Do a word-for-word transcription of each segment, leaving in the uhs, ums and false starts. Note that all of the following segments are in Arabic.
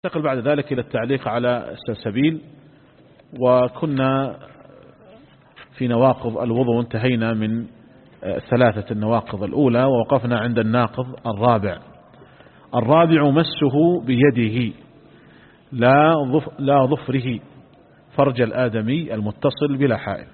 ننتقل بعد ذلك إلى التعليق على السلسبيل. وكنا في نواقض الوضوء انتهينا من ثلاثة النواقض الأولى، ووقفنا عند الناقض الرابع. الرابع مسه بيده لا ظف لا ظفره فرج الآدمي المتصل بلا حائل،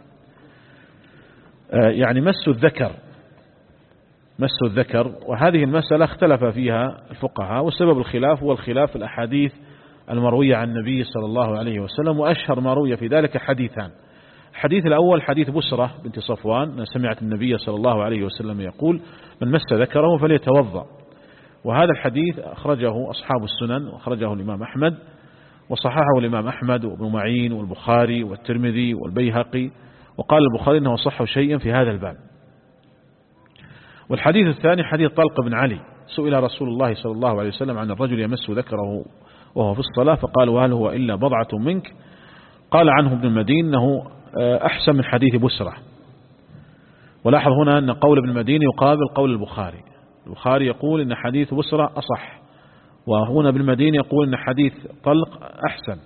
يعني مس الذكر مس الذكر. وهذه المسألة اختلف فيها الفقهاء، والسبب الخلاف هو الخلاف في الأحاديث المروية عن النبي صلى الله عليه وسلم، وأشهر ما روي في ذلك حديثان. الحديث الأول حديث بسرة بنت صفوان سمعت النبي صلى الله عليه وسلم يقول: من مس ذكره فليتوضأ. وهذا الحديث أخرجه أصحاب السنن، وأخرجه الإمام أحمد، وصححه الإمام أحمد وابن معين والبخاري والترمذي والبيهقي، وقال البخاري إنه صح شيئا في هذا الباب. والحديث الثاني حديث طلق بن علي، سئل رسول الله صلى الله عليه وسلم عن الرجل يمس ذكره وهو في الصلاة، فقال: وهل هو إلا بضعة منك؟ قال عنه ابن المدين إنه أحسن من حديث بسرة. ولاحظ هنا أن قول ابن المدين يقابل قول البخاري. البخاري يقول إن حديث بسرة أصح، وهنا ابن المدين يقول إن حديث طلق أحسن.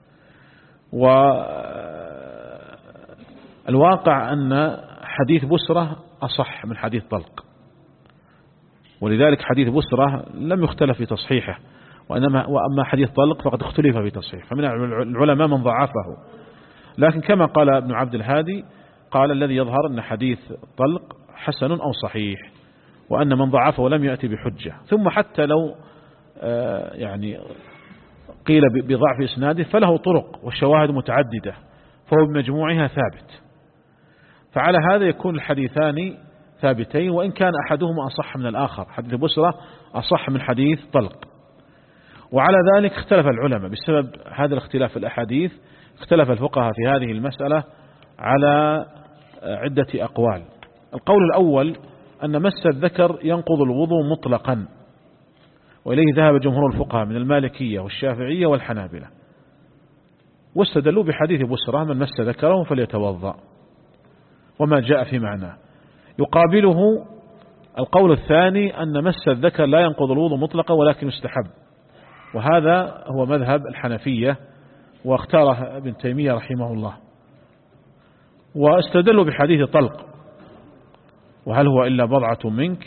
والواقع أن حديث بسرة أصح من حديث طلق، ولذلك حديث بسرة لم يختلف في تصحيحه، وإنما وأما حديث طلق فقد اختلف في تصحيحه، فمن العلماء من ضعفه. لكن كما قال ابن عبد الهادي، قال: الذي يظهر أن حديث طلق حسن أو صحيح، وأن من ضعفه لم يأتي بحجة. ثم حتى لو يعني قيل بضعف إسناده فله طرق وشواهد متعددة، فهو بمجموعها ثابت. فعلى هذا يكون الحديثان ثابتين، وإن كان أحدهما أصح من الآخر. حديث بسرة أصح من حديث طلق. وعلى ذلك اختلف العلماء بسبب هذا الاختلاف في الأحاديث. اختلف الفقهاء في هذه المسألة على عدة أقوال. القول الأول أن مس الذكر ينقض الوضوء مطلقا، وإليه ذهب جمهور الفقهاء من المالكية والشافعية والحنابلة، واستدلوا بحديث بسرة: من مس ذكره فليتوضأ، وما جاء في معناه. يقابله القول الثاني أن مس الذكر لا ينقض الوضوء مطلقا ولكن يستحب، وهذا هو مذهب الحنفية، واختاره ابن تيمية رحمه الله. واستدلوا بحديث طلق: وهل هو إلا بضعة منك؟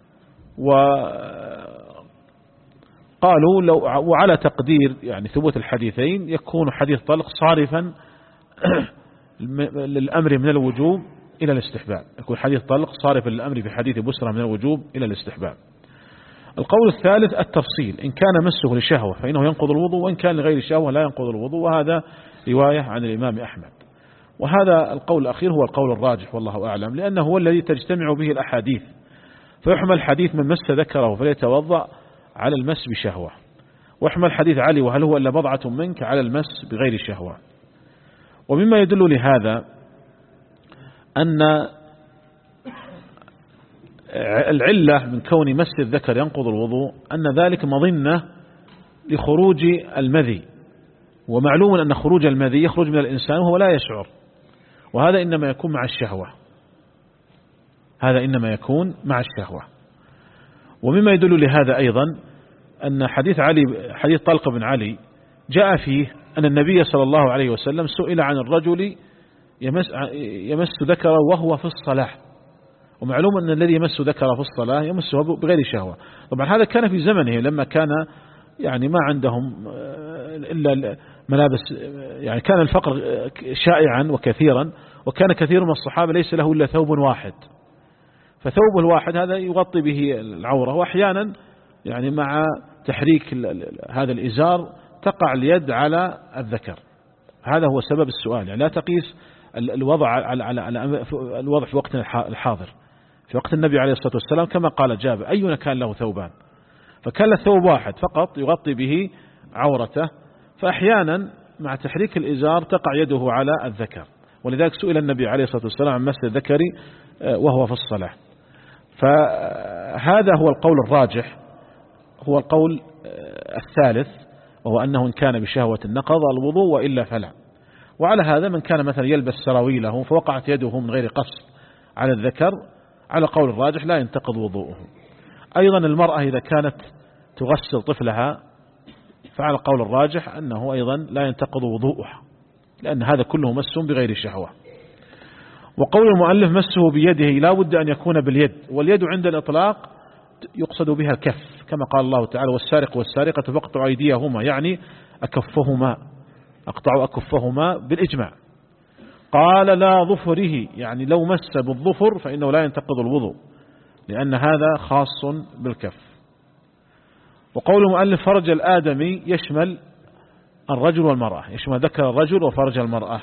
وقالوا لو وعلى تقدير يعني ثبوت الحديثين يكون حديث طلق صارفا للأمر من الوجوب إلى الاستحباب، يكون حديث طلق صارفا للأمر في حديث بسرة من الوجوب إلى الاستحباب. القول الثالث التفصيل: إن كان مسه لشهوة فإنه ينقض الوضوء، وإن كان لغير شهوة لا ينقض الوضوء. وهذا رواية عن الإمام أحمد. وهذا القول الأخير هو القول الراجح والله أعلم، لأنه هو الذي تجتمع به الأحاديث. فيحمل حديث من مس ذكره فليتوضأ على المس بشهوة، ويحمل حديث علي: وهل هو إلا بضعة منك، على المس بغير شهوة. ومما يدل لهذا أن العلة من كون مس الذكر ينقض الوضوء أن ذلك مظنة لخروج المذي، ومعلوم أن خروج المذي يخرج من الإنسان وهو لا يشعر، وهذا إنما يكون مع الشهوة هذا إنما يكون مع الشهوة. ومما يدل لهذا أيضا أن حديث علي حديث طلق بن علي جاء فيه أن النبي صلى الله عليه وسلم سئل عن الرجل يمس, يمس ذكره وهو في الصلاة، ومعلوم أن الذي يمس ذكره في الصلاة يمسه بغير شهوة. طبعا هذا كان في زمنه لما كان يعني ما عندهم إلا ملابس، يعني كان الفقر شائعا وكثيرا، وكان كثير من الصحابة ليس له إلا ثوب واحد، فثوبه الواحد هذا يغطي به العورة. وأحيانا يعني مع تحريك هذا الإزار تقع اليد على الذكر. هذا هو سبب السؤال، يعني لا تقيس الوضع على على الوضع في وقتنا الحاضر. في وقت النبي عليه الصلاة والسلام كما قال جابر: أينا كان له ثوبان، فكان له ثوب واحد فقط يغطي به عورته، فأحيانا مع تحريك الإزار تقع يده على الذكر. ولذلك سئل النبي عليه الصلاة والسلام عن مس الذكر وهو في الصلاة. فهذا هو القول الراجح، هو القول الثالث، وهو أنه إن كان بشهوة نقض الوضوء وإلا فلا. وعلى هذا من كان مثلا يلبس سراويله فوقعت يده من غير قصد على الذكر، على قول الراجح لا ينتقض وضوءه. أيضا المرأة إذا كانت تغسل طفلها فعلى القول الراجح أنه أيضا لا ينتقض وضوءه، لأن هذا كله مس بغير شهوة. وقول المؤلف مسه بيده لا بد أن يكون باليد، واليد عند الإطلاق يقصد بها الكف، كما قال الله تعالى والسارق والسارقة فاقطعوا أيديهما، يعني أكفهما، أقطعوا أكفهما بالإجماع. قال لا ظفره، يعني لو مس بالظفر فإنه لا ينتقض الوضوء، لأن هذا خاص بالكف. وقول المؤلف فرج الآدمي يشمل الرجل والمرأة، يشمل ذكر الرجل وفرج المرأة.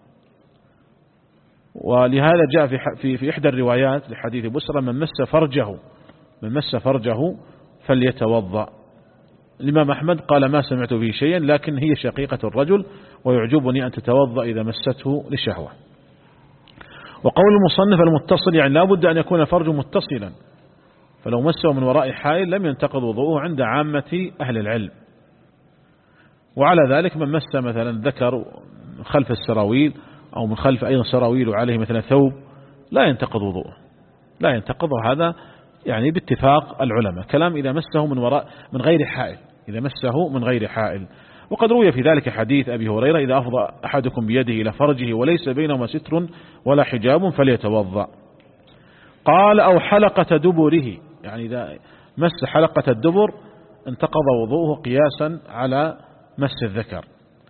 ولهذا جاء في في في إحدى الروايات لحديث بسرى من مس فرجه من مس فرجه فليتوضأ. الإمام أحمد قال ما سمعت به شيئا، لكن هي شقيقة الرجل ويعجبني أن تتوضأ إذا مسته لشهوة. وقول المصنف المتصل، يعني لا بد أن يكون الفرج متصلا، فلو مسه من وراء حائل لم ينتقض وضوءه عند عامة أهل العلم. وعلى ذلك من مس مثلا ذكر خلف السراويل أو من خلف أيضا سراويل وعليه مثلا ثوب لا ينتقض وضوءه، لا ينتقض، هذا يعني باتفاق العلماء. كلام إذا مسه من وراء من غير حائل، إذا مسه من غير حائل. وقد روي في ذلك حديث أبي هريرة إذا أفضى أحدكم بيده إلى فرجه وليس بينهما ستر ولا حجاب فليتوضأ. قال أو حلقة دبره، يعني إذا مس حلقة الدبر انتقض وضوءه قياسا على مس الذكر.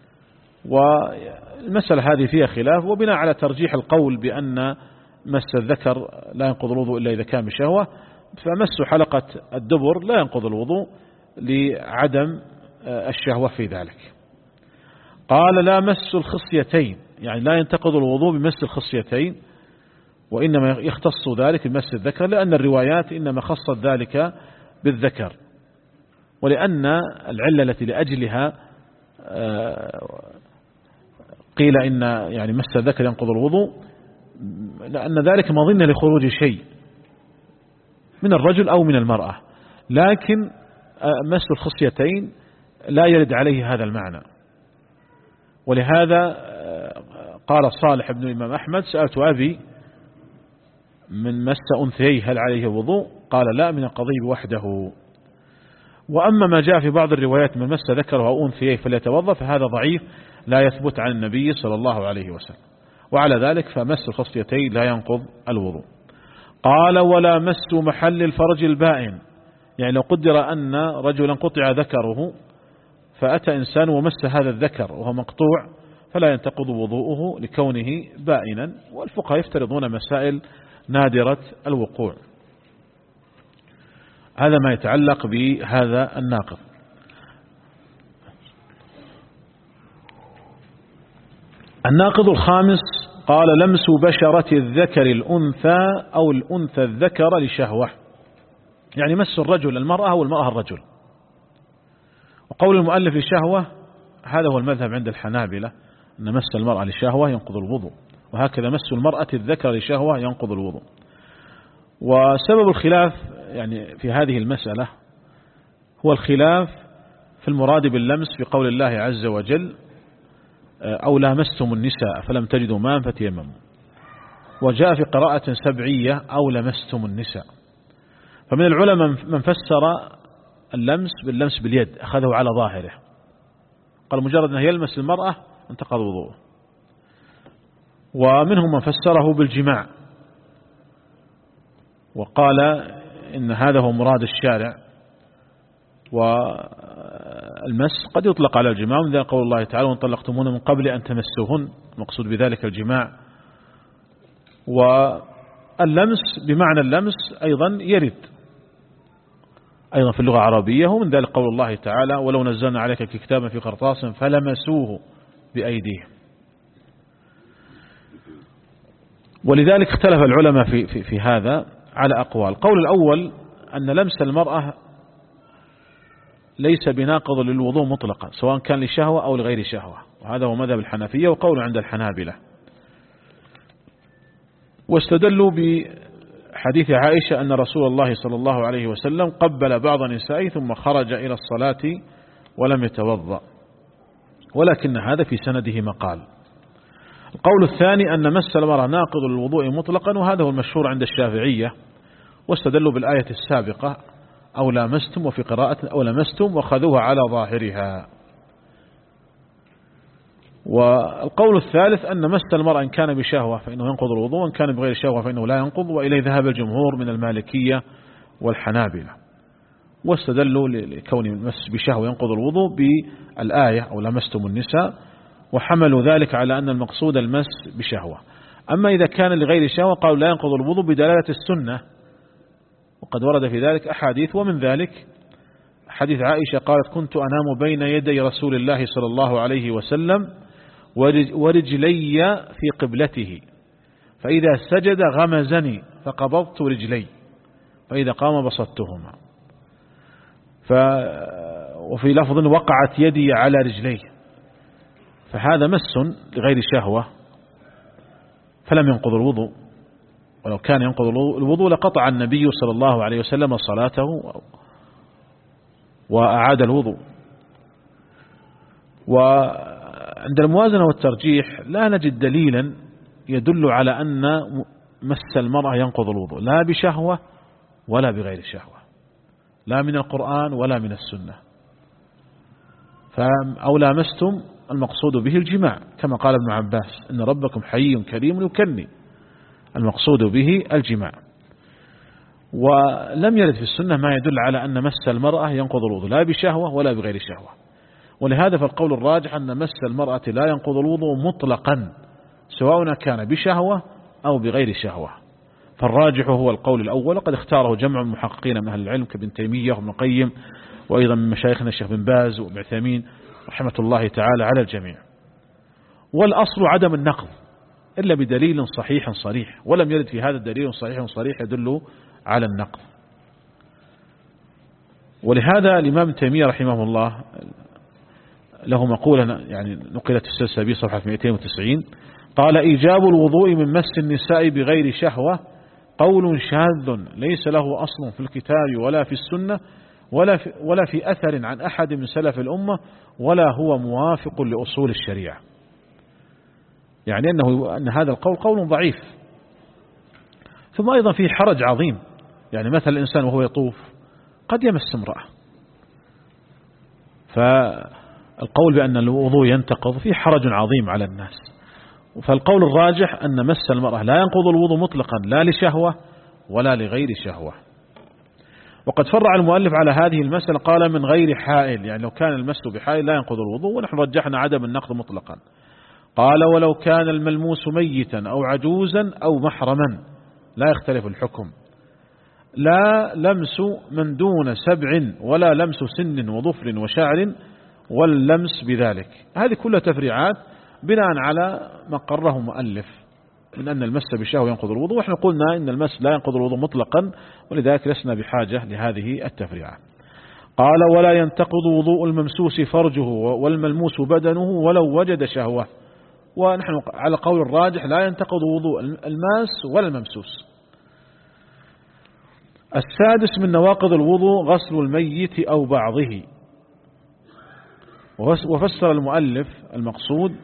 والمسألة هذه فيها خلاف، وبناء على ترجيح القول بأن مس الذكر لا ينقض الوضوء إلا إذا كان بشهوة، فمس حلقة الدبر لا ينقض الوضوء لعدم الشهوة في ذلك. قال لا مس الخصيتين، يعني لا ينتقض الوضوء بمس الخصيتين، وإنما يختص ذلك بمس الذكر، لأن الروايات إنما خصت ذلك بالذكر، ولأن العلة التي لأجلها قيل إن يعني مس الذكر ينقض الوضوء لأن ذلك مظنة لخروج شيء من الرجل أو من المرأة، لكن مس الخصيتين لا يرد عليه هذا المعنى. ولهذا قال صالح بن الإمام أحمد سألت أبي من مس أنثيه هل عليه وضوء؟ قال لا، من القضيب وحده. وأما ما جاء في بعض الروايات من مس ذكره أو أنثيه فليتوضأ فهذا ضعيف لا يثبت عن النبي صلى الله عليه وسلم، وعلى ذلك فمس الخصيتين لا ينقض الوضوء. قال ولا مس محل الفرج البائن، يعني لو قدر أن رجلا قطع ذكره فأتى إنسان ومس هذا الذكر وهو مقطوع فلا ينتقض وضوءه لكونه بائنا، والفقهاء يفترضون مسائل نادرة الوقوع. هذا ما يتعلق بهذا الناقض. الناقض الخامس قال لمس بشرة الذكر الأنثى أو الأنثى الذكر لشهوة، يعني مس الرجل المرأة والمرأة الرجل. وقول المؤلف لشهوة هذا هو المذهب عند الحنابلة، أن مس المرأة لشهوة ينقض الوضوء، وهكذا مس المرأة الذكر لشهوة ينقض الوضوء. وسبب الخلاف يعني في هذه المسألة هو الخلاف في المراد باللمس في قول الله عز وجل أو لامستم النساء فلم تجدوا ماء فتيمموا، وجاء في قراءة سبعية أو لمستم النساء. فمن العلماء من فسر اللمس باللمس باليد، أخذه على ظاهره، قال مجرد أنه يلمس المرأة انتقض وضوءه. ومنهم من فسره بالجماع وقال إن هذا هو مراد الشارع، والمس قد يطلق على الجماع، من ذلك قول الله تعالى وإن طلقتموهن من قبل أن تمسوهن، مقصود بذلك الجماع. واللمس بمعنى اللمس أيضا يرد أيضا في اللغة العربية، ومن ذلك قول الله تعالى ولو نزلنا عليك كتابا في قرطاس فلمسوه بأيديهم. ولذلك اختلف العلماء في, في, في هذا على أقوال. القول الأول أن لمس المرأة ليس بناقض للوضوء مطلقا سواء كان لشهوة أو لغير شهوة، وهذا هو مذهب الحنفية وقول عند الحنابلة. واستدلوا بحديث عائشة أن رسول الله صلى الله عليه وسلم قبل بعض نسائه ثم خرج إلى الصلاة ولم يتوضأ، ولكن هذا في سنده مقال. القول الثاني أن مس المرأة ناقض للوضوء مطلقا، وهذا هو المشهور عند الشافعية، واستدلوا بالآية السابقة أو لامستم، وفي قراءة أو لمستم، وخذوها على ظاهرها. والقول الثالث أن مس المرأة إن كان بشهوة فإنه ينقض الوضوء، وإن كان بغير شهوة فإنه لا ينقض، وإليه ذهب الجمهور من المالكية والحنابلة، واستدلوا لكون المس بشهوة ينقض الوضوء بالآية أو لمستم النساء، وحملوا ذلك على أن المقصود المس بشهوة. أما إذا كان لغير شهوة قالوا لا ينقض الوضوء بدلالة السنة، وقد ورد في ذلك أحاديث، ومن ذلك حديث عائشة قالت كنت أنام بين يدي رسول الله صلى الله عليه وسلم ورجلي في قبلته، فإذا سجد غمزني فقبضت رجلي، فإذا قام بسطتهما. ف وفي لفظ وقعت يدي على رجلي، فهذا مس لغير شهوة فلم ينقض الوضوء، ولو كان ينقض الوضوء لقطع النبي صلى الله عليه وسلم صلاته وأعاد الوضوء. وعند الموازنة والترجيح لا نجد دليلا يدل على أن مس المرأة ينقض الوضوء لا بشهوة ولا بغير شهوة، لا من القرآن ولا من السنة. أو لامستم المقصود به الجماع، كما قال ابن عباس إن ربكم حي كريم يكني، المقصود به الجماع. ولم يرد في السنة ما يدل على أن مس المرأة ينقض الوضوء لا بشهوة ولا بغير شهوة، ولهذا فالقول الراجح أن مس المرأة لا ينقض الوضوء مطلقا سواء كان بشهوة أو بغير شهوة. فالراجح هو القول الأول، وقد اختاره جمع المحققين من أهل العلم كابن تيمية وابن القيم، وأيضا من مشايخنا الشيخ بن باز وابن عثيمين رحمة الله تعالى على الجميع. والأصل عدم النقض إلا بدليل صحيح صريح، ولم يرد في هذا الدليل صحيح صريح يدل على النقض. ولهذا الإمام تيمية رحمه الله له مقولة يعني نقلت في السلسلة صفحة مئتين وتسعين، قال إيجاب الوضوء من مس النساء بغير شهوة قول شاذ ليس له أصل في الكتاب ولا في السنة ولا في, ولا في أثر عن أحد من سلف الأمة، ولا هو موافق لأصول الشريعة. يعني أنه أن هذا القول قول ضعيف. ثم أيضا فيه حرج عظيم، يعني مثل الإنسان وهو يطوف قد يمس امرأة، فالقول بأن الوضوء ينتقض فيه حرج عظيم على الناس. فالقول الراجح أن مس المرأة لا ينقض الوضوء مطلقا لا لشهوة ولا لغير شهوة. وقد فرع المؤلف على هذه المسألة قال من غير حائل، يعني لو كان المس بحائل لا ينقض الوضوء، ونحن رجحنا عدم النقض مطلقا. قال ولو كان الملموس ميتا أو عجوزا أو محرما لا يختلف الحكم، لا لمس من دون سبع ولا لمس سن وظفر وشعر واللمس بذلك. هذه كلها تفريعات بناء على ما قرره مؤلف من أن المس بشهوة ينقض الوضوء، وإحنا قلنا إن المس لا ينقض الوضوء مطلقا، ولذلك لسنا بحاجة لهذه التفريعات. قال ولا ينتقض وضوء الممسوس فرجه والملموس بدنه ولو وجد شهوة، ونحن على قول الراجح لا ينتقض وضوء الماس ولا الممسوس. السادس من نواقض الوضوء غسل الميت أو بعضه. وفسر المؤلف المقصود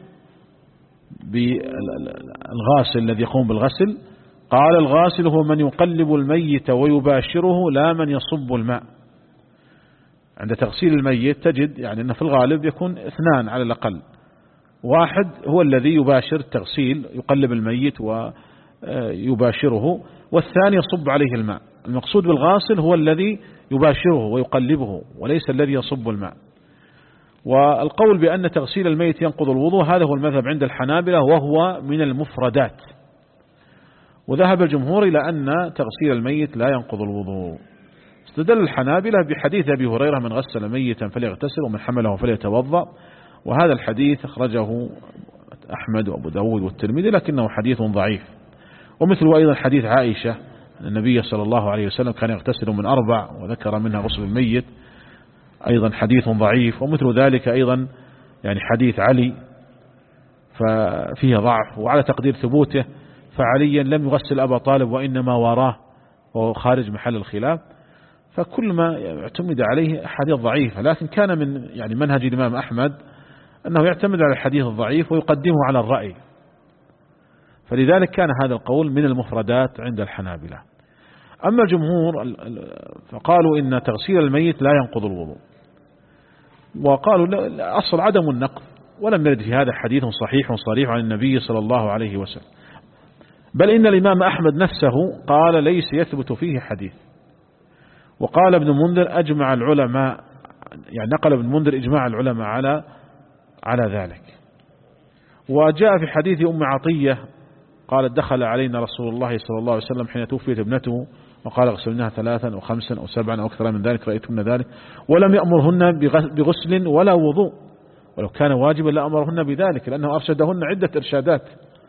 بالغاسل الذي يقوم بالغسل، قال الغاسل هو من يقلب الميت ويباشره لا من يصب الماء. عند تغسيل الميت تجد يعني أن في الغالب يكون اثنان على الأقل، واحد هو الذي يباشر التغسيل يقلب الميت ويباشره، والثاني يصب عليه الماء. المقصود بالغاسل هو الذي يباشره ويقلبه وليس الذي يصب الماء. والقول بأن تغسيل الميت ينقض الوضوء هذا هو المذهب عند الحنابلة، وهو من المفردات. وذهب الجمهور إلى أن تغسيل الميت لا ينقض الوضوء. استدل الحنابلة بحديث أبي هريرة من غسل ميتا فليغتسل ومن حمله فليتوضأ، وهذا الحديث أخرجه أحمد وأبو داود والترمذي لكنه حديث ضعيف. ومثل أيضا حديث عائشة النبي صلى الله عليه وسلم كان يغتسل من أربع وذكر منها غسل الميت، أيضا حديث ضعيف. ومثل ذلك أيضا يعني حديث علي ففيه ضعف، وعلى تقدير ثبوته فعليا لم يغسل أبا طالب وإنما وراه وهو خارج محل الخلاف. فكل ما اعتمد عليه حديث ضعيفة، لكن كان من يعني منهج الإمام أحمد أنه يعتمد على الحديث الضعيف ويقدمه على الرأي، فلذلك كان هذا القول من المفردات عند الحنابلة. أما الجمهور فقالوا إن تغسيل الميت لا ينقض الوضوء، وقالوا أصل عدم النقض ولم يرد في هذا حديث صحيح صريح عن النبي صلى الله عليه وسلم، بل إن الإمام أحمد نفسه قال ليس يثبت فيه حديث. وقال ابن المنذر أجمع العلماء، يعني نقل ابن المنذر إجماع العلماء على على ذلك. وجاء في حديث أم عطية قالت دخل علينا رسول الله صلى الله عليه وسلم حين توفيت ابنته وقال اغسلناها ثلاثا أو خمسا أو سبعا أو أكثر من ذلك رأيتن ذلك، ولم يأمرهن بغسل ولا وضوء، ولو كان واجبا لأمرهن بذلك لأنه أرشدهن عدة إرشادات.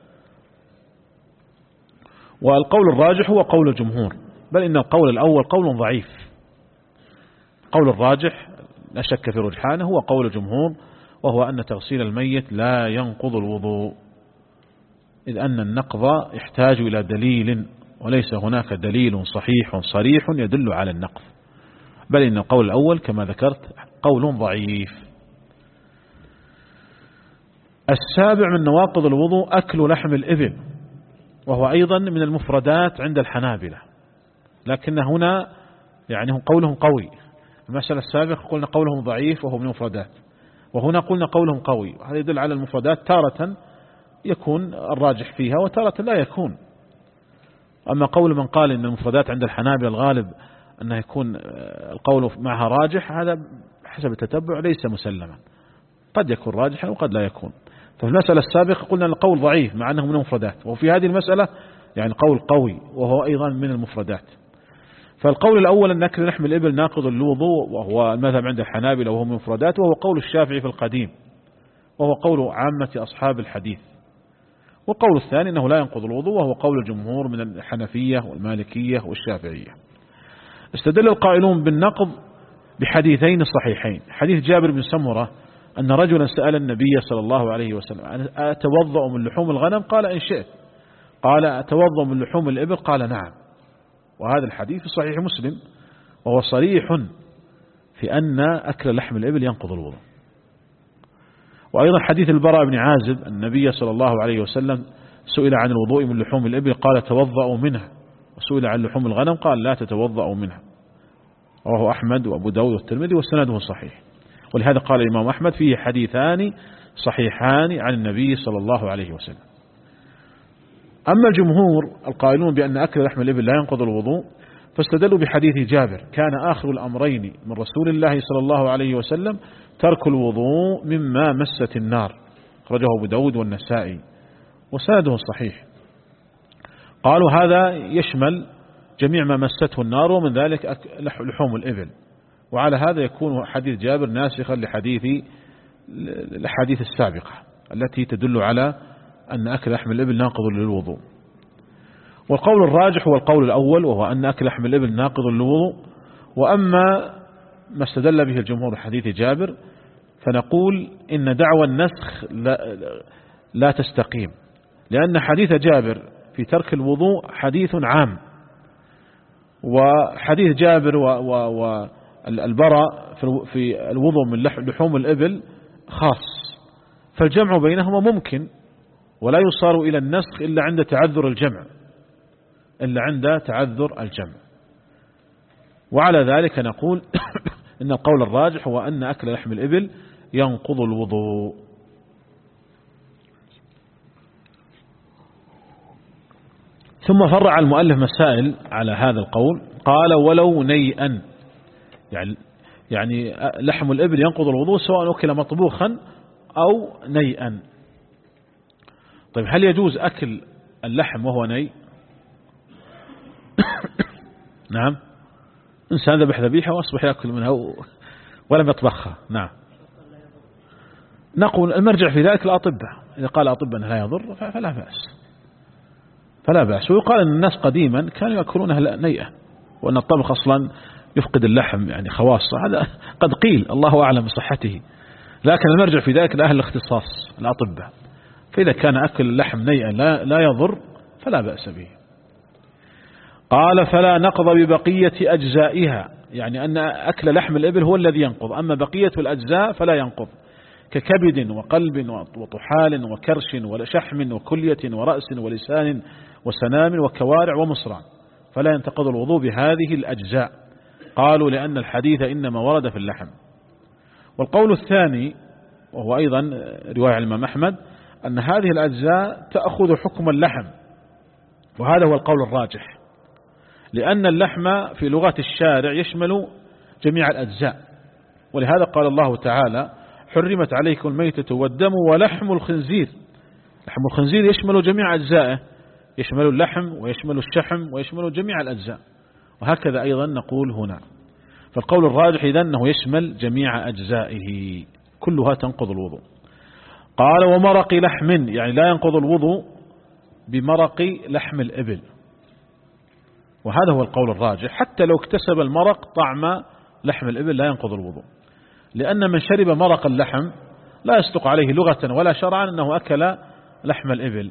والقول الراجح هو قول الجمهور، بل إن القول الأول قول ضعيف. قول الراجح لا شك في رجحانه هو قول الجمهور، وهو أن تغسيل الميت لا ينقض الوضوء، إذ أن النقض يحتاج إلى دليل، وليس هناك دليل صحيح صريح يدل على النقض، بل إن القول الأول كما ذكرت قول ضعيف. السابع من نواقض الوضوء أكل لحم الإبل، وهو أيضا من المفردات عند الحنابلة، لكن هنا يعني هم قولهم قوي. المسألة السابقة قلنا قولهم ضعيف وهو من المفردات، وهنا قلنا قولهم قوي، وهذا يدل على المفردات تارة يكون الراجح فيها وتارة لا يكون. أما قول من قال إن المفردات عند الحنابلة الغالب أنه يكون القول معها راجح، هذا حسب التتبع ليس مسلما، قد يكون راجحا وقد لا يكون. ففي المسألة السابقة قلنا القول ضعيف مع أنه من المفردات، وفي هذه المسألة يعني قول قوي وهو أيضا من المفردات. فالقول الأول أن أكل لحم الإبل ناقض الوضوء، وهو المذهب عند الحنابلة وهو من المفردات، وهو قول الشافعي في القديم، وهو قول عامة أصحاب الحديث. والقول الثاني أنه لا ينقض الوضوء، وهو قول الجمهور من الحنفية والمالكية والشافعية. استدل القائلون بالنقض بحديثين صحيحين، حديث جابر بن سمرة أن رجلا سأل النبي صلى الله عليه وسلم أتوضأ من لحوم الغنم؟ قال إن شئت. قال أتوضأ من لحوم الإبل؟ قال نعم. وهذا الحديث في صحيح مسلم، وهو صريح في أن أكل لحم الإبل ينقض الوضوء. وأيضا حديث البراء بن عازب النبي صلى الله عليه وسلم سئل عن الوضوء من لحوم الإبل قال توضأوا منها، وسئل عن لحوم الغنم قال لا تتوضأوا منها، رواه أحمد وأبو داود والترمذي وسنده صحيح. ولهذا قال الإمام أحمد فيه حديثان صحيحان عن النبي صلى الله عليه وسلم. أما الجمهور القائلون بأن أكل لحم الإبل لا ينقض الوضوء فاستدلوا بحديث جابر كان آخر الأمرين من رسول الله صلى الله عليه وسلم ترك الوضوء مما مست النار، أخرجه أبو داود والنسائي وسنده صحيح. قالوا هذا يشمل جميع ما مسته النار ومن ذلك لحوم الإبل، وعلى هذا يكون حديث جابر ناسخا لحديث الحديث السابقة التي تدل على أن أكل لحم الإبل ناقض للوضوء. والقول الراجح هو القول الأول، وهو أن أكل لحم الإبل ناقض للوضوء. وأما ما استدل به الجمهور حديث جابر فنقول إن دعوى النسخ لا, لا تستقيم، لأن حديث جابر في ترك الوضوء حديث عام، وحديث جابر والبراء في الوضوء من لحوم الإبل خاص، فالجمع بينهما ممكن، ولا يصار إلى النسخ إلا عند تعذر الجمع إلا عند تعذر الجمع. وعلى ذلك نقول إن القول الراجح هو أن أكل لحم الإبل ينقض الوضوء. ثم فرع المؤلف مسائل على هذا القول، قال ولو نيئا، يعني يعني لحم الإبل ينقض الوضوء سواء أكل مطبوخا أو نيئا. طيب هل يجوز أكل اللحم وهو ني؟ نعم، إنسان ذبح ذبيحة وأصبح يأكل منها ولم يطبخها، نعم، نقول المرجع في ذلك الأطباء، إذا قال أطباء أنه لا يضر فلا بأس فلا بأس. ويقال أن الناس قديما كانوا يأكلونها نيئة، وأن الطبخ أصلا يفقد اللحم يعني خواصه، هذا قد قيل الله أعلم بصحته، لكن المرجع في ذلك لأهل الاختصاص الأطباء، فإذا كان أكل اللحم نيئا لا, لا يضر فلا بأس به. قال فلا نقض ببقية أجزائها، يعني أن أكل لحم الإبل هو الذي ينقض، أما بقية الأجزاء فلا ينقض، ككبد وقلب وطحال وكرش وشحم وكلية ورأس ولسان وسنام وكوارع ومصران، فلا ينتقض الوضوء بهذه الأجزاء. قالوا لأن الحديث إنما ورد في اللحم. والقول الثاني وهو أيضا رواية عن الإمام أحمد أن هذه الأجزاء تأخذ حكم اللحم، وهذا هو القول الراجح، لأن اللحم في لغة الشارع يشمل جميع الأجزاء، ولهذا قال الله تعالى حرمت عليكم الميتة والدم ولحم الخنزير. لحم الخنزير يشمل جميع أجزائه، يشمل اللحم ويشمل الشحم ويشمل جميع الأجزاء، وهكذا أيضا نقول هنا. فالقول الراجح إذن أنه يشمل جميع أجزائه كلها تنقض الوضوء. قال ومرق لحم، يعني لا ينقض الوضوء بمرق لحم الإبل، وهذا هو القول الراجح، حتى لو اكتسب المرق طعم لحم الإبل لا ينقض الوضوء، لأن من شرب مرق اللحم لا يصدق عليه لغة ولا شرعا أنه أكل لحم الإبل.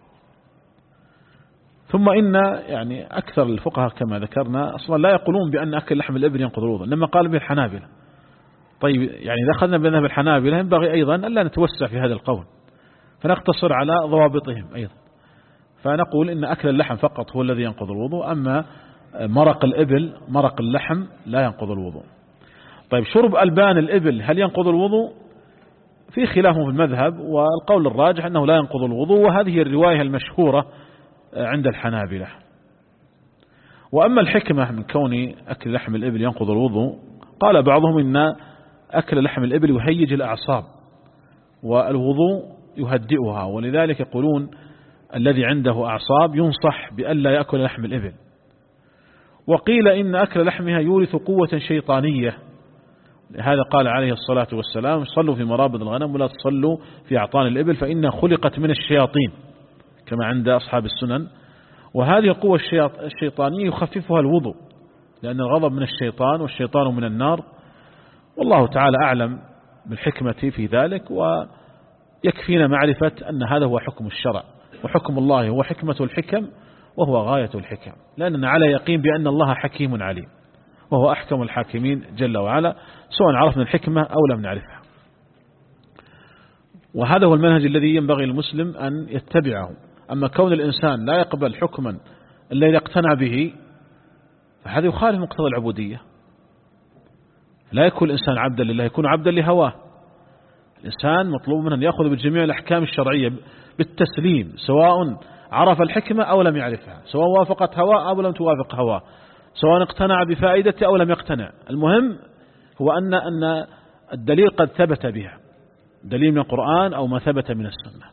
ثم إن يعني أكثر الفقهاء كما ذكرنا أصلا لا يقولون بأن أكل لحم الإبل ينقض الوضوء، لما قال به الحنابلة. طيب يعني إذا أخذنا بذهب الحنابلة ينبغي أيضا ألا نتوسع في هذا القول، فنقتصر على ضوابطهم أيضا، فنقول إن أكل اللحم فقط هو الذي ينقض الوضوء، أما مرق الإبل مرق اللحم لا ينقض الوضوء. طيب شرب ألبان الإبل هل ينقض الوضوء؟ في خلاف في المذهب، والقول الراجح أنه لا ينقض الوضوء، وهذه الرواية المشهورة عند الحنابلة. وأما الحكمة من كون أكل لحم الإبل ينقض الوضوء، قال بعضهم إن أكل لحم الإبل يهيج الأعصاب والوضوء يهدئها، ولذلك يقولون الذي عنده أعصاب ينصح بألا يأكل لحم الإبل. وقيل إن أكل لحمها يورث قوة شيطانية، هذا قال عليه الصلاة والسلام صلوا في مرابض الغنم ولا تصلوا في أعطان الإبل فإنها خلقت من الشياطين، كما عند أصحاب السنن. وهذه القوة الشيطانية يخففها الوضوء، لأن الغضب من الشيطان والشيطان من النار، والله تعالى أعلم بالحكمة في ذلك، ويكفينا معرفة أن هذا هو حكم الشرع، وحكم الله هو حكمة الحكم وهو غاية الحكم، لأننا على يقين بأن الله حكيم عليم، وهو أحكم الحاكمين جل وعلا، سواء عرفنا الحكمة أو لم نعرفها. وهذا هو المنهج الذي ينبغي المسلم أن يتبعه. أما كون الإنسان لا يقبل حكما إلا إذا اقتنع به، فهذا يخالف مقتضى العبودية. لا يكون الإنسان عبدا لله، يكون عبدا لهواه. الإنسان مطلوب منه أن يأخذ بجميع الأحكام الشرعية بالتسليم، سواء عرف الحكمة أو لم يعرفها، سواء وافقت هواه أو لم توافق هواه، سواء اقتنع بفائدته أو لم يقتنع. المهم هو أن أن الدليل قد ثبت بها، دليل من القرآن أو ما ثبت من السنة،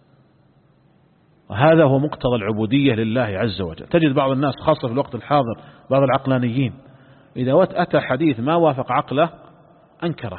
وهذا هو مقتضى العبودية لله عز وجل. تجد بعض الناس خاصة في الوقت الحاضر بعض العقلانيين إذا أتى حديث ما وافق عقله أنكره،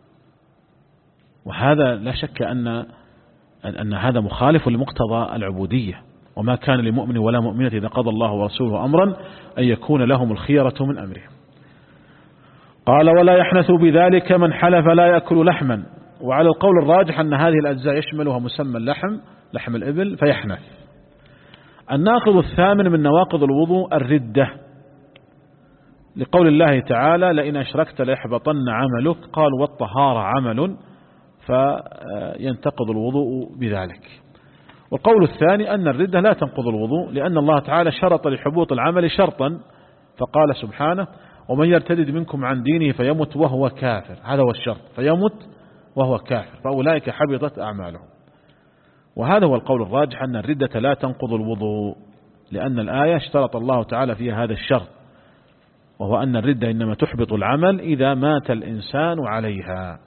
وهذا لا شك أن أن هذا مخالف لمقتضى العبودية. وما كان لمؤمن ولا مؤمنة إذا قضى الله ورسوله أمرا أن يكون لهم الخيرة من أمرهم. قال ولا يحنث بذلك من حلف لا يأكل لحما. وعلى القول الراجح أن هذه الأجزاء يشملها مسمى اللحم، لحم الإبل، فيحنث. الناقض الثامن من نواقض الوضوء الردة، لقول الله تعالى لئن أشركت ليحبطن عملك، قال والطهارة عمل، فينتقض الوضوء بذلك. والقول الثاني أن الردة لا تنقض الوضوء، لأن الله تعالى شرط لحبوط العمل شرطا، فقال سبحانه ومن يرتد منكم عن دينه فيمت وهو كافر، هذا هو الشرط، فيمت وهو كافر، فأولئك حبطت أعمالهم. وهذا هو القول الراجح أن الردة لا تنقض الوضوء، لأن الآية اشترط الله تعالى فيها هذا الشرط، وهو أن الردة إنما تحبط العمل إذا مات الإنسان عليها.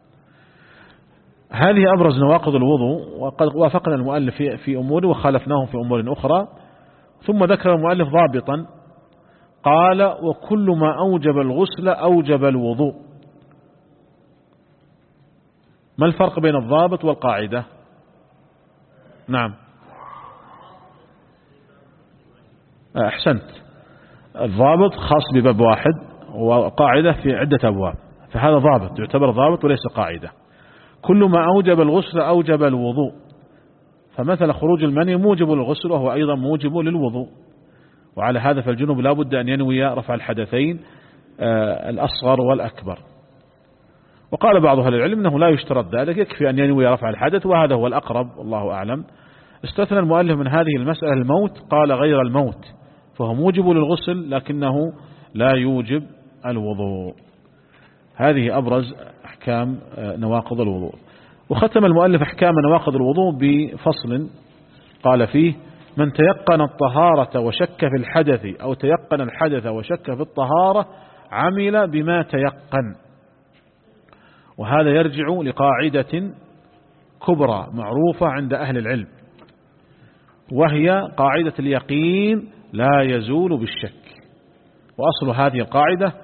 هذه أبرز نواقض الوضوء، وقد وافقنا المؤلف في أمور وخالفناهم في أمور أخرى. ثم ذكر المؤلف ضابطا، قال وكل ما أوجب الغسل أوجب الوضوء. ما الفرق بين الضابط والقاعدة؟ نعم أحسنت، الضابط خاص بباب واحد وقاعدة في عدة أبواب، فهذا ضابط يعتبر ضابط وليس قاعدة. كل ما أوجب الغسل أوجب الوضوء، فمثل خروج المني موجب للغسل وهو أيضا موجب للوضوء. وعلى هذا فالجنوب لا بد أن ينوي رفع الحدثين الأصغر والأكبر. وقال بعض أهل العلم أنه لا يشترط ذلك، يكفي أن ينوي رفع الحدث، وهذا هو الأقرب والله أعلم. استثنى المؤلف من هذه المسألة الموت، قال غير الموت فهو موجب للغسل لكنه لا يوجب الوضوء. هذه أبرز أحكام نواقض الوضوء. وختم المؤلف أحكام نواقض الوضوء بفصل قال فيه: من تيقن الطهارة وشك في الحدث أو تيقن الحدث وشك في الطهارة عمل بما تيقن. وهذا يرجع لقاعدة كبرى معروفة عند أهل العلم، وهي قاعدة اليقين لا يزول بالشك. وأصل هذه القاعدة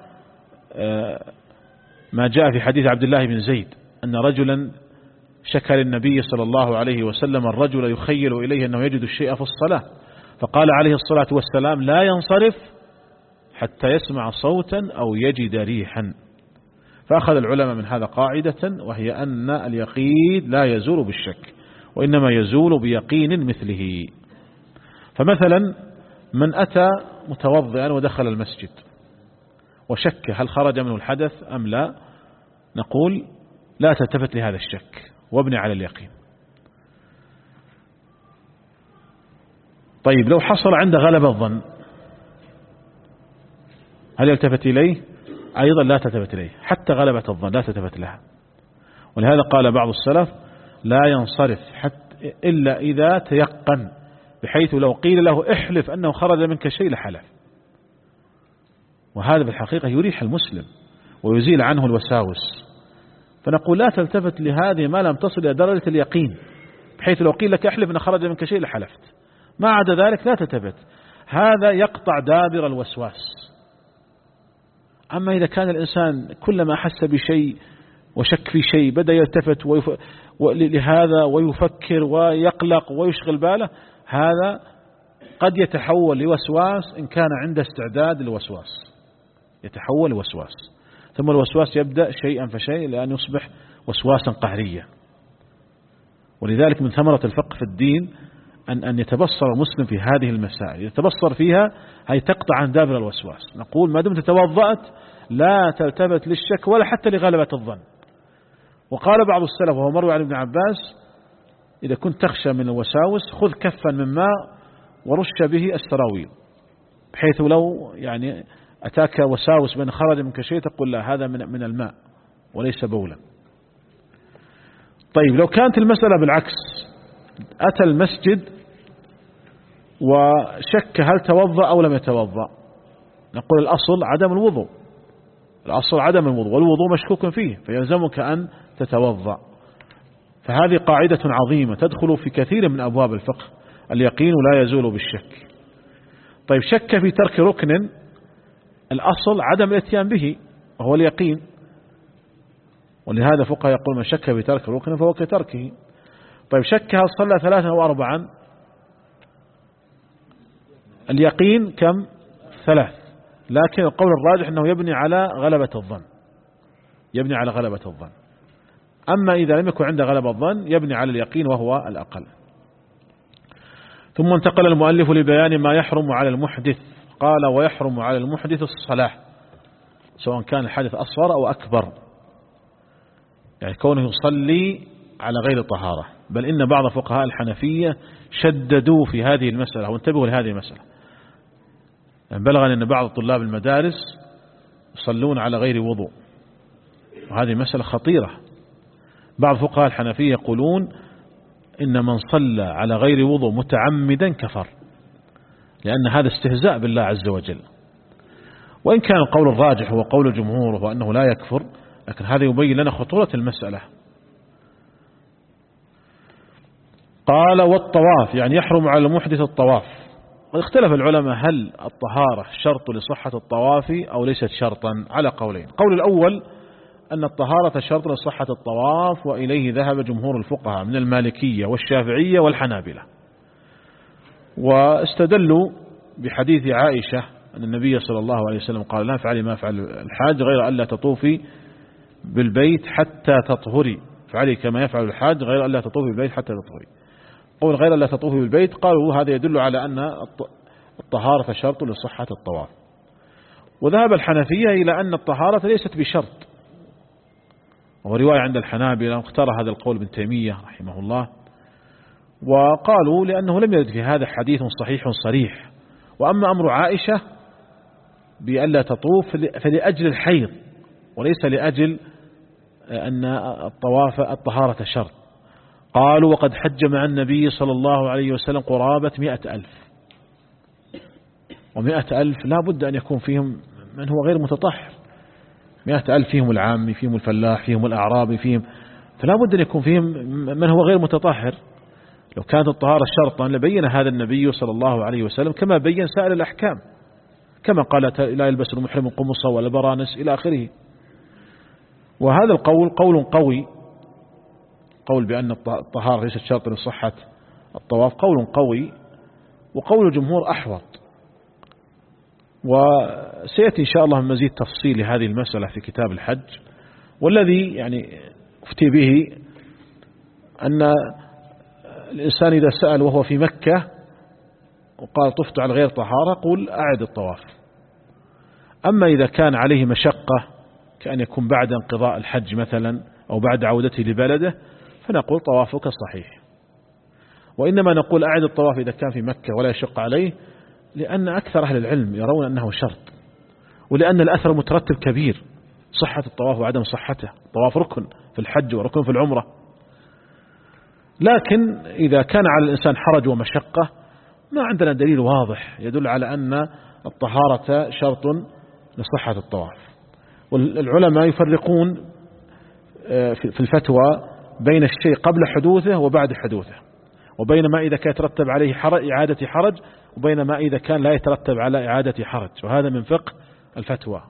ما جاء في حديث عبد الله بن زيد أن رجلا شكى للنبي صلى الله عليه وسلم الرجل يخيل إليه أنه يجد الشيء في الصلاة، فقال عليه الصلاة والسلام: لا ينصرف حتى يسمع صوتا أو يجد ريحا. فأخذ العلماء من هذا قاعدة، وهي أن اليقين لا يزول بالشك، وإنما يزول بيقين مثله. فمثلا من أتى متوضئا ودخل المسجد وشك هل خرج منه الحدث أم لا، نقول: لا تلتفت لهذا الشك وابني على اليقين. طيب لو حصل عند غلبة الظن هل يلتفت إليه؟ أيضا لا تلتفت إليه، حتى غلبة الظن لا تلتفت لها. ولهذا قال بعض السلف: لا ينصرف حتى إلا إذا تيقن، بحيث لو قيل له احلف أنه خرج منك شيء لحلف. وهذا بالحقيقة يريح المسلم ويزيل عنه الوساوس. فنقول: لا تلتفت لهذه ما لم تصل إلى درجة اليقين، بحيث لو قيل لك احلف أن خرج منك شيء لحلفت، ما عدا ذلك لا تلتفت. هذا يقطع دابر الوسواس. أما إذا كان الإنسان كلما أحس بشيء وشك في شيء بدأ يلتفت ويف... لهذا ويفكر ويقلق ويشغل باله، هذا قد يتحول لوسواس إن كان عنده استعداد للوسواس، يتحول لوسواس، ثم الوسواس يبدأ شيئا فشيء لأن يصبح وسواسا قهريا. ولذلك من ثمرة الفقه في الدين أن أن يتبصر المسلم في هذه المسائل، يتبصر فيها هي تقطع عن دابر الوسواس. نقول: ما دمت توضأت لا تلتفت للشك ولا حتى لغلبة الظن. وقال بعض السلف وهو مروي عن ابن عباس: إذا كنت تخشى من الوساوس خذ كفا من ماء ورش به السراويل، بحيث لو يعني أتاك وساوس بأن خرج منك شيء تقول: لا، هذا من من الماء وليس بولا. طيب لو كانت المسألة بالعكس، أتى المسجد وشك هل توضأ أو لم يتوضأ، نقول: الأصل عدم الوضوء، الأصل عدم الوضوء، والوضوء مشكوك فيه، فيلزمك أن تتوضأ. فهذه قاعدة عظيمة تدخل في كثير من أبواب الفقه: اليقين لا يزول بالشك. طيب شك في ترك ركن، الأصل عدم الاتيان به وهو اليقين، ولهذا فقهاء يقول: من شك في ترك ركن فهو كتركه. طيب شك هل صلى ثلاثا أو أربعا، اليقين كم؟ ثلاث، لكن القول الراجح أنه يبني على غلبة الظن، يبني على غلبة الظن. أما إذا لم يكن عنده غلبة الظن يبني على اليقين وهو الأقل. ثم انتقل المؤلف لبيان ما يحرم على المحدث. قال: ويحرم على المحدث الصلاة، سواء كان الحدث أصغر أو أكبر، يعني كونه يصلي على غير طهارة. بل إن بعض فقهاء الحنفية شددوا في هذه المسألة، وانتبهوا لهذه المسألة. يعني بلغني أن بعض طلاب المدارس يصلون على غير وضوء، وهذه مسألة خطيرة. بعض فقهاء الحنفية يقولون إن من صلى على غير وضوء متعمدا كفر، لأن هذا استهزاء بالله عز وجل. وإن كان القول الراجح هو قول الجمهور وهو أنه لا يكفر، لكن هذا يبين لنا خطورة المسألة. قال: والطواف، يعني يحرم على المحدث الطواف. واختلف العلماء هل الطهارة شرط لصحة الطواف أو ليست شرطا، على قولين. قول الأول أن الطهارة شرط لصحة الطواف، وإليه ذهب جمهور الفقهاء من المالكية والشافعية والحنابلة، واستدلوا بحديث عائشة أن النبي صلى الله عليه وسلم قال: لا فعلي ما فعل الحاج غير ألا تطوفي بالبيت حتى تطهري، فعلي كما يفعل الحاج غير ألا تطوفي بالبيت حتى تطهري. قول غير ألا تطوفي بالبيت، قالوا هذا يدل على أن الطهارة شرط لصحة الطواف. وذهب الحنفية إلى أن الطهارة ليست بشرط، وهو رواية عند الحنابلة، واختار هذا القول ابن تيمية رحمه الله، وقالوا لأنه لم يرد في هذا حديث صحيح صريح. وأما أمر عائشة بألا تطوف فلأجل الحيض وليس لأجل أن الطواف الطهارة شرط. قالوا وقد حج مع النبي صلى الله عليه وسلم قرابة مئة ألف، ومئة ألف لا بد أن يكون فيهم من هو غير متطهر، مئة ألف فيهم العامي، فيهم الفلاح، فيهم الأعرابي، فيهم، فلا بد أن يكون فيهم من هو غير متطهر. لو كانت الطهارة شرطا لبين هذا النبي صلى الله عليه وسلم كما بين سائر الأحكام، كما قال لا يلبس المحرم قمصا ولا برانس إلى آخره. وهذا القول قول قوي، قول بأن الطهارة ليست شرطا لصحة الطواف قول قوي، وقول الجمهور أحوط. وسيأتي إن شاء الله مزيد تفصيل لهذه المسألة في كتاب الحج. والذي يعني افتي به أن الإنسان إذا سأل وهو في مكة وقال طفت على غير طهارة قل أعد الطواف. أما إذا كان عليه مشقة كأن يكون بعد انقضاء الحج مثلا أو بعد عودته لبلده فنقول طوافك صحيح. وإنما نقول أعد الطواف إذا كان في مكة ولا يشق عليه، لأن أكثر أهل العلم يرون أنه شرط، ولأن الأثر مترتب كبير، صحة الطواف وعدم صحته. الطواف ركن في الحج وركن في العمرة. لكن إذا كان على الإنسان حرج ومشقة ما عندنا دليل واضح يدل على أن الطهارة شرط لصحة الطواف. والعلماء يفرقون في الفتوى بين الشيء قبل حدوثه وبعد حدوثه، وبين ما إذا كان يترتب عليه حرج إعادة حرج، وبين ما إذا كان لا يترتب على إعادة حرج، وهذا من فقه الفتوى.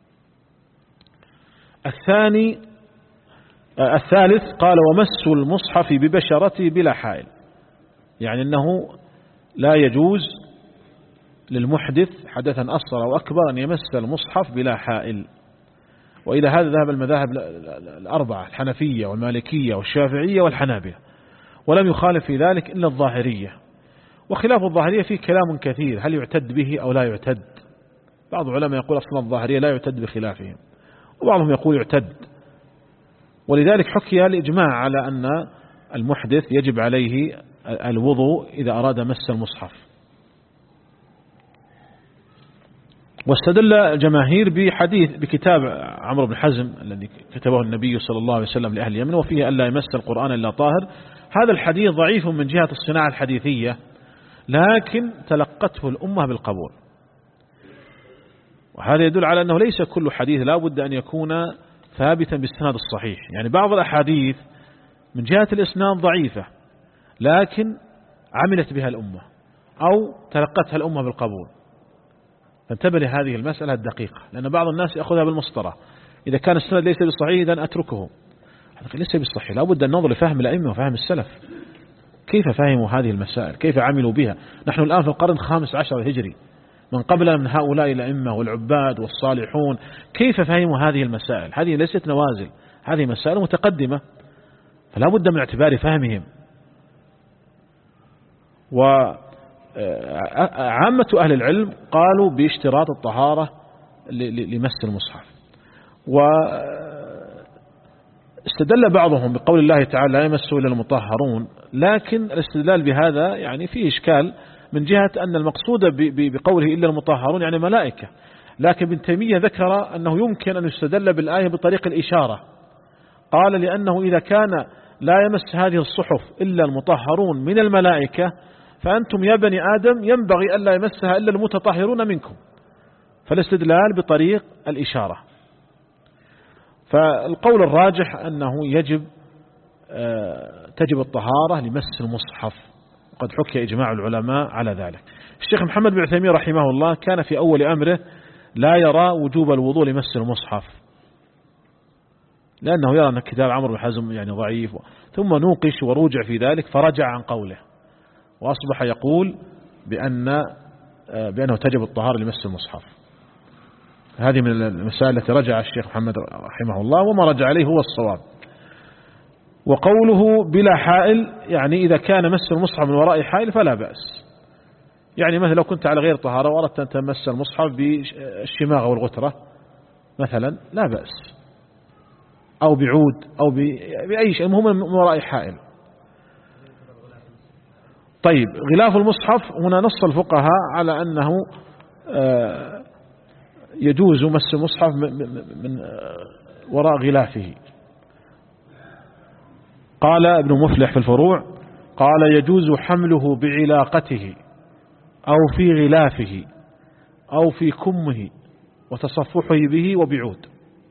الثاني الثالث قال ومس المصحف ببشرته بلا حائل، يعني أنه لا يجوز للمحدث حدثا أصغر أو أكبر أن يمس المصحف بلا حائل. وإلى هذا ذهب المذاهب الأربعة، الحنفية والمالكية والشافعية والحنابلة، ولم يخالف في ذلك إلا الظاهرية. وخلاف الظاهرية فيه كلام كثير، هل يعتد به أو لا يعتد؟ بعض العلماء يقول أصلا الظاهرية لا يعتد بخلافهم، وبعضهم يقول يعتد. ولذلك حكي الإجماع على أن المحدث يجب عليه الوضوء إذا أراد مس المصحف. واستدل الجماهير بحديث بكتاب عمرو بن حزم الذي كتبه النبي صلى الله عليه وسلم لأهل اليمن، وفيه ألا يمس القرآن إلا طاهر. هذا الحديث ضعيف من جهة الصناعة الحديثية، لكن تلقته الأمة بالقبول. وهذا يدل على أنه ليس كل حديث لا بد أن يكون ثابتا بالسند الصحيح. يعني بعض الأحاديث من جهة الإسناد ضعيفة لكن عملت بها الأمة أو تلقتها الأمة بالقبول. فانتبه لهذه المسألة الدقيقة، لأن بعض الناس يأخذها بالمسطرة، إذا كان السند ليس بالصحيح إذن أتركه. هذا ليس بالصحيح، لا بد أن ننظر لفهم الأئمة وفهم السلف، كيف فهموا هذه المسائل، كيف عملوا بها. نحن الآن في القرن الخامس عشر الهجري، من قبل من هؤلاء الأئمة والعباد والصالحون كيف فهموا هذه المسائل. هذه ليست نوازل، هذه مسائل متقدمة، فلا بد من اعتبار فهمهم. وعامة أهل العلم قالوا باشتراط الطهارة لمس المصحف. واستدل بعضهم بقول الله تعالى لا يمسه إلا المطهرون، لكن الاستدلال بهذا يعني فيه إشكال من جهة أن المقصود بقوله إلا المطهرون يعني ملائكة. لكن ابن تيمية ذكر أنه يمكن أن يستدل بالآية بطريق الإشارة. قال لأنه إذا كان لا يمس هذه الصحف إلا المطهرون من الملائكة، فأنتم يا بني آدم ينبغي ألا يمسها إلا المتطهرون منكم، فالاستدلال بطريق الإشارة. فالقول الراجح أنه يجب تجب الطهارة لمس المصحف، قد حكي إجماع العلماء على ذلك. الشيخ محمد بن عثيمين رحمه الله كان في أول أمره لا يرى وجوب الوضوء لمس المصحف، لأنه يرى أن كتاب عمرو بن حزم يعني ضعيف، ثم نوقش وروجع في ذلك فرجع عن قوله، وأصبح يقول بأن بأنه تجب الطهارة لمس المصحف. هذه من المسائل التي رجع الشيخ محمد رحمه الله، وما رجع عليه هو الصواب. وقوله بلا حائل يعني إذا كان مس المصحف من وراء حائل فلا بأس. يعني مثلا لو كنت على غير طهارة وأردت أن تمس المصحف بالشماغة والغترة مثلا لا بأس، أو بعود أو بأي شيء، المهم من وراء حائل. طيب غلاف المصحف هنا نص الفقهاء على أنه يجوز مس المصحف من وراء غلافه، قال ابن مفلح في الفروع قال يجوز حمله بعلاقته أو في غلافه أو في كمه وتصفحه به وبعود.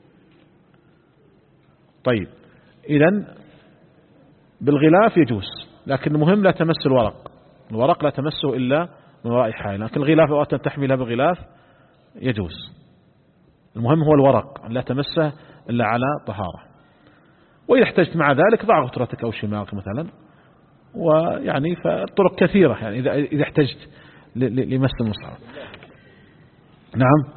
طيب إذن بالغلاف يجوز، لكن المهم لا تمس الورق، الورق لا تمسه إلا من وراء حائل، لكن الغلاف أو أن تحملها بغلاف يجوز، المهم هو الورق لا تمسه إلا على طهارة. وإذا احتجت مع ذلك ضع غترتك أو شماغك مثلا، ويعني فالطرق كثيرة يعني إذا إذا احتجت لمس المصحف. نعم.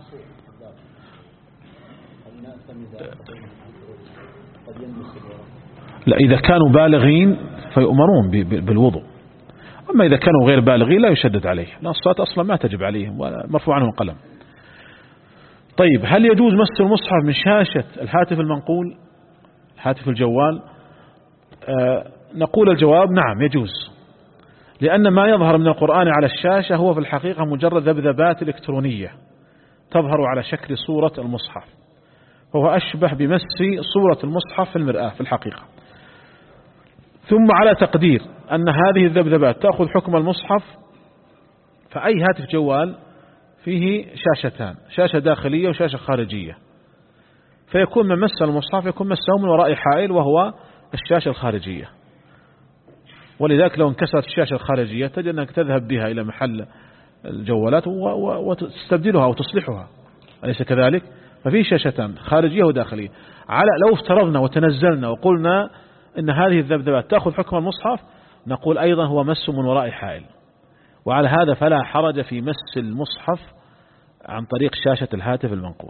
لا، إذا كانوا بالغين فيؤمرون بالوضوء، أما إذا كانوا غير بالغين لا يشدد عليه، لا الصلاة أصلا ما تجب عليهم ولا مرفوع عنهم قلم. طيب هل يجوز مس المصحف من شاشة الهاتف المنقول، هاتف الجوال؟ آه نقول الجواب نعم يجوز، لأن ما يظهر من القرآن على الشاشة هو في الحقيقة مجرد ذبذبات إلكترونية تظهر على شكل صورة المصحف، وهو أشبه بمس صورة المصحف في المرآة في الحقيقة. ثم على تقدير أن هذه الذبذبات تأخذ حكم المصحف، فأي هاتف جوال فيه شاشتان، شاشة داخلية وشاشة خارجية، فيكون من مس المصحف يكون مسه من وراء حائل وهو الشاشة الخارجية. ولذلك لو انكسرت الشاشة الخارجية تجد أنك تذهب بها إلى محل الجوالات وتستبدلها وتصلحها، أليس كذلك؟ ففي شاشتان خارجية وداخلية. على لو افترضنا وتنزلنا وقلنا إن هذه الذبذبات تأخذ حكم المصحف، نقول أيضا هو مس من وراء حائل، وعلى هذا فلا حرج في مس المصحف عن طريق شاشة الهاتف المنقول.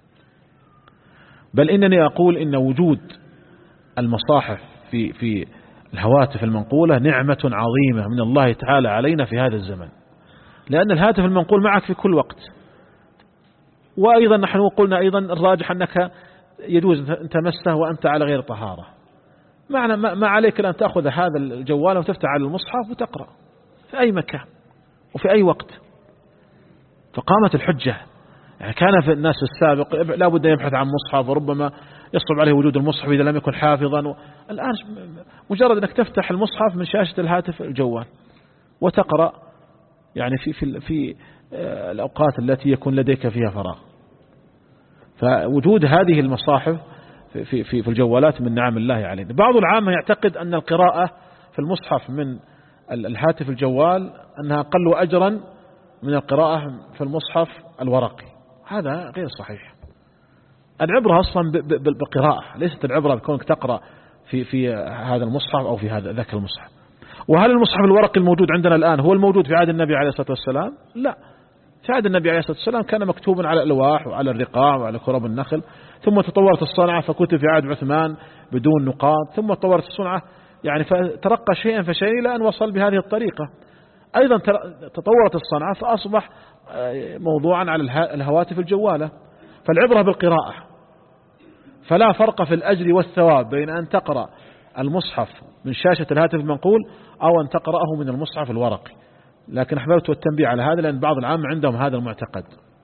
بل إنني أقول إن وجود المصاحف في في الهواتف المنقولة نعمة عظيمة من الله تعالى علينا في هذا الزمن، لأن الهاتف المنقول معك في كل وقت. وأيضا نحن قلنا أيضا الراجح أنك يجوز أن تمسه وأنت على غير طهارة، معنى ما عليك أن تأخذ هذا الجوال وتفتح على المصحف وتقرأ في أي مكان وفي أي وقت. فقامت الحجة. يعني كان في الناس السابق لا بد أن يبحث عن مصحف، وربما يصعب عليه وجود المصحف إذا لم يكن حافظا. الآن مجرد أنك تفتح المصحف من شاشة الهاتف الجوال وتقرأ يعني في في في الأوقات التي يكون لديك فيها فراغ. فوجود هذه المصاحف في في في الجوالات من نعم الله علينا. بعض العامة يعتقد أن القراءة في المصحف من الهاتف الجوال أنها أقل أجرا من القراءة في المصحف الورقي، هذا غير صحيح. العبرة أصلا بالقراءة، ليست العبرة بكونك تقرأ في في هذا المصحف أو في هذا ذاك المصحف. وهل المصحف الورقي الموجود عندنا الآن هو الموجود في عهد النبي عليه الصلاة والسلام؟ لا، في عهد النبي عليه الصلاة والسلام كان مكتوبا على الألواح وعلى الرقاع وعلى كرب النخل، ثم تطورت الصنعة فكتب في عهد عثمان بدون نقاط، ثم تطورت الصنعة يعني فترقى شيئا فشيئا إلى أن وصل بهذه الطريقة. أيضا تطورت الصنعة فأصبح موضوعا على الهواتف الجوالة. فالعبرة بالقراءة، فلا فرق في الأجر والثواب بين أن تقرأ المصحف من شاشة الهاتف المنقول أو أن تقرأه من المصحف الورقي. لكن أحببت التنبيه على هذا لأن بعض العامة عندهم هذا المعتقد.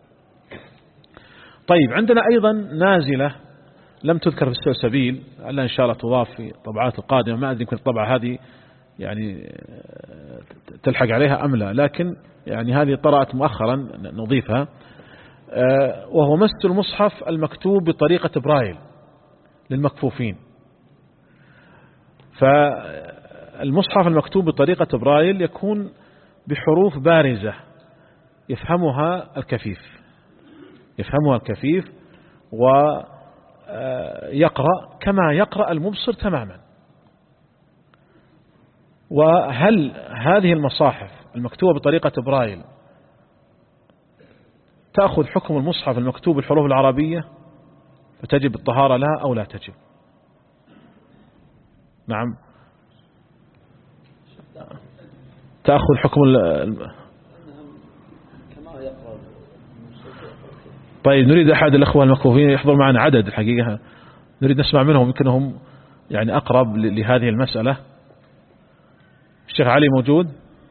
طيب عندنا أيضا نازلة لم تذكر في السلسبيل، ألا إن شاء الله تضاف في طبعات القادمة، ما أدري يمكن الطبعة هذه يعني تلحق عليها أم لا، لكن يعني هذه طرأت مؤخرا نضيفها، وهو مس المصحف المكتوب بطريقة برايل للمكفوفين. فالمصحف المكتوب بطريقة برايل يكون بحروف بارزة يفهمها الكفيف يفهمها الكفيف ويقرأ كما يقرأ المبصر تماما. وهل هذه المصاحف المكتوبة بطريقة برايل تأخذ حكم المصحف المكتوب بالحروف العربية فتجب الطهارة لها أو لا تجب؟ نعم، تأخذ حكم ال... طيب نريد أحد الأخوة المكفوفين يحضر معنا عدد الحقيقة، نريد نسمع منهم يمكن هم يعني أقرب لهذه المسألة. الشيخ علي موجود؟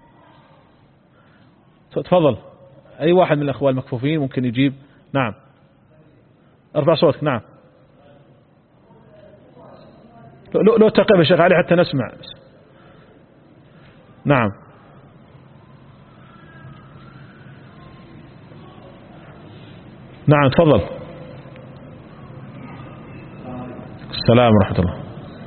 تفضل، أي واحد من الأخوة المكفوفين ممكن يجيب. نعم، ارفع صوتك. نعم، لو, لو تقف يا شيخ علي حتى نسمع. نعم. نعم تفضل. السلام ورحمة الله.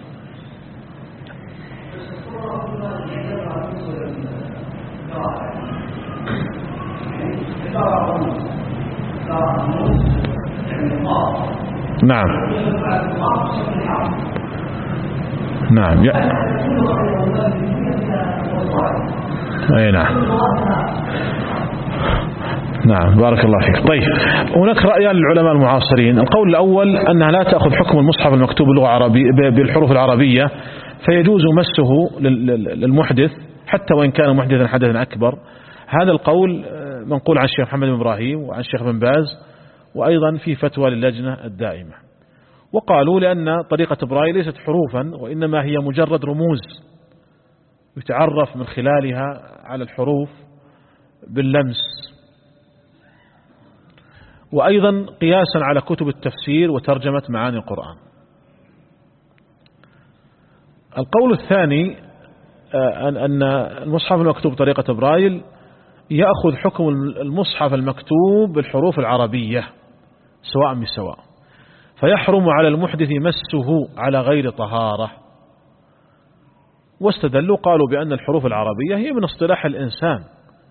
نعم نعم يا. أي نعم نعم بارك الله فيك. طيب هناك رأيان للعلماء المعاصرين. القول الأول أنها لا تأخذ حكم المصحف المكتوب باللغة العربية بالحروف العربية، فيجوز مسه للمحدث حتى وإن كان محدثا حدثا أكبر. هذا القول منقول عن الشيخ محمد بن إبراهيم وعن الشيخ بن باز، وأيضا في فتوى للجنة الدائمة. وقالوا لأن طريقة برايل ليست حروفا وإنما هي مجرد رموز يتعرف من خلالها على الحروف باللمس، وأيضا قياسا على كتب التفسير وترجمة معاني القرآن. القول الثاني أن المصحف المكتوب بطريقة برايل يأخذ حكم المصحف المكتوب بالحروف العربية سواء بسواء، فيحرم على المحدث مسه على غير طهارة. واستدلوا قالوا بأن الحروف العربية هي من اصطلاح الإنسان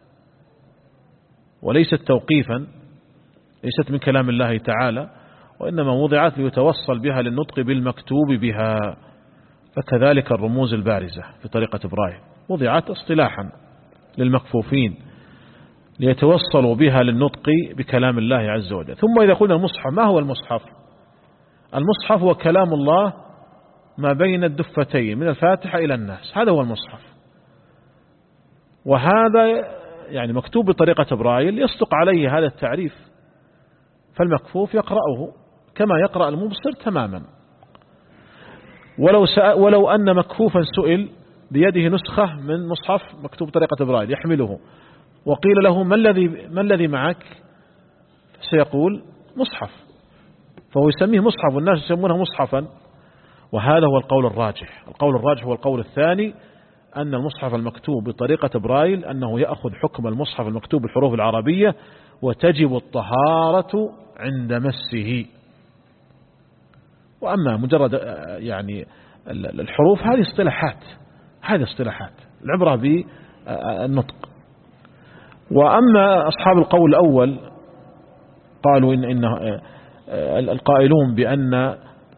وليست توقيفا، ليست من كلام الله تعالى، وإنما وضعت ليتوصل بها للنطق بالمكتوب بها. فكذلك الرموز البارزة في طريقة برايل وضعت اصطلاحا للمكفوفين ليتوصلوا بها للنطق بكلام الله عز وجل. ثم إذا قلنا المصحف، ما هو المصحف؟ المصحف هو كلام الله ما بين الدفتين من الفاتحة إلى الناس، هذا هو المصحف. وهذا يعني مكتوب بطريقة برايل يصدق عليه هذا التعريف، فالمكفوف يقرأه كما يقرأ المبصر تماما. ولو, ولو أن مكفوفا سئل بيده نسخة من مصحف مكتوب بطريقة برايل يحمله وقيل له ما الذي ما الذي معك، سيقول مصحف، فهو يسميه مصحف والناس يسمونه مصحفا. وهذا هو القول الراجح. القول الراجح هو القول الثاني، أن المصحف المكتوب بطريقة برايل أنه يأخذ حكم المصحف المكتوب بالحروف العربية وتجب الطهارة عند مسه. وأما مجرد يعني الحروف هذه اصطلاحات، هذه اصطلاحات، العبرة بالنطق. وأما أصحاب القول الأول قالوا إن, إن القائلون بأن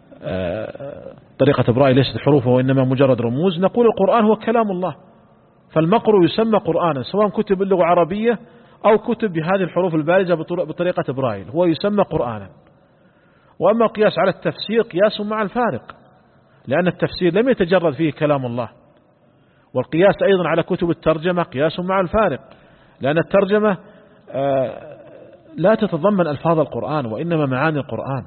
طريقة برايل ليست حروفه وإنما مجرد رموز، نقول القرآن هو كلام الله، فالمقر يسمى قرآنا سواء كتب باللغة العربية أو كتب بهذه الحروف البارزة بطريقة برايل، هو يسمى قرآنا. وأما القياس على التفسير قياس مع الفارق، لأن التفسير لم يتجرد فيه كلام الله، والقياس أيضا على كتب الترجمة قياس مع الفارق، لأن الترجمة لا تتضمن ألفاظ القرآن وإنما معاني القرآن.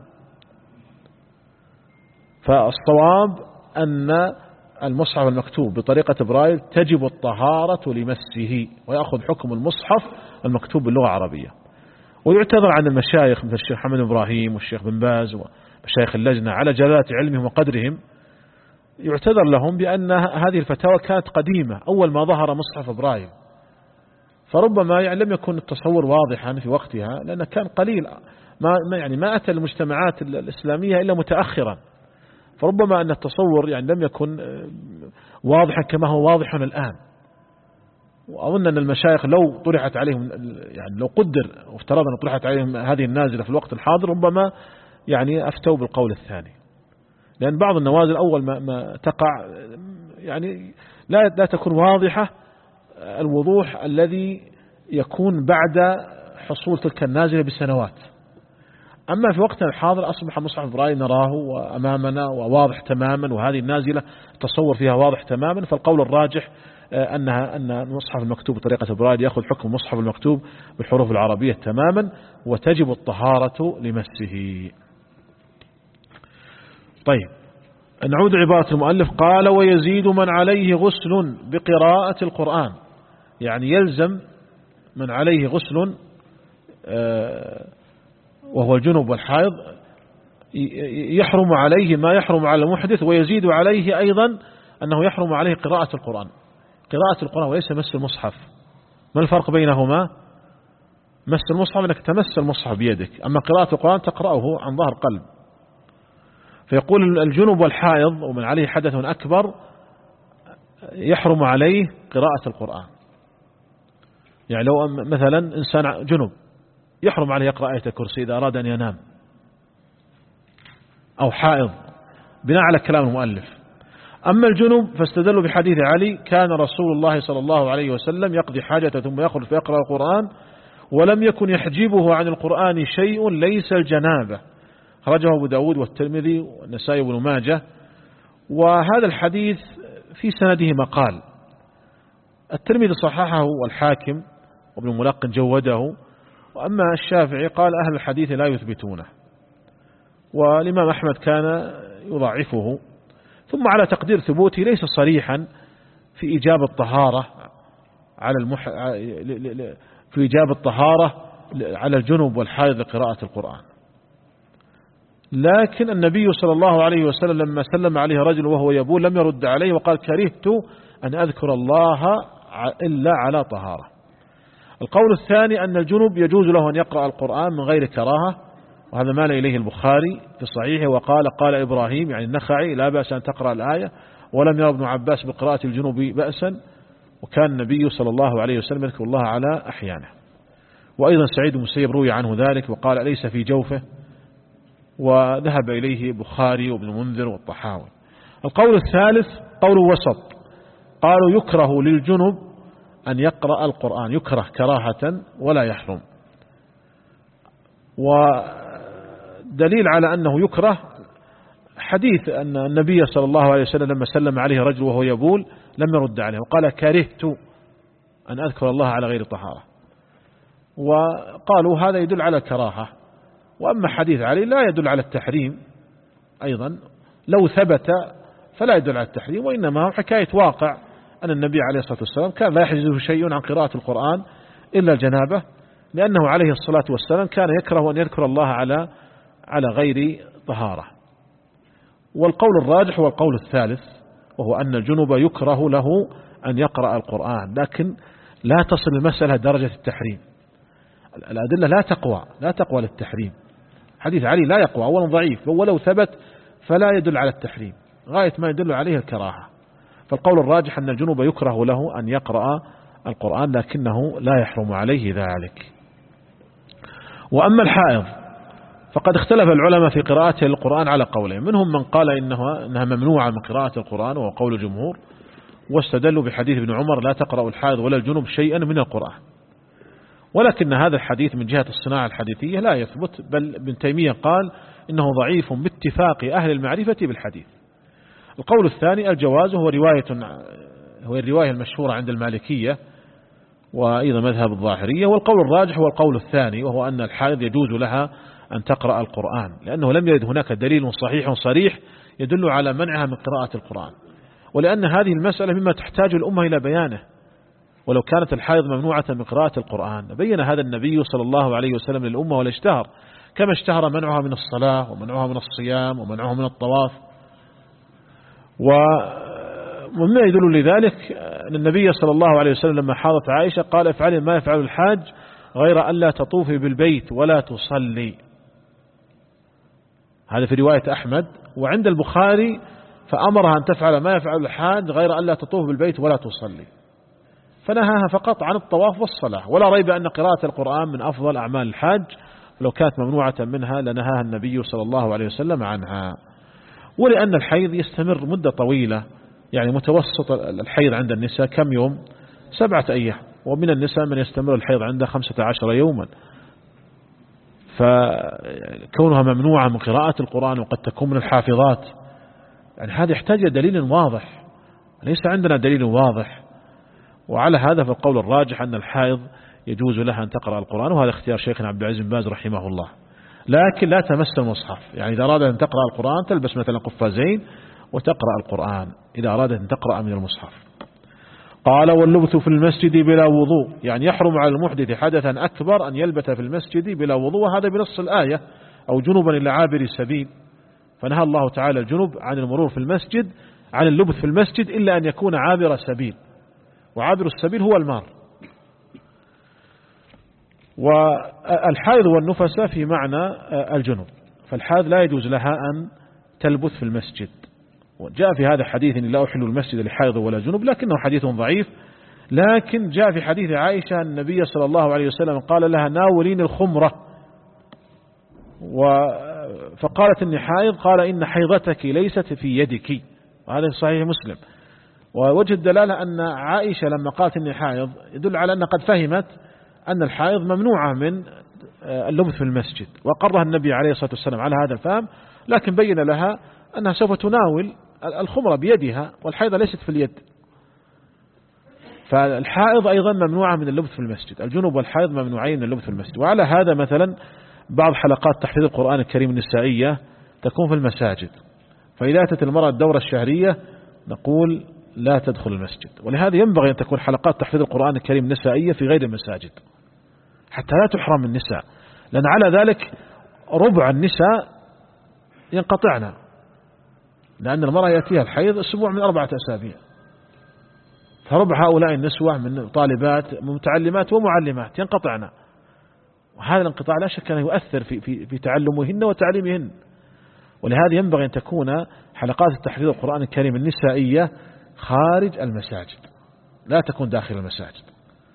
فالصواب أن المصحف المكتوب بطريقة برايل تجب الطهارة لمسه ويأخذ حكم المصحف المكتوب باللغة العربية. ويعتذر عن المشايخ مثل الشيخ محمد إبراهيم والشيخ بن باز ومشايخ اللجنة على جلالة علمهم وقدرهم، يعتذر لهم بأن هذه الفتاوى كانت قديمة أول ما ظهر مصحف برايل، فربما يعني لم يكن التصور واضحا في وقتها، لأنه كان قليل، ما يعني ما أتى المجتمعات الإسلامية إلا متأخرا، فربما أن التصور يعني لم يكن واضحا كما هو واضح الآن. وأظن أن المشايخ لو طرحت عليهم، يعني لو قدر وافترض أن طرحت عليهم هذه النازلة في الوقت الحاضر، ربما يعني أفتوا بالقول الثاني، لأن بعض النوازل أول ما, ما تقع يعني لا لا تكون واضحة الوضوح الذي يكون بعد حصول تلك النازلة بسنوات. أما في وقتنا الحاضر أصبح مصحف برايل نراه وأمامنا وواضح تماما، وهذه النازلة تصور فيها واضح تماما. فالقول الراجح أنها أن المصحف المكتوب بطريقة برايل يأخذ حكم المصحف المكتوب بالحروف العربية تماما وتجب الطهارة لمسه. طيب نعود عبارة المؤلف، قال ويزيد من عليه غسل بقراءة القرآن، يعني يلزم من عليه غسل وهو الجنب والحائض يحرم عليه ما يحرم على المحدث، ويزيد عليه أيضا أنه يحرم عليه قراءة القرآن. قراءة القرآن وليس مس المصحف. ما الفرق بينهما؟ مس المصحف أنك تمس المصحف بيدك، أما قراءة القرآن تقرأه عن ظهر قلب. فيقول الجنب والحائض ومن عليه حدث أكبر يحرم عليه قراءة القرآن. يعني لو مثلا إنسان جنب يحرم عليه يقرأ آية الكرسي إذا أراد أن ينام، أو حائض بناء على كلام المؤلف. أما الجنب فاستدلوا بحديث علي: كان رسول الله صلى الله عليه وسلم يقضي حاجته ثم يخرج فيقرأ القرآن ولم يكن يحجبه عن القرآن شيء ليس الجنابة. خرجه أبو داود والترمذي والنسائي وابن ماجه. وهذا الحديث في سنده مقال. الترمذي صححه والحاكم وابن الملقن جوده، وأما الشافعي قال أهل الحديث لا يثبتونه، والإمام أحمد كان يضعفه. ثم على تقدير ثبوته ليس صريحا في إيجاب الطهارة على المح... في إيجاب الطهارة على الجنب والحائض لقراءة القرآن. لكن النبي صلى الله عليه وسلم لما سلم عليه رجل وهو يبول لم يرد عليه وقال: كرهت أن أذكر الله إلا على طهارة. القول الثاني أن الجنب يجوز له أن يقرأ القرآن من غير كراهة، وهذا مال إليه البخاري في صحيحه وقال: قال إبراهيم يعني النخعي: لا بأس أن تقرأ الآية، ولم يرى ابن عباس بقراءة الجنوب بأسا، وكان النبي صلى الله عليه وسلم يذكر الله على أحيانه. وأيضا سعيد بن المسيب روي عنه ذلك وقال: ليس في جوفه، وذهب إليه البخاري وابن المنذر والطحاوي. القول الثالث قول وسط، قالوا يكره للجنب أن يقرأ القرآن، يكره كراهة ولا يحرم. ودليل على أنه يكره حديث أن النبي صلى الله عليه وسلم لما سلم عليه رجل وهو يبول لم يرد عليه وقال: كرهت أن أذكر الله على غير طهارة. وقالوا هذا يدل على الكراهة. وأما حديث علي لا يدل على التحريم أيضا، لو ثبت فلا يدل على التحريم، وإنما هو حكاية واقع أن النبي عليه الصلاة والسلام كان لا يحجزه شيء عن قراءة القرآن إلا الجنابة، لأنه عليه الصلاة والسلام كان يكره أن يذكر الله على على غير طهارة. والقول الراجح هو القول الثالث، وهو أن الجنب يكره له أن يقرأ القرآن، لكن لا تصل المسألة درجة التحريم. الأدلة لا تقوى لا تقوى للتحريم. حديث علي لا يقوى، أولا ضعيف، ولو ثبت فلا يدل على التحريم، غاية ما يدل عليه الكراهة. فالقول الراجح أن الجنب يكره له أن يقرأ القرآن، لكنه لا يحرم عليه ذلك. وأما الحائض فقد اختلف العلماء في قراءته للقرآن على قولين، منهم من قال إنها, إنها ممنوعة من قراءة القرآن وهو قول الجمهور، واستدلوا بحديث ابن عمر: لا تقرأ الحائض ولا الجنب شيئا من القرآن. ولكن هذا الحديث من جهة الصناعة الحديثية لا يثبت، بل ابن تيمية قال إنه ضعيف باتفاق أهل المعرفة بالحديث. القول الثاني الجواز، وهو رواية هو الرواية المشهورة عند المالكية وأيضا مذهب الظاهرية. والقول الراجح هو القول الثاني، وهو أن الحائض يجوز لها أن تقرأ القرآن، لأنه لم يرد هناك دليل صحيح صريح يدل على منعها من قراءة القرآن، ولأن هذه المسألة مما تحتاج الأمة إلى بيانه. ولو كانت الحائض ممنوعة من قراءة القرآن بين هذا النبي صلى الله عليه وسلم للأمة ولا اشتهر، كما اشتهر منعها من الصلاة ومنعها من الصيام ومنعها من الطواف. ومما يدل لذلك أن النبي صلى الله عليه وسلم لما حاضت عائشة قال: افعلي ما يفعل الحاج غير أن لا تطوفي بالبيت ولا تصلي. هذا في رواية أحمد. وعند البخاري فأمرها أن تفعل ما يفعل الحاج غير أن لا تطوف بالبيت ولا تصلي، فنهاها فقط عن الطواف والصلاة. ولا ريب أن قراءة القرآن من أفضل أعمال الحاج، لو كانت ممنوعة منها لنهاها النبي صلى الله عليه وسلم عنها. ولأن الحيض يستمر مدة طويلة، يعني متوسط الحيض عند النساء كم يوم؟ سبعة أيام، ومن النساء من يستمر الحيض عنده خمسة عشر يوما. فكونها ممنوعة من قراءة القرآن وقد تكون من الحافظات، يعني هذا يحتاج دليل واضح، ليس عندنا دليل واضح. وعلى هذا فالقول الراجح أن الحائض يجوز لها أن تقرأ القرآن، وهذا اختيار شيخنا عبد العزيز بن باز رحمه الله. لكن لا تمس المصحف، يعني إذا أرادت أن تقرأ القرآن تلبس مثلا قفازين وتقرأ القرآن إذا أرادت أن تقرأ من المصحف. قال: واللبث في المسجد بلا وضوء، يعني يحرم على المحدث حدثا أكبر أن يلبث في المسجد بلا وضوء، هذا بنص الآية: أو جنبا إلى عابر السبيل. فنهى الله تعالى الجنب عن المرور في المسجد، عن اللبث في المسجد، إلا أن يكون عابر سبيل، وعابر السبيل هو المار. والحائض والنفساء في معنى الجنب، فالحائض لا يجوز لها أن تلبث في المسجد. وجاء في هذا حديث لا أحل المسجد لحائض ولا جنب، لكنه حديث ضعيف. لكن جاء في حديث عائشة النبي صلى الله عليه وسلم قال لها ناولين الخمرة، فقالت إني حائض، قال إن حيضتك ليست في يدك، وهذا في صحيح مسلم. ووجه الدلالة أن عائشة لما قالت إني حائض يدل على أن قد فهمت أن الحائض ممنوعة من اللبث في المسجد، وقرها النبي عليه الصلاة والسلام على هذا الفهم، لكن بين لها أنها سوف تناول الخمرة بيدها، والحيضة ليست في اليد. فالحائض أيضا ممنوعة من اللبث في المسجد، الجنوب والحائض ممنوعين من اللبث في المسجد. وعلى هذا مثلا بعض حلقات تحفيظ القرآن الكريم النسائية تكون في المساجد، فإذا أتت المرأة الدورة الشهرية نقول لا تدخل المسجد. ولهذا ينبغي أن تكون حلقات تحفيظ القرآن الكريم النسائية في غير المساجد حتى لا تحرم النساء، لأن على ذلك ربع النساء ينقطعن، لأن المرأة يأتيها الحيض أسبوع من أربعة أسابيع، فربع هؤلاء النسوة من طالبات متعلمات ومعلمات ينقطعن، وهذا الانقطاع لا شك أنه يؤثر في, في, في تعلمهن وتعليمهن. ولهذا ينبغي أن تكون حلقات التحفيظ القرآن الكريم النسائية خارج المساجد، لا تكون داخل المساجد.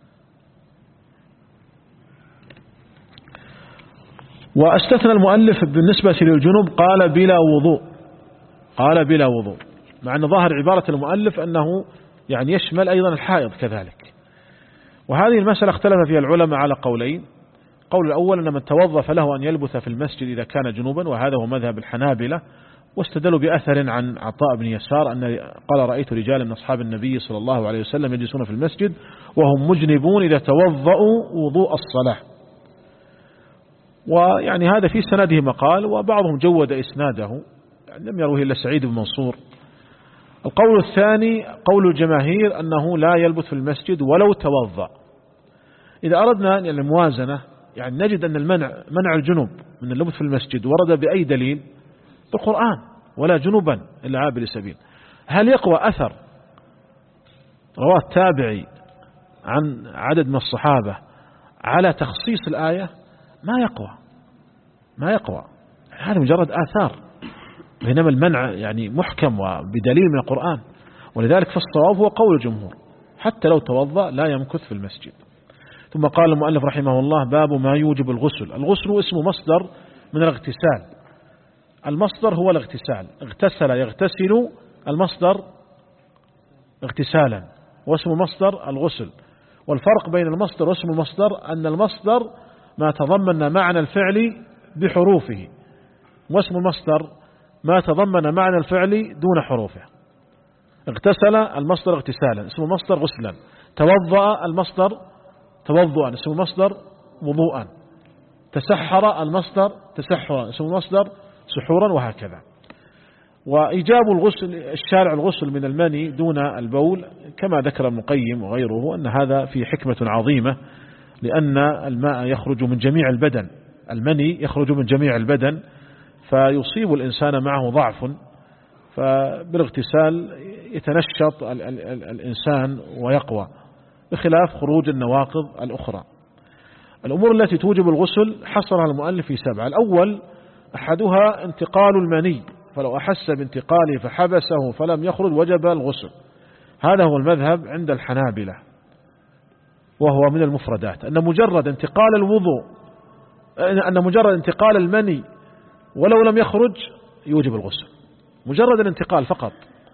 واستثنى المؤلف بالنسبة للجنوب قال بلا وضوء، قال بلا وضوء، مع أن ظاهر عبارة المؤلف أنه يعني يشمل أيضا الحائض كذلك. وهذه المسألة اختلف فيها العلماء على قولين. قول الأول أن من توضأ فله أن يلبث في المسجد إذا كان جنوبا، وهذا هو مذهب الحنابلة، واستدلوا بأثر عن عطاء بن يسار أن قال رأيت رجالا من أصحاب النبي صلى الله عليه وسلم يجلسون في المسجد وهم مجنبون إذا توضأوا وضوء الصلاة. ويعني هذا في سنده مقال، وبعضهم جود إسناده، يعني لم يروه إلا سعيد بن منصور. القول الثاني قول الجماهير أنه لا يلبث في المسجد ولو توضأ. إذا أردنا يعني الموازنة، يعني نجد أن المنع منع الجنوب من اللبث في المسجد ورد بأي دليل؟ بالقرآن، ولا جنوبا إلا عابر سبيل. هل يقوى أثر رواه التابعي عن عدد من الصحابة على تخصيص الآية؟ ما يقوى، ما يقوى، هذا مجرد آثار، بينما المنع يعني محكم وبدليل من القرآن. ولذلك فالصواب هو قول الجمهور، حتى لو توضأ لا يمكث في المسجد. ثم قال المؤلف رحمه الله باب ما يوجب الغسل. الغسل اسم مصدر من الاغتسال، المصدر هو الاغتسال، اغتسل يغتسل، المصدر اغتسالا، واسم المصدر الغسل. والفرق بين المصدر واسم المصدر أن المصدر ما تضمن معنى الفعل بحروفه، واسم المصدر ما تضمن معنى الفعل دون حروفه. اغتسل المصدر اغتسالا، اسم المصدر غسلا. توضأ المصدر توضؤا، اسم المصدر وضوءا. تسحر المصدر تسحرا، اسم المصدر سحورا، وهكذا. وإيجاب الغسل الشارع الغسل من المني دون البول كما ذكر ابن القيم وغيره أن هذا في حكمة عظيمة، لأن الماء يخرج من جميع البدن، المني يخرج من جميع البدن، فيصيب الإنسان معه ضعف، فبالاغتسال يتنشط ال ال ال الإنسان ويقوى، بخلاف خروج النواقض الأخرى. الأمور التي توجب الغسل حصرها المؤلف في سبعة. الأول أحدها انتقال المني، فلو أحس بانتقاله فحبسه فلم يخرج وجب الغسل. هذا هو المذهب عند الحنابلة، وهو من المفردات أن مجرد انتقال الوضوء أن مجرد انتقال المني ولو لم يخرج يوجب الغسل، مجرد الانتقال فقط.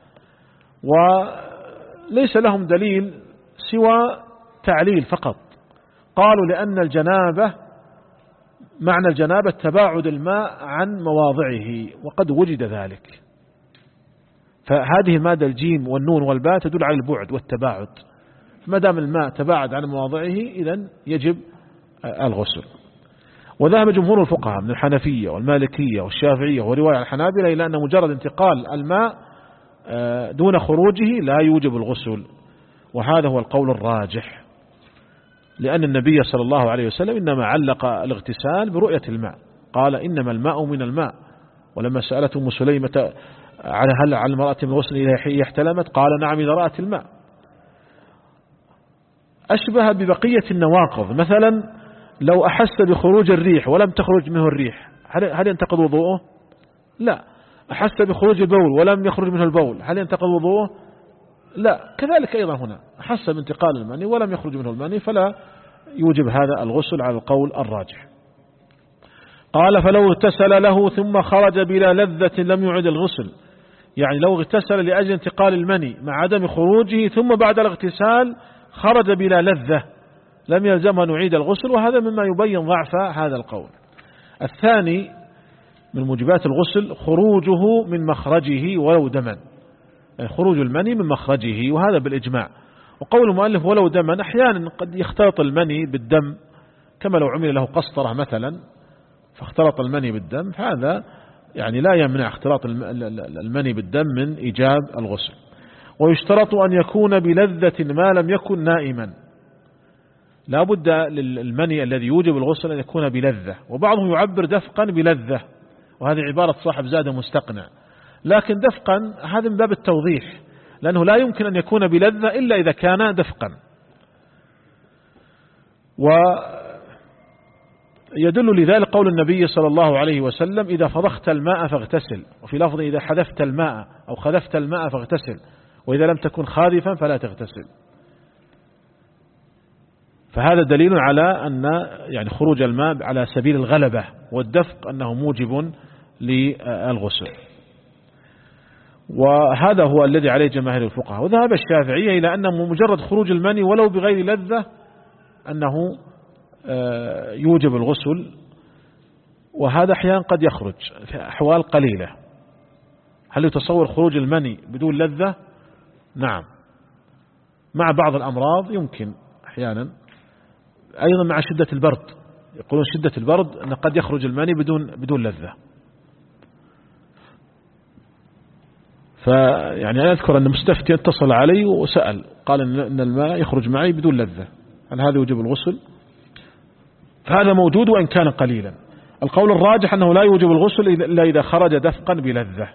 وليس لهم دليل سوى تعليل فقط، قالوا لأن الجنابة معنى الجنابة تباعد الماء عن مواضعه، وقد وجد ذلك، فهذه المادة الجيم والنون والباء تدل على البعد والتباعد، ما دام الماء تباعد عن مواضعه إذن يجب الغسل. وذهب جمهور الفقهاء من الحنفية والمالكية والشافعية ورواية الحنابلة إلى أن مجرد انتقال الماء دون خروجه لا يوجب الغسل، وهذا هو القول الراجح، لأن النبي صلى الله عليه وسلم إنما علق الاغتسال برؤية الماء، قال إنما الماء من الماء ولما سألت أم سليمة على هل على المرأة من غسل إذا هي احتلمت قال نعم إذا رأت الماء. أشبه ببقية النواقض، مثلا لو أحس بخروج الريح ولم تخرج منه الريح هل ينتقض وضوءه؟ لا. أحس بخروج البول ولم يخرج منه البول هل ينتقض وضوءه؟ لا. كذلك أيضا هنا أحس بانتقال المني ولم يخرج منه المني فلا يوجب هذا الغسل على القول الراجح. قال فلو اغتسل له ثم خرج بلا لذة لم يعد الغسل، يعني لو اغتسل لأجل انتقال المني مع عدم خروجه ثم بعد الاغتسال خرج بلا لذة لم يلزمه نعيد الغسل، وهذا مما يبين ضعف هذا القول. الثاني من موجبات الغسل خروجه من مخرجه ولو دما، يعني خروج المني من مخرجه، وهذا بالإجماع. وقول المؤلف ولو دما أحيانا قد يختلط المني بالدم، كما لو عمل له قسطرة مثلا فاختلط المني بالدم، فهذا يعني لا يمنع اختلاط المني بالدم من إيجاب الغسل. ويشترط أن يكون بلذة ما لم يكن نائما، لا بد للمني الذي يوجب الغسل أن يكون بلذة، وبعضهم يعبر دفقا بلذة، وهذه عبارة صاحب زاد مستقنع، لكن دفقا هذا من باب التوضيح، لأنه لا يمكن أن يكون بلذة إلا إذا كان دفقا. ويدل لذلك قول النبي صلى الله عليه وسلم إذا فضخت الماء فاغتسل، وفي لفظ إذا حذفت الماء أو خذفت الماء فاغتسل، وإذا لم تكن خاذفا فلا تغتسل. فهذا دليل على أن يعني خروج الماء على سبيل الغلبة والدفق أنه موجب للغسل، وهذا هو الذي عليه جماهير الفقهاء. وذهب الشافعية إلى أنه مجرد خروج المني ولو بغير لذة أنه يوجب الغسل، وهذا أحيانا قد يخرج في أحوال قليلة. هل يتصور خروج المني بدون لذة؟ نعم، مع بعض الأمراض يمكن أحيانا، أيضا مع شدة البرد، يقولون شدة البرد أن قد يخرج المني بدون بدون لذة. فيعني أنا أذكر أن مستفتي اتصل علي وسأل قال أن الماء يخرج معي بدون لذة، هل هذا يوجب الغسل؟ فهذا موجود وإن كان قليلا. القول الراجح أنه لا يوجب الغسل إلا إذا خرج دفقا بلذة.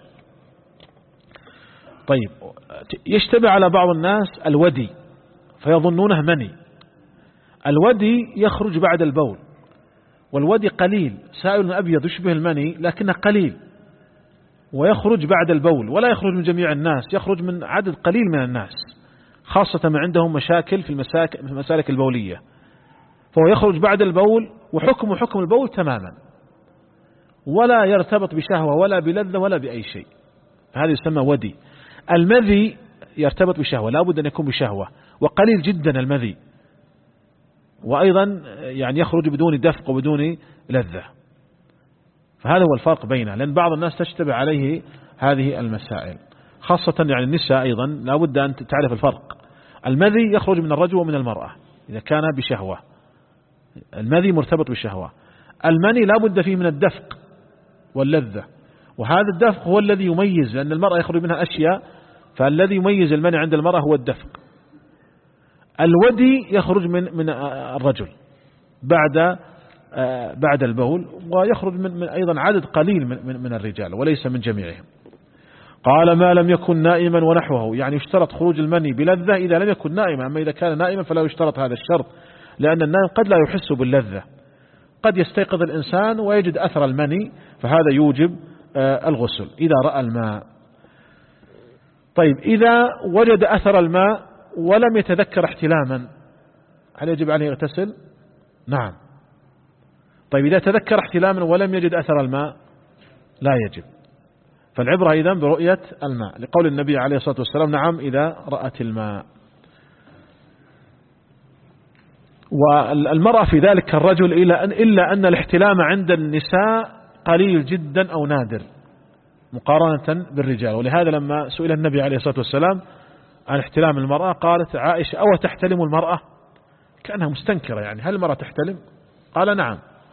طيب، يشتبه على بعض الناس الودي فيظنونه مني. الودي يخرج بعد البول، والودي قليل سائل أبيض يشبه المني لكنه قليل، ويخرج بعد البول ولا يخرج من جميع الناس، يخرج من عدد قليل من الناس، خاصة ما عندهم مشاكل في المسالك البولية، فهو يخرج بعد البول وحكم حكم البول تماما، ولا يرتبط بشهوة ولا بلذة ولا بأي شيء، هذا يسمى ودي. المذي يرتبط بشهوة، لا بد أن يكون بشهوة، وقليل جدا المذي، وأيضا يعني يخرج بدون دفق وبدون لذة. فهذا هو الفرق بينه، لأن بعض الناس تشتبه عليه هذه المسائل، خاصة يعني النساء أيضا لا بد أن تعرف الفرق. المذي يخرج من الرجل ومن المرأة إذا كان بشهوة، المذي مرتبط بالشهوة. المني لا بد فيه من الدفق واللذة، وهذا الدفق هو الذي يميز، لأن المرأة يخرج منها أشياء، فالذي يميز المني عند المرأة هو الدفق. الودي يخرج من من الرجل بعد بعد البول، ويخرج من أيضا عدد قليل من من الرجال وليس من جميعهم. قال ما لم يكن نائما ونحوه، يعني يشترط خروج المني بلذة إذا لم يكن نائما، أما إذا كان نائما فلا يشترط هذا الشرط، لأن النائم قد لا يحس باللذة، قد يستيقظ الإنسان ويجد أثر المني، فهذا يوجب الغسل إذا رأى الماء. طيب، إذا وجد أثر الماء ولم يتذكر احتلاما هل يجب عليه يغتسل؟ نعم. طيب، إذا تذكر احتلاما ولم يجد أثر الماء لا يجب. فالعبرة إذن برؤية الماء، لقول النبي عليه الصلاة والسلام نعم إذا رأت الماء. والمرأة في ذلك كالرجل، إلا أن, إلا أن الاحتلام عند النساء قليل جدا أو نادر مقارنة بالرجال. ولهذا لما سئل النبي عليه الصلاة والسلام عن احتلام المرأة قالت عائشة أو تحتلم المرأة، كأنها مستنكرة، يعني هل المرأة تحتلم؟ قال نعم.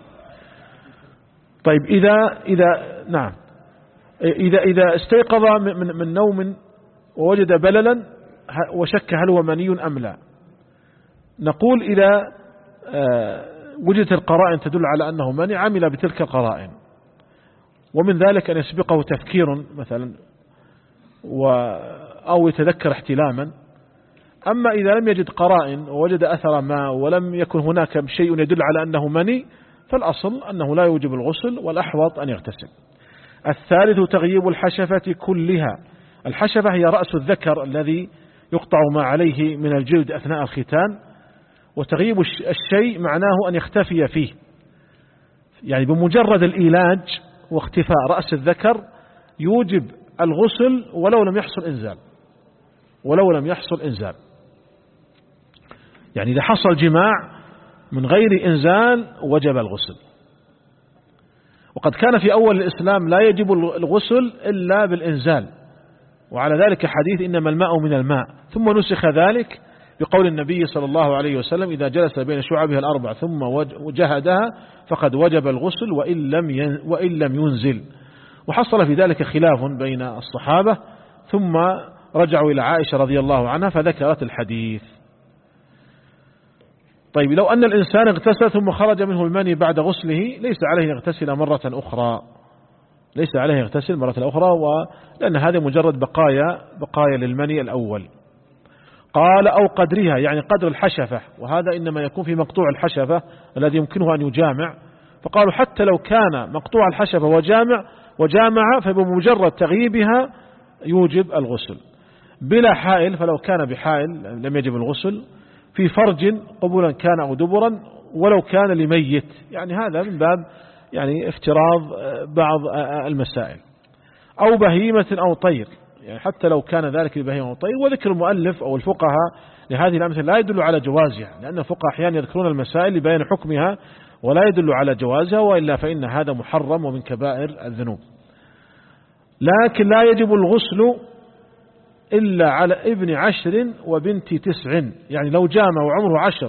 طيب، إذا إذا نعم إذا إذا استيقظ من من نوم ووجد بللا وشك هل هو مني أم لا، نقول إذا وجدت القرائن تدل على أنه مني عمل بتلك القرائن، ومن ذلك أن يسبقه تفكير مثلا أو يتذكر احتلاما. أما إذا لم يجد قرائن ووجد أثر ما ولم يكن هناك شيء يدل على أنه مني فالأصل أنه لا يوجب الغسل والأحوط أن يغتسل. الثالث تغييب الحشفة كلها. الحشفة هي رأس الذكر الذي يقطع ما عليه من الجلد أثناء الختان، وتغييب الشيء معناه أن يختفي فيه، يعني بمجرد الإيلاج واختفاء رأس الذكر يوجب الغسل ولو لم يحصل إنزال، ولو لم يحصل إنزال. يعني إذا حصل جماع من غير إنزال وجب الغسل. وقد كان في أول الإسلام لا يجب الغسل إلا بالإنزال، وعلى ذلك حديث إنما الماء من الماء، ثم نسخ ذلك بقول النبي صلى الله عليه وسلم إذا جلس بين شعبها الأربع ثم وجهدها فقد وجب الغسل وإن لم وإن لم ينزل. وحصل في ذلك خلاف بين الصحابة، ثم رجعوا إلى عائشة رضي الله عنها فذكرت الحديث. طيب لو أن الإنسان اغتسل ثم خرج منه المني بعد غسله ليس عليه أن يغتسل مرة أخرى، ليس عليه يغتسل مرة أخرى، لأن هذا مجرد بقايا بقايا للمني الأول. قال أو قدرها، يعني قدر الحشفة، وهذا إنما يكون في مقطوع الحشفة الذي يمكنه أن يجامع، فقالوا حتى لو كان مقطوع الحشفة وجامع وجامع فبمجرد تغييبها يوجب الغسل. بلا حائل، فلو كان بحائل لم يجب الغسل. في فرج قبولا كان أو دبرا ولو كان لميت، يعني هذا من باب يعني افتراض بعض المسائل. أو بهيمة أو طير، يعني حتى لو كان ذلك لبهيمة أو طير. وذكر المؤلف أو الفقهاء لهذه الأمثلة لا يدل على جوازها، لأن الفقهاء أحيانا يذكرون المسائل لبيان حكمها ولا يدل على جوازها، وإلا فإن هذا محرم ومن كبائر الذنوب. لكن لا يجب الغسل إلا على ابن عشر وبنت تسع، يعني لو جامع وعمره عشر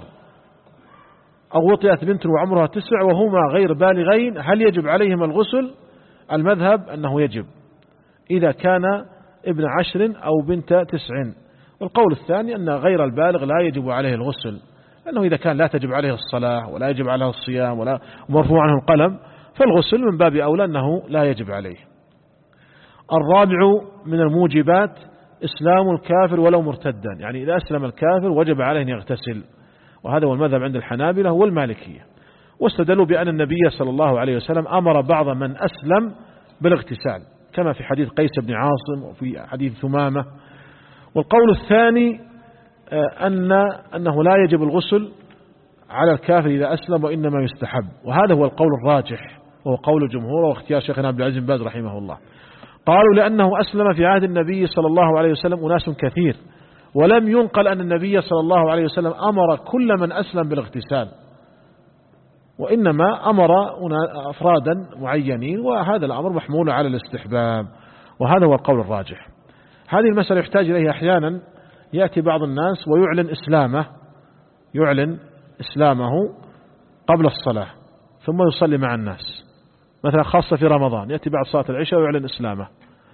أو وطئت بنت وعمرها تسع وهما غير بالغين هل يجب عليهما الغسل؟ المذهب أنه يجب إذا كان ابن عشر أو بنت تسع. والقول الثاني أن غير البالغ لا يجب عليه الغسل، لأنه إذا كان لا تجب عليه الصلاة ولا يجب عليه الصيام ولا مرفوع عنه القلم فالغسل من باب أولى أنه لا يجب عليه. الرابع من الموجبات إسلام الكافر ولو مرتدا، يعني إذا أسلم الكافر وجب عليه أن يغتسل، وهذا هو المذهب عند الحنابلة والمالكية. واستدلوا بأن النبي صلى الله عليه وسلم أمر بعض من أسلم بالاغتسال كما في حديث قيس بن عاصم وفي حديث ثمامة. والقول الثاني أن أنه لا يجب الغسل على الكافر إذا أسلم وإنما يستحب، وهذا هو القول الراجح وهو قول الجمهور واختيار شيخنا عبد العزيز بن باز رحمه الله. قالوا لأنه أسلم في عهد النبي صلى الله عليه وسلم أناس كثير، ولم ينقل أن النبي صلى الله عليه وسلم أمر كل من أسلم بالاغتسال، وإنما أمر أفرادا معينين، وهذا الأمر محمول على الاستحباب، وهذا هو القول الراجح. هذه المسألة يحتاج إليها أحيانا، يأتي بعض الناس ويعلن إسلامه يعلن إسلامه قبل الصلاة ثم يصلي مع الناس، مثلا خاصة في رمضان يأتي بعد صلاة العشاء ويعلن إسلامه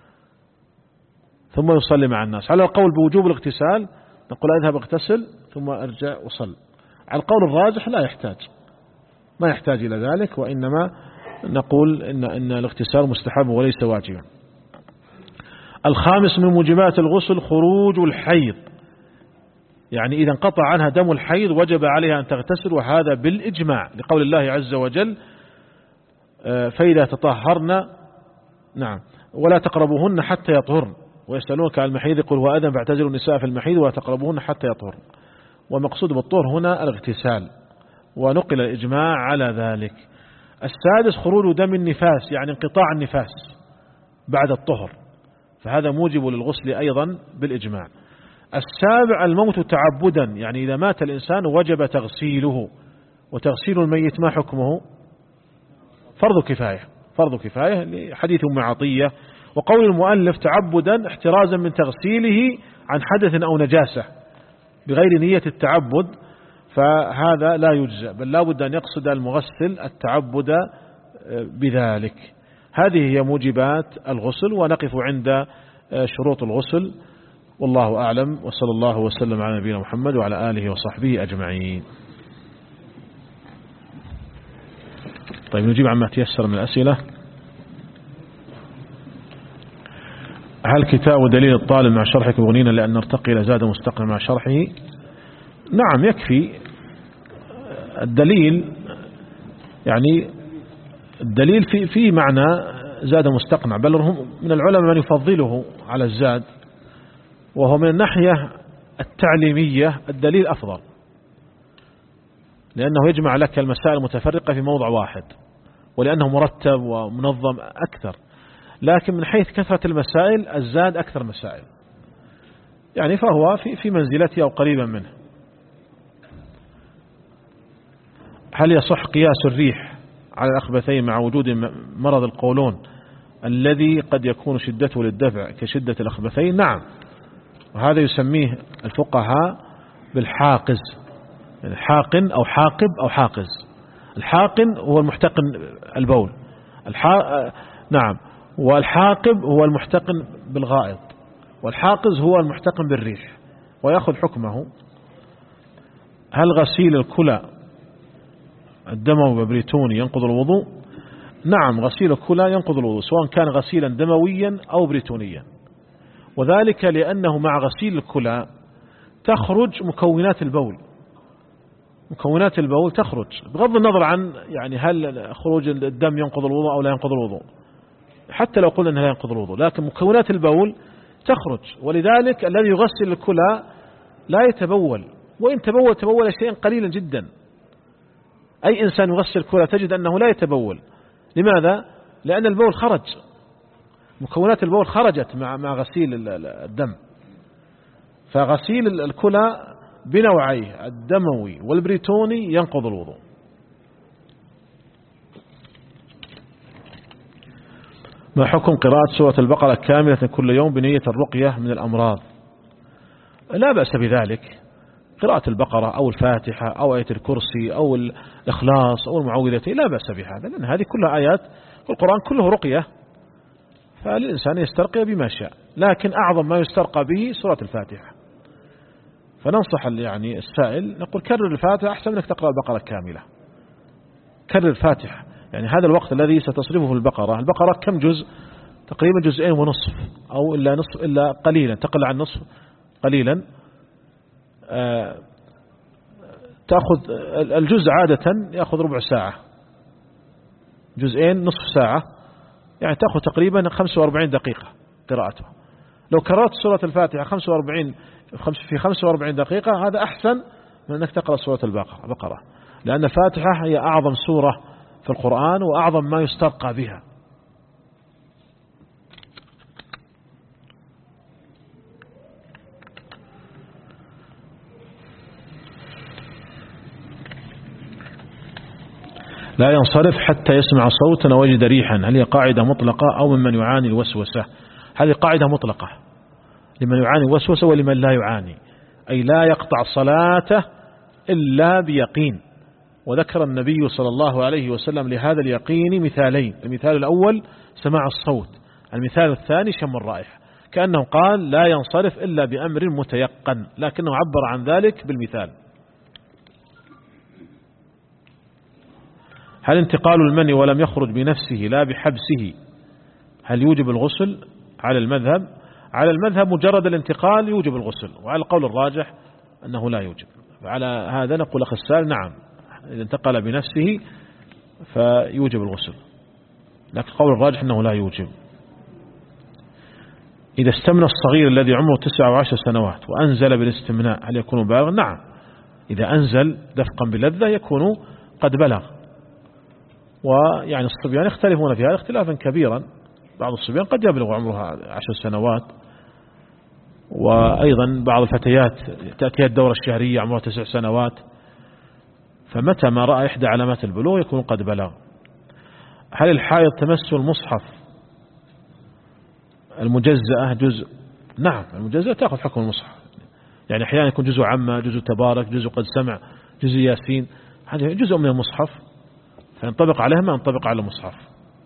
ثم يصلي مع الناس. على القول بوجوب الاغتسال نقول اذهب اغتسل ثم ارجع وصل. على القول الراجح لا يحتاج ما يحتاج إلى ذلك، وإنما نقول إن, إن الاغتسال مستحب وليس واجبا. الخامس من موجبات الغسل خروج الحيض، يعني إذا انقطع عنها دم الحيض وجب عليها أن تغتسل، وهذا بالإجماع لقول الله عز وجل فإذا تطهرن نعم ولا تقربوهن حتى يطهرن ويسألونك عن المحيض قل هو أذى فاعتزلوا النساء في المحيض ولا تقربوهن حتى يطهرن. ومقصود بالطهر هنا الاغتسال، ونقل الإجماع على ذلك. السادس خروج دم النفاس، يعني انقطاع النفاس بعد الطهر، فهذا موجب للغسل أيضا بالإجماع. السابع الموت تعبدا، يعني إذا مات الإنسان وجب تغسيله، وتغسيل الميت ما حكمه؟ فرض كفاية فرض كفاية لحديث أم عطية. وقول المؤلف تعبدا احترازا من تغسيله عن حدث أو نجاسة بغير نية التعبد، فهذا لا يجزأ، بل لا بد أن يقصد المغسل التعبد بذلك. هذه هي موجبات الغسل، ونقف عند شروط الغسل، والله أعلم، وصلى الله وسلم على نبينا محمد وعلى آله وصحبه أجمعين. طيب نجيب عما تيسر من الأسئلة. هل كتاب دليل الطالب مع شرحك يغنينا لأن نرتقي إلى زاد مستقل مع شرحه؟ نعم يكفي الدليل، يعني الدليل في في معنى زاد مستقنع، بل هم من العلماء من يفضله على الزاد، وهو من الناحية التعليمية الدليل أفضل، لأنه يجمع لك المسائل المتفرقة في موضع واحد، ولأنه مرتب ومنظم أكثر. لكن من حيث كثرة المسائل الزاد أكثر مسائل، يعني فهو في في منزلته أو قريبا منه. هل يصح قياس الريح على الأخبثين مع وجود مرض القولون الذي قد يكون شدته للدفع كشدة الأخبثين؟ نعم، وهذا يسميه الفقهاء بالحاقز، يعني حاقن أو حاقب أو حاقز. الحاقن هو المحتقن البول، الحا... نعم، والحاقب هو المحتقن بالغائط، والحاقز هو المحتقن بالريح، ويأخذ حكمه. هل غسيل الكلى الدموي وبريتوني ينقض الوضوء؟ نعم، غسيل الكلى ينقض الوضوء سواء كان غسيلا دمويا أو بريتونيا، وذلك لأنه مع غسيل الكلى تخرج مكونات البول، مكونات البول تخرج بغض النظر عن يعني هل خروج الدم ينقض الوضوء أو لا ينقض الوضوء، حتى لو قلنا أنها لا ينقض الوضوء، لكن مكونات البول تخرج. ولذلك الذي يغسل الكلى لا يتبول، وإن تبول تبول شيئا قليلا جدا. أي إنسان يغسل الكلى تجد أنه لا يتبول. لماذا؟ لأن البول خرج، مكونات البول خرجت مع مع غسيل الدم. فغسيل الكلى بنوعيه الدموي والبريتوني ينقض الوضوء. ما حكم قراءة سورة البقرة كاملة كل يوم بنية الرقية من الأمراض؟ لا بأس بذلك، قراءة البقرة أو الفاتحة أو آية الكرسي أو الإخلاص أو المعوذتين لا بأس بهذا، لأن هذه كلها آيات القرآن كله رقية، فالإنسان يسترقي بما شاء، لكن أعظم ما يسترقى به سورة الفاتحة. فننصح يعني السائل نقول كرر الفاتحة أحسن منك تقرأ البقرة كاملة، كرر الفاتحة. يعني هذا الوقت الذي ستصرفه في البقرة، البقرة كم جزء؟ تقريبا جزئين ونصف أو إلا نصف إلا قليلا، تقل عن نصف قليلا. آه تأخذ الجزء عادة يأخذ ربع ساعة، جزئين نصف ساعة، يعني تأخذ تقريبا خمسة وأربعين دقيقة قراءته. لو كررت سورة الفاتحة خمسة وأربعين في خمسة وأربعين دقيقة هذا أحسن من أنك تقرأ سورة البقرة بقرة، لأن الفاتحة هي أعظم سورة في القرآن وأعظم ما يسترقى بها. لا ينصرف حتى يسمع صوتا أو يجد ريحا، هل هي قاعدة مطلقة أو ممن يعاني الوسوسة؟ هذه قاعدة مطلقة لمن يعاني الوسوسة ولمن لا يعاني، أي لا يقطع صلاته إلا بيقين. وذكر النبي صلى الله عليه وسلم لهذا اليقين مثالين، المثال الأول سماع الصوت، المثال الثاني شم الرائحة، كأنه قال لا ينصرف إلا بأمر متيقن، لكنه عبر عن ذلك بالمثال. هل انتقال المني ولم يخرج بنفسه لا بحبسه هل يوجب الغسل؟ على المذهب على المذهب مجرد الانتقال يوجب الغسل، وعلى القول الراجح أنه لا يوجب. على هذا نقول أخي السائل نعم، إذا انتقل بنفسه فيوجب الغسل، لكن القول الراجح أنه لا يوجب. إذا استمنى الصغير الذي عمره تسع وعشر سنوات وأنزل بالاستمناء هل يكون بالغا؟ نعم، إذا أنزل دفقا بلذة يكون قد بلغ. ويعني الصبيان يختلفون في هذا اختلافا كبيرا، بعض الصبيان قد يبلغ عمرها عشر سنوات، وأيضا بعض الفتيات تأتيها الدورة الشهرية عمرها تسع سنوات، فمتى ما رأى إحدى علامات البلوغ يكون قد بلغ. هل الحائض تمس المصحف المجزأة جزء؟ نعم، المجزأة تأخذ حكم المصحف، يعني أحيانا يكون جزء عامة، جزء تبارك، جزء قد سمع، جزء ياسين، هذا جزء من المصحف فينطبق عليها ما ينطبق على المصحف.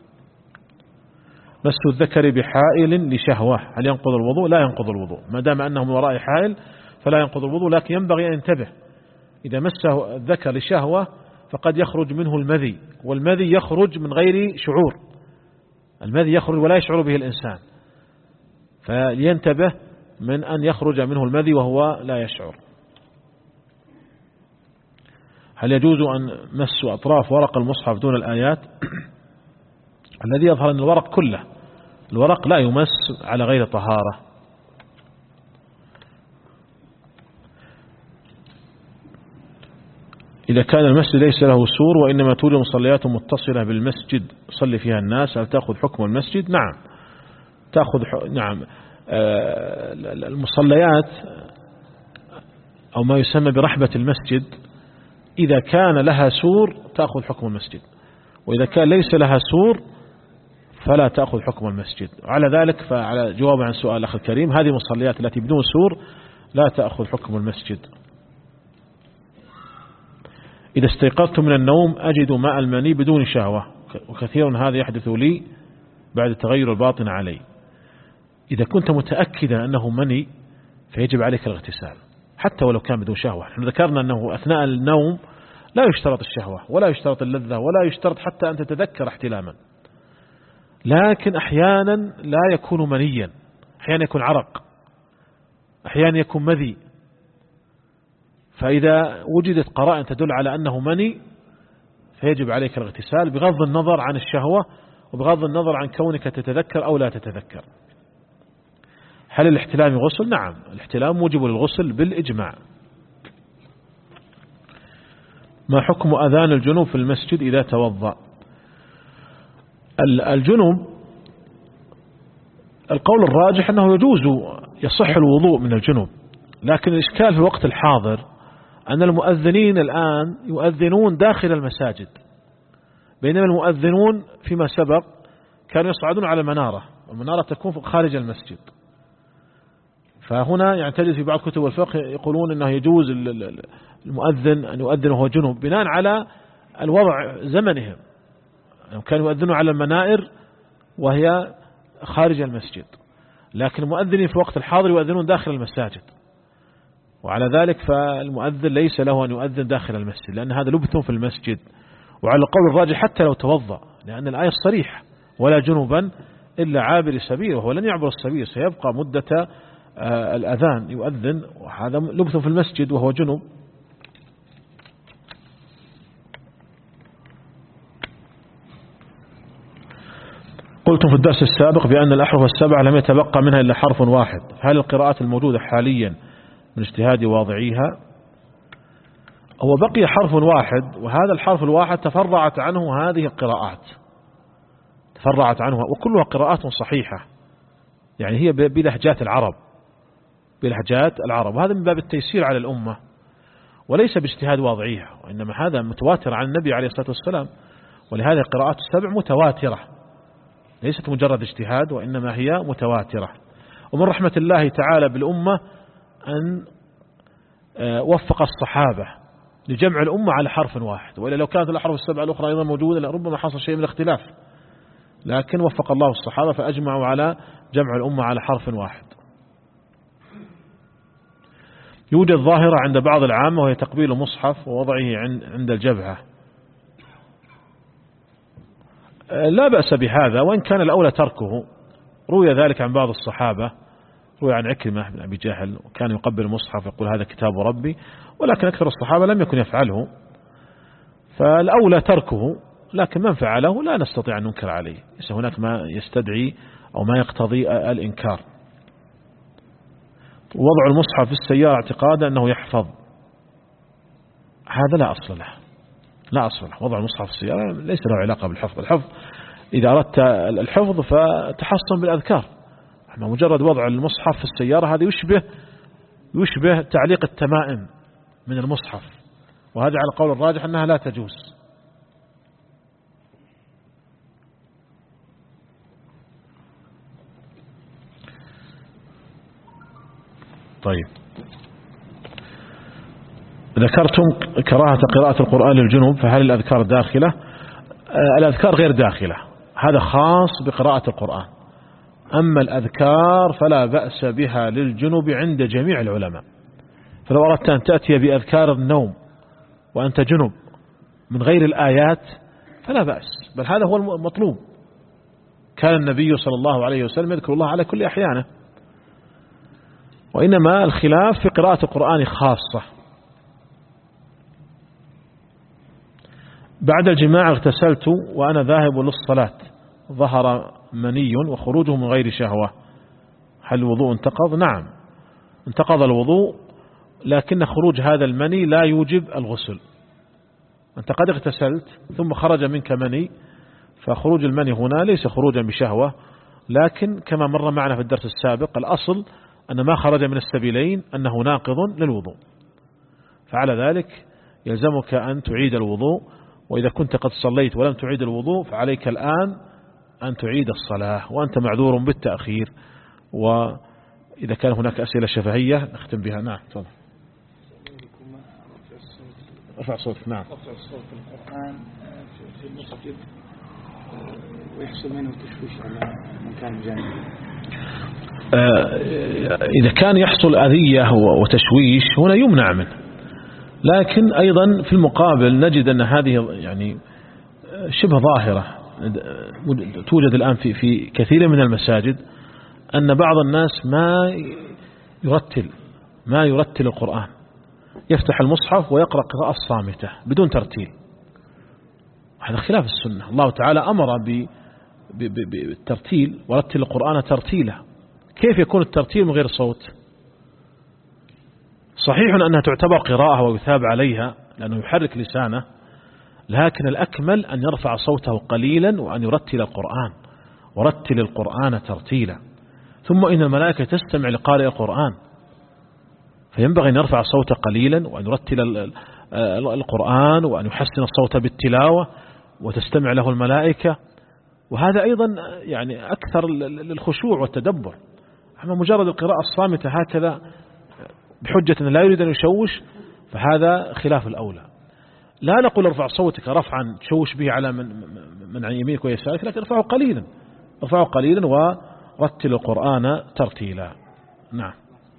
مس الذكر بحائل لشهوة هل ينقض الوضوء؟ لا ينقض الوضوء، ما دام أنه من وراء حائل فلا ينقض الوضوء، لكن ينبغي أن ينتبه، إذا مسه الذكر لشهوة فقد يخرج منه المذي، والمذي يخرج من غير شعور، المذي يخرج ولا يشعر به الإنسان، فلينتبه من أن يخرج منه المذي وهو لا يشعر. هل يجوز أن مس أطراف ورق المصحف دون الآيات؟ الذي يظهر أن الورق كله، الورق لا يمس على غير طهارة. إذا كان المسجد ليس له سور وإنما توجد مصليات متصلة بالمسجد يصلي فيها الناس، هل تأخذ حكم المسجد؟ نعم تأخذ ح... نعم المصليات أو ما يسمى برحبة المسجد إذا كان لها سور تأخذ حكم المسجد، وإذا كان ليس لها سور فلا تأخذ حكم المسجد. على ذلك فعلى جواب عن سؤال الأخ الكريم، هذه المصليات التي بدون سور لا تأخذ حكم المسجد. إذا استيقظت من النوم أجد ماء المني بدون شهوة، وكثيرا هذا يحدث لي بعد تغير الباطن علي. إذا كنت متأكدا أنه مني فيجب عليك الاغتسال حتى ولو كان بدون شهوة. نحن ذكرنا أنه أثناء النوم لا يشترط الشهوة ولا يشترط اللذة ولا يشترط حتى أن تتذكر احتلاما، لكن أحيانا لا يكون منيا، أحيانا يكون عرق، أحيانا يكون مذي. فإذا وجدت قرائن تدل على أنه مني فيجب عليك الاغتسال بغض النظر عن الشهوة وبغض النظر عن كونك تتذكر أو لا تتذكر. هل الاحتلام غسل؟ نعم الاحتلام موجب للغسل بالإجماع. ما حكم أذان الجنوب في المسجد إذا توضأ؟ الجنوب القول الراجح أنه يجوز يصح الوضوء من الجنوب، لكن الإشكال في الوقت الحاضر أن المؤذنين الآن يؤذنون داخل المساجد، بينما المؤذنون فيما سبق كانوا يصعدون على المنارة، والمنارة تكون خارج المسجد. فهنا يعني تجد في بعض كتب الفقه يقولون أنه يجوز المؤذن أن يؤذن وهو جنوب بناء على الوضع زمنهم، كانوا يؤذنون على المنائر وهي خارج المسجد، لكن المؤذنين في الوقت الحاضر يؤذنون داخل المساجد، وعلى ذلك فالمؤذن ليس له أن يؤذن داخل المسجد لأن هذا لبث في المسجد. وعلى القول الراجح حتى لو توضأ، لأن الآية الصريحة ولا جنوبا إلا عابر سبيل، وهو لن يعبر السبيل، سيبقى مدة الأذان يؤذن، وهذا لبث في المسجد وهو جنوب. قلت في الدرس السابق بأن الأحرف السبعة لم يتبقى منها إلا حرف واحد، هل القراءات الموجودة حاليا من اجتهاد واضعيها؟ هو بقي حرف واحد، وهذا الحرف الواحد تفرعت عنه هذه القراءات، تفرعت عنه وكلها قراءات صحيحة، يعني هي بلهجات العرب، بلهجات العرب، وهذا من باب التيسير على الأمة وليس باجتهاد واضعيها، وإنما هذا متواتر عن النبي عليه الصلاة والسلام. ولهذا القراءات السبع متواترة ليست مجرد اجتهاد، وإنما هي متواترة. ومن رحمة الله تعالى بالأمة أن وفق الصحابة لجمع الأمة على حرف واحد، وإلا لو كانت الأحرف السبعة الأخرى أيضا موجودة لربما حصل شيء من الاختلاف، لكن وفق الله الصحابة فأجمعوا على جمع الأمة على حرف واحد. يوجد ظاهرة عند بعض العامة وهي تقبيل المصحف ووضعه عند الجبهة، لا بأس بهذا، وإن كان الأولى تركه. روي ذلك عن بعض الصحابة، روي عن عكرمة بن أبي جهل وكان يقبل المصحف يقول هذا كتاب ربي، ولكن أكثر الصحابة لم يكن يفعله، فالأولى تركه، لكن من فعله لا نستطيع أن ننكر عليه، ليس هناك ما يستدعي أو ما يقتضي الإنكار. وضع المصحف في السيارة اعتقادا أنه يحفظ، هذا لا أصل له، لا أصل له. وضع المصحف في السيارة ليس له علاقة بالحفظ. الحفظ إذا أردت الحفظ فتحصن بالأذكار، أما مجرد وضع المصحف في السيارة هذا يشبه يشبه تعليق التمائم من المصحف، وهذا على قول الراجح أنها لا تجوز. طيب، ذكرتم كراهة قراءة القرآن للجنوب، فهل الأذكار داخلة؟ الأذكار غير داخلة، هذا خاص بقراءة القرآن. أما الأذكار فلا بأس بها للجنوب عند جميع العلماء. فلو أردت أن تأتي بأذكار النوم وأنت جنوب من غير الآيات فلا بأس، بل هذا هو المطلوب. كان النبي صلى الله عليه وسلم يذكر الله على كل أحيانه، وإنما الخلاف في قراءة القرآن خاصة. بعد الجماع اغتسلت وأنا ذاهب للصلاة، ظهر مني وخروجه من غير شهوة، هل الوضوء انتقض؟ نعم انتقض الوضوء، لكن خروج هذا المني لا يوجب الغسل. أنت قد اغتسلت ثم خرج منك مني، فخروج المني هنا ليس خروجا بشهوة، لكن كما مر معنا في الدرس السابق الأصل أن ما خرج من السبيلين أنه ناقض للوضوء، فعلى ذلك يلزمك أن تعيد الوضوء. وإذا كنت قد صليت ولم تعيد الوضوء فعليك الآن أن تعيد الصلاة، وأنت معذور بالتأخير. وإذا كان هناك أسئلة شفهية نختم بها. نعم تفضل. رفع صوتك. نعم. رفع الصوت القرآن في المسجد ويحصل منه تشويش على من كان جانبي. إذا كان يحصل أذية وتشويش هنا يمنع منه، لكن أيضا في المقابل نجد أن هذه يعني شبه ظاهرة توجد الآن في في كثير من المساجد، أن بعض الناس ما يرتل ما يرتل القرآن، يفتح المصحف ويقرأ قراءة صامتة بدون ترتيل. هذا خلاف السنة. الله تعالى أمر بالترتيل، ورتل القرآن ترتيلا. كيف يكون الترتيل من غير صوت؟ صحيح أنها تعتبر قراءة ويثاب عليها لأنه يحرك لسانه، لكن الأكمل أن يرفع صوته قليلا وأن يرتل القرآن، ورتل القرآن ترتيلا. ثم إن الملائكة تستمع لقارئ القرآن، فينبغي أن يرفع صوته قليلا وأن يرتل القرآن وأن يحسن الصوت بالتلاوة وتستمع له الملائكة. وهذا أيضا يعني أكثر للخشوع والتدبر. أما مجرد القراءة الصامتة هكذا بحجة أن لا يريد أن يشوش فهذا خلاف الأولى. لا نقول ارفع صوتك رفعا تشوش به على من, من عن يمينك ويسارك، لكن ارفعه قليلا ارفعه قليلا ورتل القرآن ترتيلا. نعم.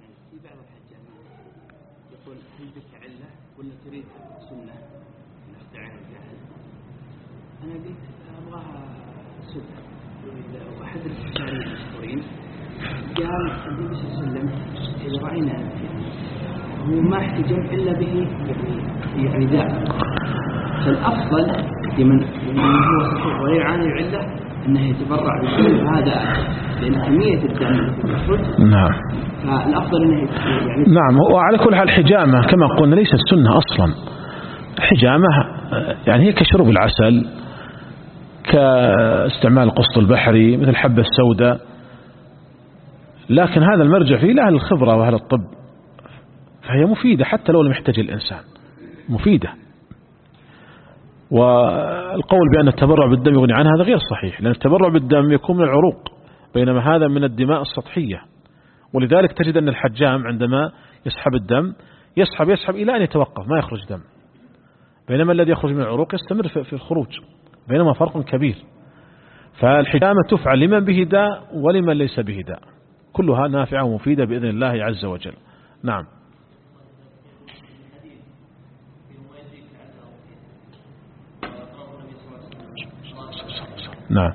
ولا تريد سنة نستعين الجاهل؟ أنا قلت أبغاها سنة. وأحد الشارعين المشهورين قال النبي صلى الله عليه وسلم إذا رأينا هو ما احتجم إلا به يعني ذا، فالأفضل لمن هو صحيح ولا يعاني العلة أنه يتبرع بالدم، هذا لأن كمية الدم التي تخرج. نعم. فالأفضل أنه يعني نعم. وعلى كل حال الحجامة كما قلنا ليست سنة أصلا. الحجامة يعني هي كشرب العسل، كاستعمال القسط البحري، مثل الحبة السوداء، لكن هذا المرجع فيه لأهل الخبرة وأهل الطب، فهي مفيدة حتى لو لم يحتاج الإنسان، مفيدة. والقول بأن التبرع بالدم يغني عنها هذا غير صحيح، لأن التبرع بالدم يكون من العروق، بينما هذا من الدماء السطحية. ولذلك تجد أن الحجام عندما يسحب الدم يسحب يسحب إلى أن يتوقف ما يخرج دم، بينما الذي يخرج من العروق يستمر في الخروج، بينما فرق كبير. فالحجامة تفعل لمن به داء ولمن ليس به داء، كلها نافعة ومفيدة بإذن الله عز وجل. نعم. نعم.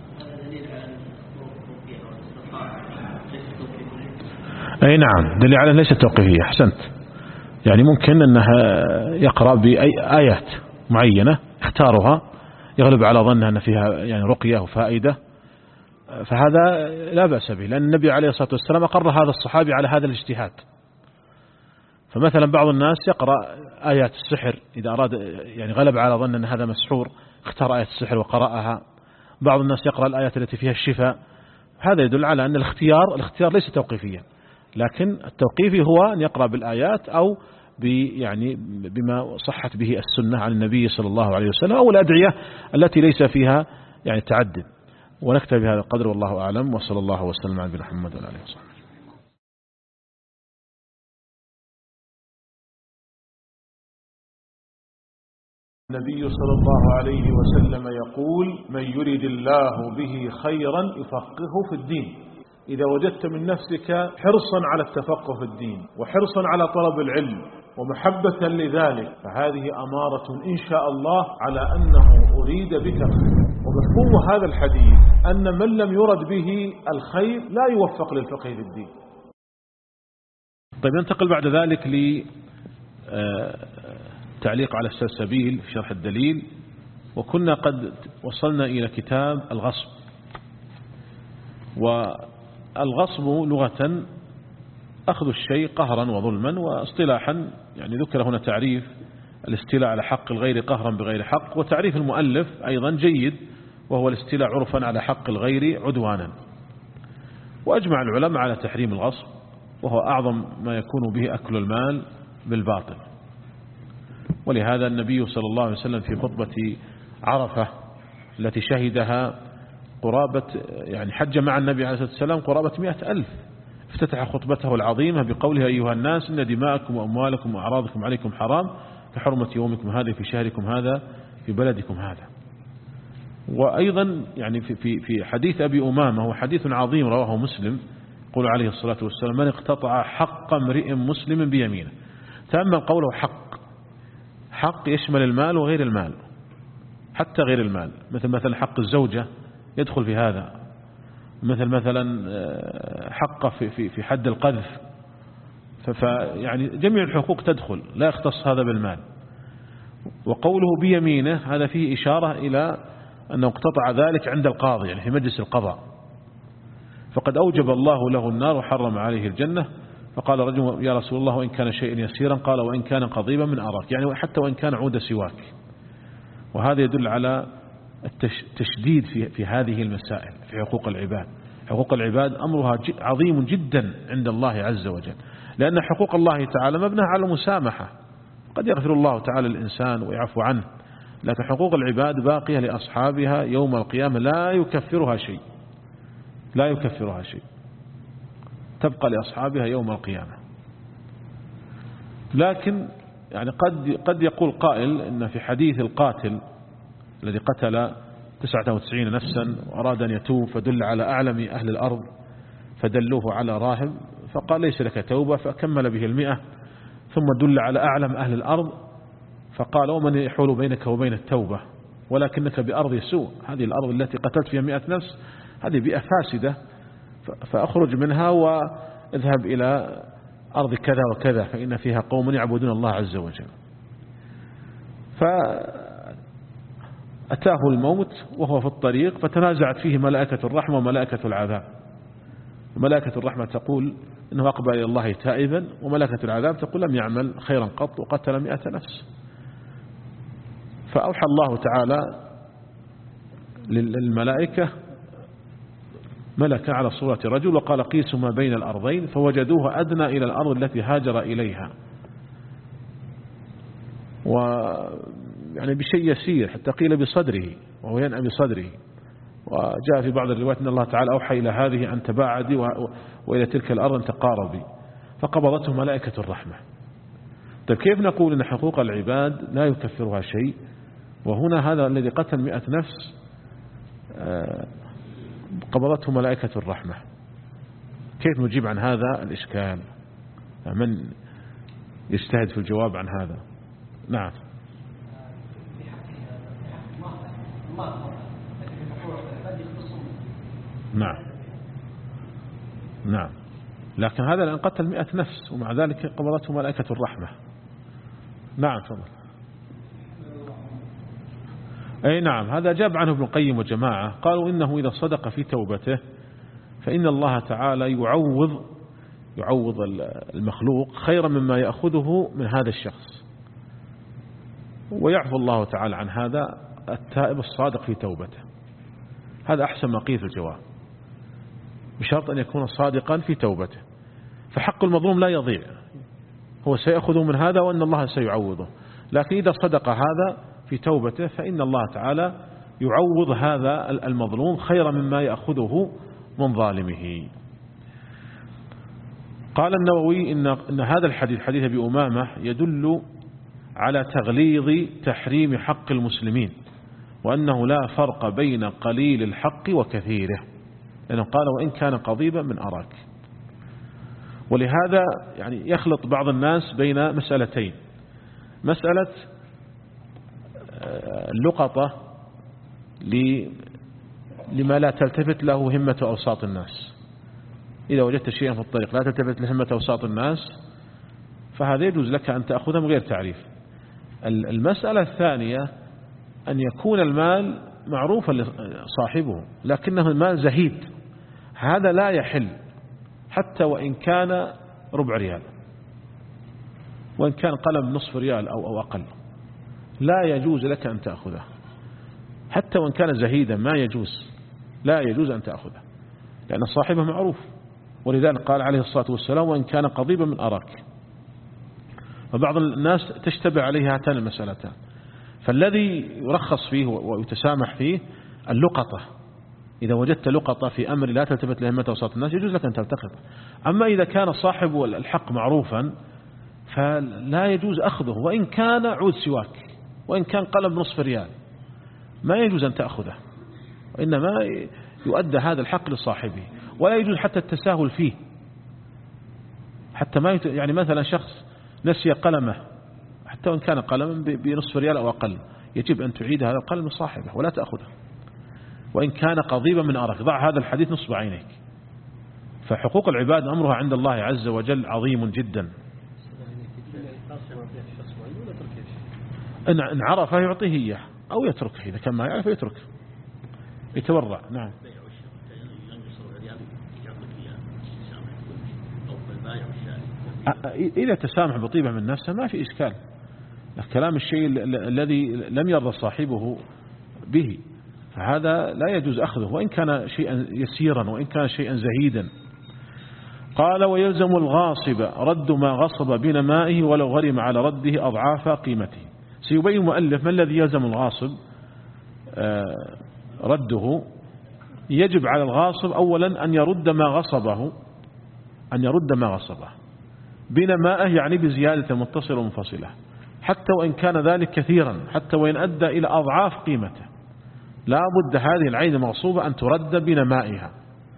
أي نعم، دليل على ليست توقيفية. أحسنت. يعني ممكن أنها يقرأ بآيات معينة اختارها يغلب على ظنها أن فيها يعني رقية وفائدة، فهذا لا بأس به، لأن النبي عليه الصلاة والسلام أقر هذا الصحابي على هذا الاجتهاد. فمثلا بعض الناس يقرأ آيات السحر إذا أراد يعني غلب على ظن أن هذا مسحور اختار آية السحر وقرأها. بعض الناس يقرأ الآيات التي فيها الشفاء. هذا يدل على أن الاختيار الاختيار ليس توقيفيا، لكن التوقيفي هو أن يقرأ بالآيات أو يعني بما صحت به السنة عن النبي صلى الله عليه وسلم، أو الأدعية التي ليس فيها يعني تعدد. ونكتفي بهذا القدر والله أعلم، وصلى الله وسلم على نبينا محمد وعلى آله وصحبه. النبي صلى الله عليه وسلم يقول: من يريد الله به خيرا يفقهه في الدين. إذا وجدت من نفسك حرصا على التفقه في الدين وحرصا على طلب العلم ومحبة لذلك، فهذه أمارة إن شاء الله على أنه أريد بك الخير. ومفهوم هذا الحديث أن من لم يرد به الخير لا يوفق للفقه في الدين. طيب ننتقل بعد ذلك لتعليق على السلسبيل في شرح الدليل. وكنا قد وصلنا إلى كتاب الغصب. والغصب لغة أخذ الشيء قهرا وظلما، واصطلاحا يعني ذكر هنا تعريف الاستيلاء على حق الغير قهرا بغير حق، وتعريف المؤلف أيضا جيد وهو الاستيلاء عرفا على حق الغير عدوانا. وأجمع العلماء على تحريم الغصب، وهو أعظم ما يكون به أكل المال بالباطل. ولهذا النبي صلى الله عليه وسلم في خطبة عرفة التي شهدها قرابة يعني حج مع النبي عليه الصلاة والسلام قرابة مئة ألف، افتتح خطبته العظيمة بقوله: أيها الناس، إن دماءكم وأموالكم وأعراضكم عليكم حرام كحرمة يومكم هذا في شهركم هذا في بلدكم هذا. وأيضا يعني في في في حديث أبي أمامة، هو حديث عظيم رواه مسلم، يقول عليه الصلاة والسلام: من اقتطع حق امرئ مسلم بيمينه. تأمل قوله حق، حق يشمل المال وغير المال، حتى غير المال، مثل مثلا حق الزوجة يدخل في هذا، مثل مثلا حق في في في حد القذف، فيعني جميع الحقوق تدخل، لا يختص هذا بالمال. وقوله بيمينه هذا فيه إشارة إلى أنه اقتطع ذلك عند القاضي، يعني في مجلس القضاء، فقد أوجب الله له النار وحرم عليه الجنة. فقال رجل: يا رسول الله، وإن كان شيء يسيرا؟ قال: وإن كان قضيبا من أراك، يعني حتى وإن كان عود سواك. وهذا يدل على التشديد في في هذه المسائل في حقوق العباد. حقوق العباد أمرها عظيم جدا عند الله عز وجل، لأن حقوق الله تعالى مبناها على المسامحة. قد يغفر الله تعالى الإنسان ويعفو عنه، لكن حقوق العباد باقية لأصحابها يوم القيامة، لا يكفرها شيء، لا يكفرها شيء، تبقى لأصحابها يوم القيامة. لكن يعني قد قد يقول قائل إن في حديث القاتل الذي قتل تسعة وتسعين نفسا وأراد أن يتوب، فدل على أعلم أهل الأرض فدلوه على راهب، فقال: ليس لك توبة، فكمل به المئة، ثم دل على أعلم أهل الأرض فقال: ومن يحول بينك وبين التوبة ولكنك بأرض سوء، هذه الأرض التي قتلت فيها مئة نفس هذه بيئة فاسدة، فأخرج منها واذهب إلى أرض كذا وكذا فإن فيها قوم يعبدون الله عز وجل. فأتاه الموت وهو في الطريق، فتنازعت فيه ملائكة الرحمة وملائكة العذاب. ملائكة الرحمة تقول إنه أقبل إلى الله تائبا، وملائكة العذاب تقول لم يعمل خيرا قط وقتل مئة نفس. فأوحى الله تعالى للملائكة ملك على صورة رجل وقال: قيسوا ما بين الأرضين، فوجدوه أدنى إلى الأرض التي هاجر إليها، ويعني بشيء يسير حتى قيل بصدره، وهو ينأى بصدره. وجاء في بعض الروايات أن الله تعالى أوحى إلى هذه أن تباعدي وإلى تلك الأرض أن تقاربي، فقبضته ملائكة الرحمة. طيب كيف نقول أن حقوق العباد لا يكفرها شيء، وهنا هذا الذي قتل مئة نفس قبضته ملائكة الرحمة؟ كيف نجيب عن هذا الإشكال؟ من يجتهد في الجواب عن هذا؟ نعم. نعم نعم لكن هذا لأن قتل مئة نفس ومع ذلك قبضته ملائكة الرحمة. نعم تفضل. أي نعم، هذا جاب عنه ابن القيم وجماعة، قالوا إنه إذا صدق في توبته فإن الله تعالى يعوض يعوض المخلوق خيرا مما يأخذه من هذا الشخص، ويعفو الله تعالى عن هذا التائب الصادق في توبته. هذا أحسن ما قيل في الجواب، بشرط أن يكون صادقا في توبته، فحق المظلوم لا يضيع، هو سيأخذ من هذا وأن الله سيعوضه. لكن إذا صدق هذا في توبته فإن الله تعالى يعوض هذا المظلوم خيرا مما يأخذه من ظالمه. قال النووي إن, إن هذا الحديث حديث أبي أمامة يدل على تغليظ تحريم حق المسلمين، وأنه لا فرق بين قليل الحق وكثيره، لأنه قال: وإن كان قضيبا من أراك. ولهذا يعني يخلط بعض الناس بين مسألتين: مسألة اللقطة لما لا تلتفت له همة أوساط الناس، إذا وجدت شيئا في الطريق لا تلتفت لهمة أوساط الناس فهذا يجوز لك أن تأخذه من غير تعريف. المسألة الثانية أن يكون المال معروفا لصاحبه لكنه المال زهيد، هذا لا يحل حتى وإن كان ربع ريال، وإن كان قلم نصف ريال أو أو أقل لا يجوز لك أن تأخذه، حتى وإن كان زهيدا ما يجوز، لا يجوز أن تأخذه لأن صاحبه معروف. ولذلك قال عليه الصلاة والسلام وإن كان قضيبا من أراك. فبعض الناس تشتبه عليه هاتان المسألتان، فالذي يرخص فيه ويتسامح فيه اللقطة. إذا وجدت لقطة في أمر لا تلتفت لهمة أوساط الناس يجوز لك أن تلتقط. أما إذا كان صاحب الحق معروفا فلا يجوز أخذه، وإن كان عود سواك، وإن كان قلم نصف ريال ما يجوز أن تأخذه، وإنما يؤدى هذا الحق لصاحبه. ولا يجوز حتى التساهل فيه، حتى ما يت... يعني مثلا شخص نسي قلمه حتى وإن كان قلما بنصف ريال أو أقل يجب أن تعيد هذا القلم لصاحبه ولا تأخذه وإن كان قضيبا من أرك. ضع هذا الحديث نصب عينيك. فحقوق العباد أمرها عند الله عز وجل عظيم جدا. إن عرفه يعطيه إياه أو يتركه، إذا كان ما يعرف يتركه يتورع. نعم. إذا تسامح بطيبة من نفسه ما في إشكال، كلام الشيء الذي لم يرضى صاحبه به فهذا لا يجوز أخذه وإن كان شيئا يسيرا وإن كان شيئا زهيدا. قال ويلزم الغاصب رد ما غصب بنمائه ولو غرم على رده أضعاف قيمته. سيبين المؤلف ما الذي يلزم الغاصب رده. يجب على الغاصب أولا أن يرد ما غصبه، أن يرد ما غصبه بنمائه يعني بزيادة المتصلة ومنفصلة، حتى وإن كان ذلك كثيرا، حتى وإن أدى إلى أضعاف قيمته لا بد هذه العين المغصوبة أن ترد بنمائها.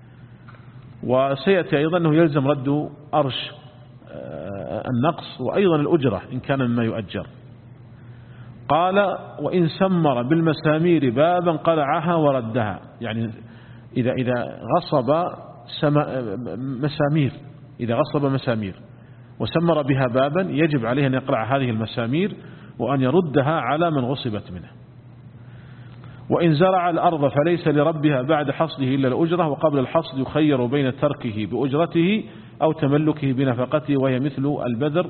وسيأتي أيضا أنه يلزم رد أرش النقص وأيضا الأجرة إن كان مما يؤجر. قال وإن سمر بالمسامير بابا قلعها وردها، يعني إذا إذا غصب مسامير، إذا غصب مسامير وسمر بها بابا يجب عليه أن يقلع هذه المسامير وأن يردها على من غصبت منه. وإن زرع الأرض فليس لربها بعد حصده إلا الأجرة، وقبل الحصد يخير بين تركه بأجرته أو تملكه بنفقته، وهي مثل البذر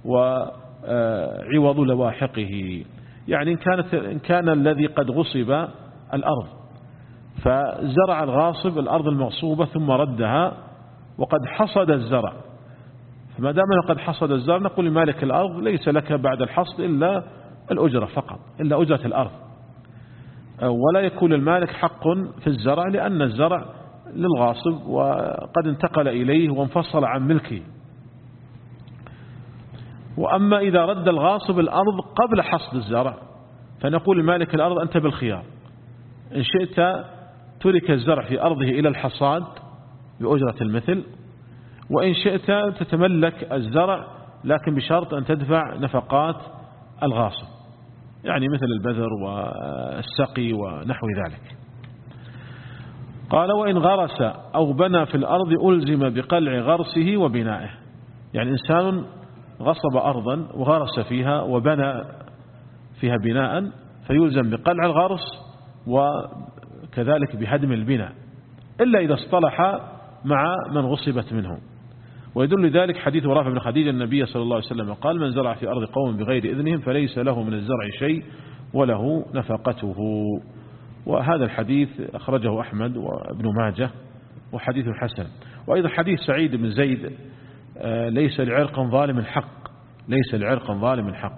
وعوض لواحقه. يعني إن, كانت إن كان الذي قد غصب الأرض فزرع الغاصب الأرض المغصوبة ثم ردها وقد حصد الزرع، فما دام قد حصد الزرع نقول لمالك الأرض ليس لك بعد الحصد إلا الأجرة فقط، إلا أجرة الأرض، ولا يكون المالك حق في الزرع لأن الزرع للغاصب وقد انتقل إليه وانفصل عن ملكه. وأما إذا رد الغاصب الأرض قبل حصد الزرع فنقول لمالك الأرض أنت بالخيار، إن شئت ترك الزرع في أرضه إلى الحصاد بأجرة المثل، وإن شئت تتملك الزرع لكن بشرط أن تدفع نفقات الغاصب، يعني مثل البذر والسقي ونحو ذلك. قال وإن غرس أو بنى في الأرض ألزم بقلع غرسه وبنائه، يعني إنسان غصب أرضا وغرس فيها وبنى فيها بناء فيلزم بقلع الغرس وكذلك بهدم البناء، إلا إذا اصطلح مع من غصبت منه. ويدل ذلك حديث رافع بن خديج النبي صلى الله عليه وسلم قال من زرع في أرض قوم بغير إذنهم فليس له من الزرع شيء وله نفقته. وهذا الحديث أخرجه أحمد وابن ماجه وحديث حسن. وأيضا حديث سعيد بن زيد ليس لعرق ظالم حق، ليس لعرق ظالم حق.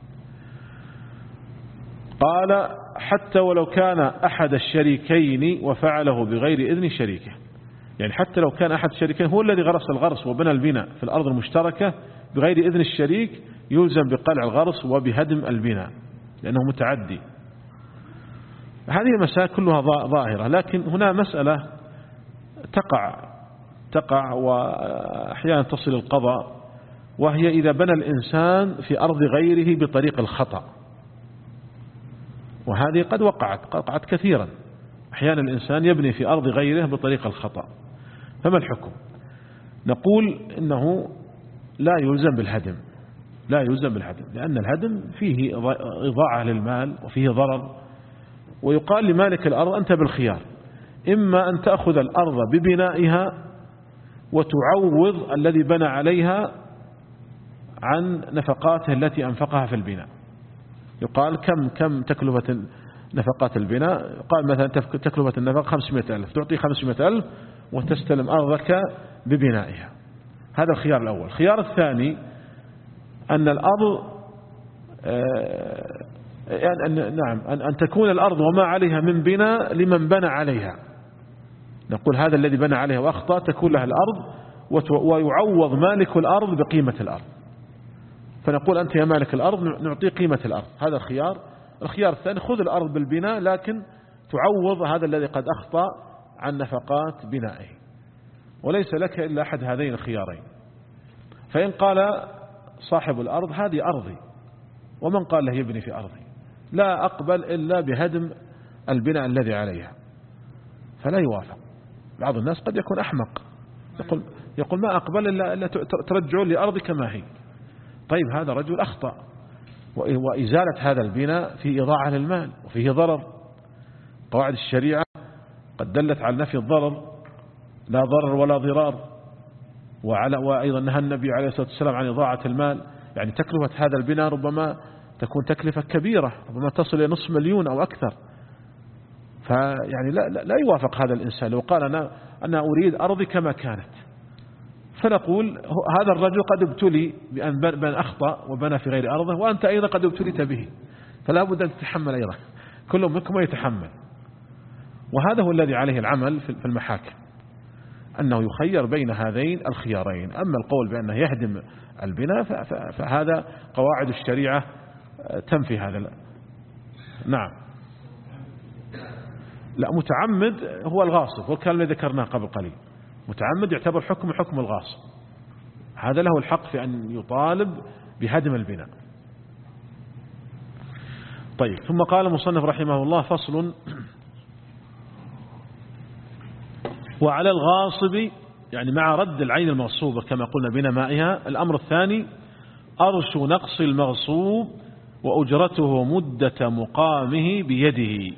قال حتى ولو كان أحد الشريكين وفعله بغير إذن شريكه، يعني حتى لو كان أحد الشريكين هو الذي غرس الغرس وبنى البناء في الأرض المشتركة بغير إذن الشريك يلزم بقلع الغرس وبهدم البناء لأنه متعدي. هذه المسائل كلها ظاهرة، لكن هنا مسألة تقع تقع وأحيانا تصل القضاء، وهي إذا بنى الإنسان في أرض غيره بطريق الخطأ، وهذه قد وقعت قد وقعت كثيرا. أحيانا الإنسان يبني في أرض غيره بطريق الخطأ، فما الحكم؟ نقول إنه لا يلزم بالهدم، لا يلزم بالهدم، لأن الهدم فيه إضاعة للمال وفيه ضرر. ويقال لمالك الأرض أنت بالخيار، إما أن تأخذ الأرض ببنائها وتعوض الذي بنى عليها عن نفقاته التي أنفقها في البناء. يقال كم كم تكلفة نفقات البناء؟ قال مثلا تكلفة النفق خمسمائة ألف، تعطي خمسمائة ألف وتستلم أرضك ببنائها. هذا الخيار الأول. الخيار الثاني أن الأرض يعني أن نعم أن, أن تكون الأرض وما عليها من بناء لمن بنى عليها. نقول هذا الذي بنى عليها وأخطأ تكون له الأرض ويعوض مالك الأرض بقيمة الأرض. فنقول أنت يا مالك الأرض نعطي قيمة الأرض. هذا الخيار. الخيار الثاني خذ الأرض بالبناء لكن تعوض هذا الذي قد أخطأ عن نفقات بنائه، وليس لك إلا أحد هذين الخيارين. فإن قال صاحب الأرض هذه أرضي ومن قال له يبني في أرضي، لا أقبل إلا بهدم البناء الذي عليها، فلا يوافق. بعض الناس قد يكون أحمق يقول, يقول ما أقبل إلا, إلا ترجعون لأرضي كما هي. طيب هذا رجل أخطأ، وإزالة هذا البناء في إضاعة للمال وفيه ضرر. قواعد الشريعة قد دلت على نفي الضرر، لا ضرر ولا ضرار. وعلى وأيضا نهى النبي عليه الصلاة والسلام عن إضاعة المال، يعني تكلفة هذا البناء ربما تكون تكلفة كبيرة، ربما تصل إلى نصف مليون أو أكثر. فيعني لا, لا, لا يوافق هذا الإنسان لو قال أنا, أنا أريد أرضي كما كانت. فنقول هذا الرجل قد ابتلي بأن بن أخطأ وبنى في غير أرضه، وأنت أيضا قد ابتليت به، فلا بد أن تتحمل أيضا، كل منكم يتحمل. وهذا هو الذي عليه العمل في المحاكم، أنه يخير بين هذين الخيارين. أما القول بأنه يهدم البناء فهذا قواعد الشريعة تنفي هذا. نعم. لا، متعمد هو الغاصب، والكلام الذي ذكرناه قبل قليل. متعمد يعتبر حكم حكم الغاصب، هذا له الحق في أن يطالب بهدم البناء. طيب، ثم قال المصنف رحمه الله: فصل: وعلى الغاصب، يعني مع رد العين المغصوبة كما قلنا بنمائها. الأمر الثاني: أرش نقص المغصوب وأجرته مدة مقامه بيده.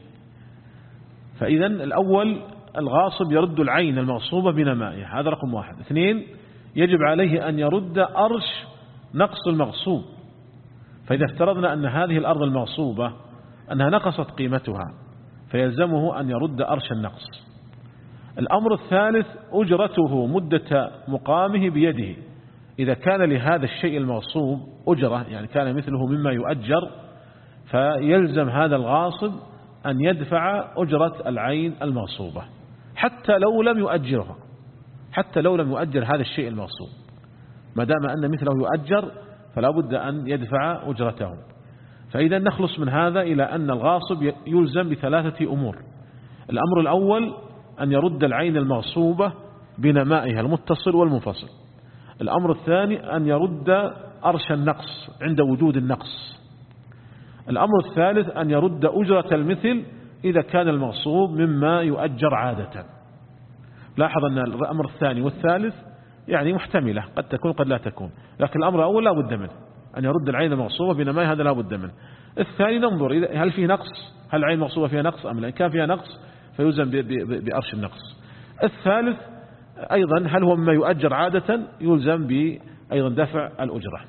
فإذا الأول الغاصب يرد العين المغصوبة بنمائها، هذا رقم واحد. اثنين: يجب عليه أن يرد أرش نقص المغصوب. فإذا افترضنا أن هذه الأرض المغصوبة أنها نقصت قيمتها فيلزمه أن يرد أرش النقص. الأمر الثالث: أجرته مدة مقامه بيده. إذا كان لهذا الشيء المغصوب أجرة، يعني كان مثله مما يؤجر، فيلزم هذا الغاصب أن يدفع أجرة العين المغصوبة حتى لو لم يؤجرها، حتى لو لم يؤجر هذا الشيء المغصوب، ما دام أن مثله يؤجر فلا بد أن يدفع أجرته. فإذا نخلص من هذا إلى أن الغاصب يلزم بثلاثة أمور. الأمر الأول: أن يرد العين المغصوبة بنمائها المتصل والمنفصل. الأمر الثاني: أن يرد أرش النقص عند وجود النقص. الأمر الثالث: أن يرد أجرة المثل إذا كان المغصوب مما يؤجر عادة. لاحظ أن الأمر الثاني والثالث يعني محتملة، قد تكون قد لا تكون، لكن الأمر الأول لا بد منه، أن يرد العين المغصوبة بنمائها، هذا لا بد منه. الثاني ننظر هل فيه نقص، هل العين المغصوبة فيها نقص أم لا. إن كان فيها نقص فيلزم بأرش النقص. الثالث أيضا: هل هو مما يؤجر عادة، يلزم بأيضا دفع الأجرة.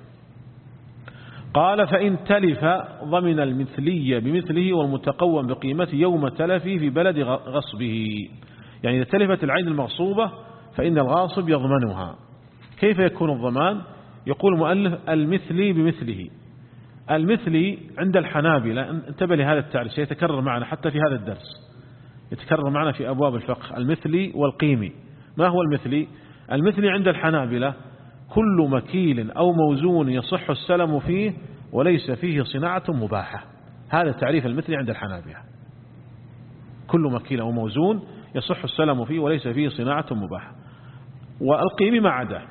قال: فإن تلف ضمن المثلية بمثله والمتقوم بقيمته يوم تلفه في بلد غصبه. يعني إذا تلفت العين المغصوبة فإن الغاصب يضمنها. كيف يكون الضمان؟ يقول المؤلف: المثلي بمثله. المثلي عند الحنابلة، انتبه لهذا التعريف سيتكرر معنا حتى في هذا الدرس، يتكرر معنا في أبواب الفقه، المثلي والقيمي. ما هو المثلي؟ المثلي عند الحنابلة: كل مكيل أو موزون يصح السلم فيه وليس فيه صناعة مباحة. هذا تعريف المثلي عند الحنابلة: كل مكيل أو موزون يصح السلم فيه وليس فيه صناعة مباحة. والقيمي ما عدا.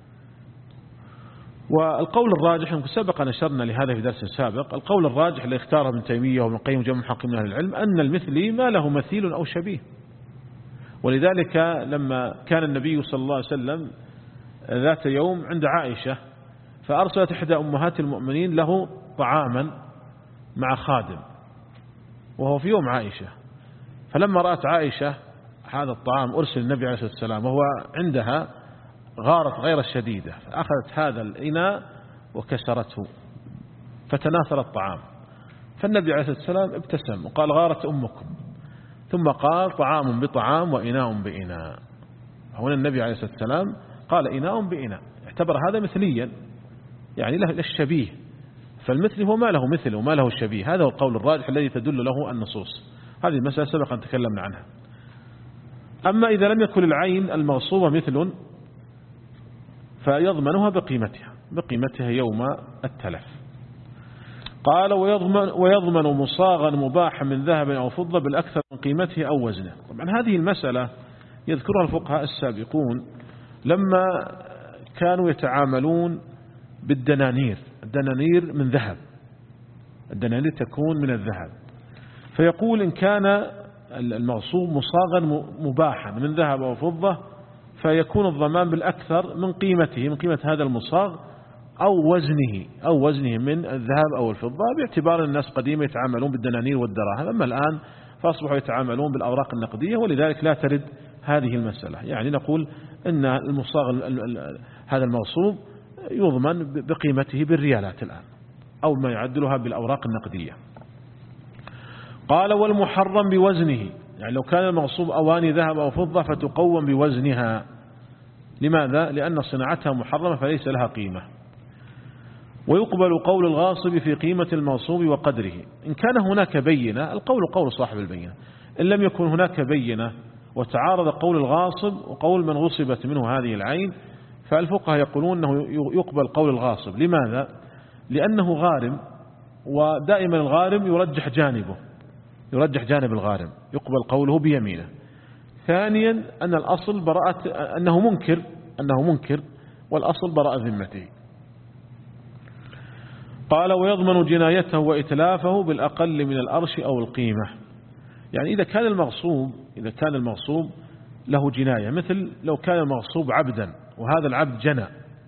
والقول الراجح، سبق نشرنا لهذا في درس سابق، القول الراجح اللي اختاره ابن تيمية وابن القيم وجمع محققين من أهل العلم أن المثلي ما له مثيل أو شبيه. ولذلك لما كان النبي صلى الله عليه وسلم ذات يوم عند عائشة، فأرسلت إحدى أمهات المؤمنين له طعاما مع خادم وهو في يوم عائشة، فلما رأت عائشة هذا الطعام أرسل النبي عليه الصلاة والسلام وهو عندها غارت غير الشديدة، فأخذت هذا الإناء وكسرته فتناثر الطعام، فالنبي عليه الصلاة والسلام ابتسم وقال غارت أمكم، ثم قال طعام بطعام وإناء بإناء. هنا النبي عليه الصلاة والسلام قال إناء بإناء، اعتبر هذا مثليا يعني له الشبيه، فالمثل هو ما له مثل وما له الشبيه، هذا هو القول الراجح الذي تدل له النصوص. هذه المسألة سبق أن تكلمنا عنها. أما إذا لم يكن العين المغصوبة مثل فيضمنها بقيمتها بقيمتها يوم التلف. قال ويضمن, ويضمن مصاغا مباحا من ذهب أو فضة بالأكثر من قيمته أو وزنه. طبعا هذه المسألة يذكرها الفقهاء السابقون لما كانوا يتعاملون بالدنانير، الدنانير من ذهب، الدنانير تكون من الذهب، فيقول إن كان المغصوب مصاغا مباحا من ذهب أو فضة فيكون الضمان بالأكثر من قيمته، من قيمة هذا المصاغ أو وزنه أو وزنه من الذهب أو الفضة، باعتبار الناس قديما يتعاملون بالدنانير والدراهم، أما الآن فأصبحوا يتعاملون بالأوراق النقدية، ولذلك لا ترد هذه المسألة. يعني نقول إن المصاغ هذا المغصوب يضمن بقيمته بالريالات الآن أو ما يعدلها بالأوراق النقدية. قال والمحرم بوزنه، يعني لو كان المغصوب أواني ذهب أو فضة فتقوم بوزنها. لماذا؟ لأن صناعتها محرمة فليس لها قيمة. ويقبل قول الغاصب في قيمة المغصوب وقدره إن كان هناك بينة، القول قول صاحب البينة. إن لم يكن هناك بينة وتعارض قول الغاصب وقول من غصبت منه هذه العين، فالفقهاء يقولون أنه يقبل قول الغاصب. لماذا؟ لأنه غارم، ودائما الغارم يرجح جانبه يرجح جانب الغارم، يقبل قوله بيمينه. ثانيا أن الأصل براءة، أنه منكر أنه منكر والأصل براءة ذمته. قال ويضمن جنايته وإتلافه بالأقل من الأرش أو القيمة. يعني إذا كان المغصوب إذا كان المغصوب له جناية، مثل لو كان المغصوب عبدا وهذا العبد جنى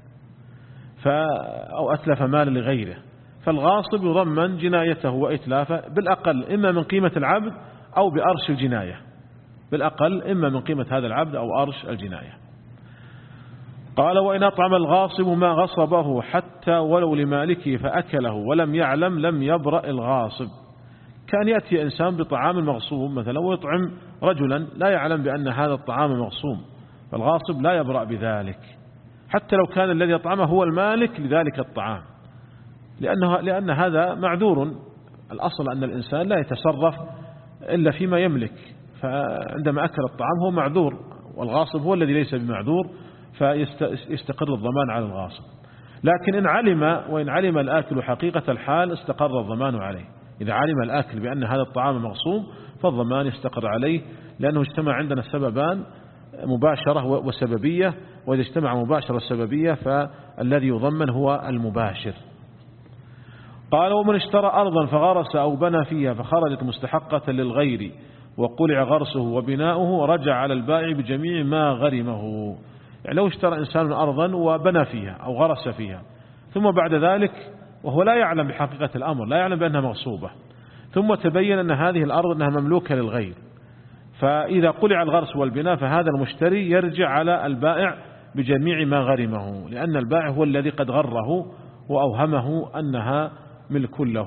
أو أتلف مال لغيره، فالغاصب يضمن جنايته وإتلافه بالأقل إما من قيمة العبد أو بأرش الجناية، بالأقل إما من قيمة هذا العبد أو أرش الجناية. قال وإن أطعم الغاصب ما غصبه حتى ولو لمالكه فأكله ولم يعلم لم يبرأ الغاصب. كان يأتي إنسان بطعام مغصوب مثلا ويطعم رجلا لا يعلم بأن هذا الطعام مغصوم، فالغاصب لا يبرأ بذلك حتى لو كان الذي يطعمه هو المالك لذلك الطعام، لأنه لأن هذا معذور. الأصل أن الإنسان لا يتصرف إلا فيما يملك، فعندما أكل الطعام هو معذور، والغاصب هو الذي ليس بمعذور، فيستقر الضمان على الغاصب. لكن إن علم وإن علم الآكل حقيقة الحال استقر الضمان عليه. إذا علم الآكل بأن هذا الطعام مغصوب فالضمان يستقر عليه، لأنه اجتمع عندنا السببان مباشرة وسببية، وإذا اجتمع مباشرة وسببية فالذي يضمن هو المباشر. قال ومن اشترى أرضا فغرس أو بنى فيها فخرجت مستحقة للغير وقلع غرسه وبناؤه رجع على البائع بجميع ما غرمه. يعني لو اشترى إنسان أرضا وبنى فيها أو غرس فيها ثم بعد ذلك وهو لا يعلم بحقيقة الأمر، لا يعلم بأنها مغصوبة، ثم تبين أن هذه الأرض أنها مملوكة للغير، فإذا قلع الغرس والبناء فهذا المشتري يرجع على البائع بجميع ما غرمه، لأن البائع هو الذي قد غره وأوهمه أنها ملك له.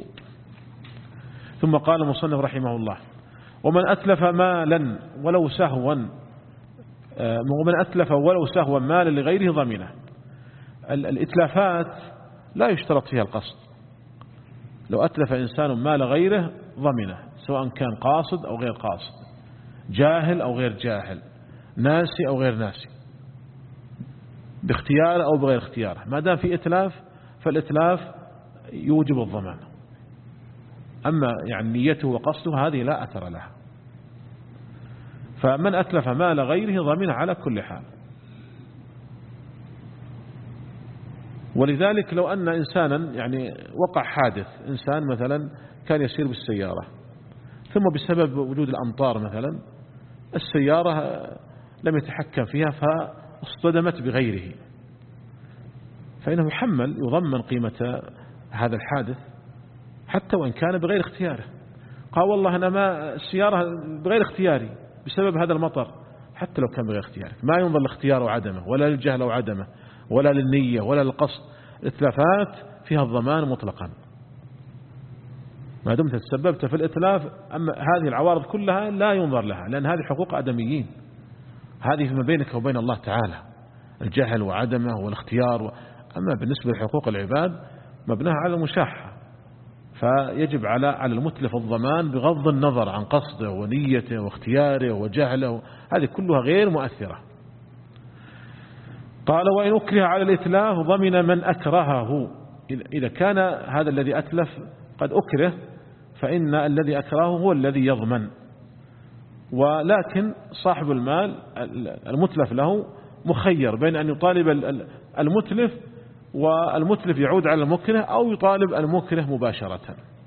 ثم قال المصنف رحمه الله ومن أتلف مالا ولو سهوا ومن أتلف ولو سهوا مالا لغيره ضمنه. الإتلافات لا يشترط فيها القصد، لو أتلف إنسان مال غيره ضمنه، سواء كان قاصد أو غير قاصد، جاهل أو غير جاهل، ناسي أو غير ناسي، باختيار أو بغير اختياره، ما دام في إتلاف فالإتلاف يوجب الضمان. أما يعني نيته وقصده هذه لا أثر لها. فمن أتلف مال غيره ضمنه على كل حال. ولذلك لو أن إنسانا يعني وقع حادث، إنسان مثلا كان يسير بالسيارة ثم بسبب وجود الأمطار مثلا السيارة لم يتحكم فيها اصطدمت بغيره فإنه يحمل يضمن قيمة هذا الحادث حتى وإن كان بغير اختياره. قال والله أنا ما السيارة بغير اختياري بسبب هذا المطر، حتى لو كان بغير اختيارك ما ينظر لاختيار وعدمه ولا للجهل وعدمه ولا للنية ولا للقصد، الإتلافات فيها الضمان مطلقا ما دمت تسببت في الإتلاف. أما هذه العوارض كلها لا ينظر لها لأن هذه حقوق آدميين، هذه فيما بينك وبين الله تعالى الجهل وعدمه والاختيار. أما بالنسبة لحقوق العباد مبناها على المشاحة، فيجب على على المتلف الضمان بغض النظر عن قصده ونيته واختياره وجهله، هذه كلها غير مؤثرة. قال وإن أكره على الإتلاف ضمن من أكرهه، إذا كان هذا الذي أتلف قد أكره فإن الذي أكرهه هو الذي يضمن، ولكن صاحب المال المتلف له مخير بين أن يطالب المتلف والمتلف يعود على المكره أو يطالب المكره مباشرة.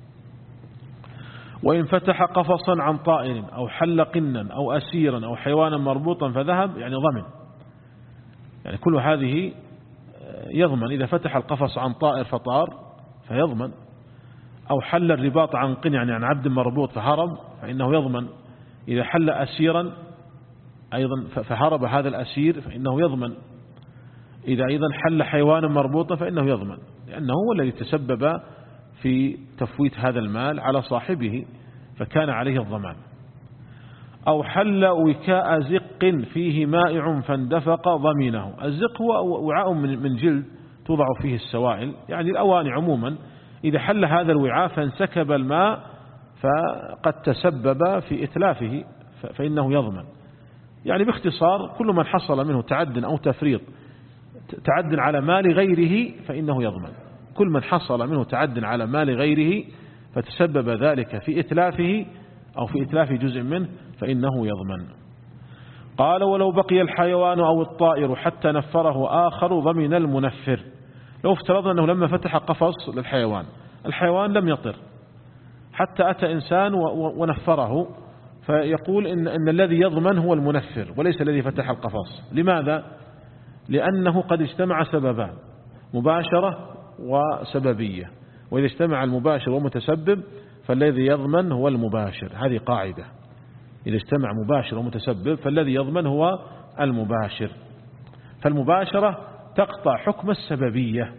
وإن فتح قفصا عن طائر أو حل قنا أو أسيرا أو حيوانا مربوطا فذهب يعني ضمن، يعني كل هذه يضمن. إذا فتح القفص عن طائر فطار فيضمن، أو حل الرباط عن قن يعني عن عبد مربوط فهرب فإنه يضمن. إذا حل أسيرا أيضا فهرب هذا الأسير فإنه يضمن. إذا أيضا حل حيوانا مربوطا فإنه يضمن، لأنه هو الذي تسبب في تفويت هذا المال على صاحبه فكان عليه الضمان. أو حل وكاء زق فيه مائع فاندفق ضمينه. الزق هو وعاء من جلد توضع فيه السوائل، يعني الأواني عموما. إذا حل هذا الوعاء فانسكب الماء فقد تسبب في إتلافه فإنه يضمن. يعني باختصار كل من حصل منه تعد أو تفريط تعد على مال غيره فإنه يضمن. كل من حصل منه تعد على مال غيره فتسبب ذلك في إتلافه أو في إتلاف جزء منه فإنه يضمن. قال ولو بقي الحيوان أو الطائر حتى نفره آخر ضمن المنفر. لو افترضنا أنه لما فتح قفص للحيوان الحيوان لم يطر حتى أتى إنسان ونفره، فيقول إن, إن الذي يضمن هو المنفر وليس الذي فتح القفص. لماذا؟ لأنه قد اجتمع سببان، مباشرة وسببية، وإذا اجتمع المباشر ومتسبب فالذي يضمن هو المباشر. هذه قاعدة، إذا اجتمع مباشر ومتسبب فالذي يضمن هو المباشر. فالمباشرة تقطع حكم السببية.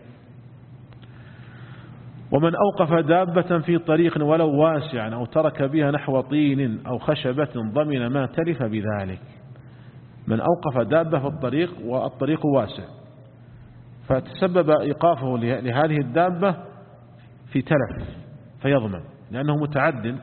ومن أوقف دابة في طريق ولو واسع أو ترك بها نحو طين أو خشبة ضمن ما تلف بذلك. من أوقف دابة في الطريق والطريق واسع فتسبب إيقافه لهذه الدابة في تلف فيضمن، لأنه متعد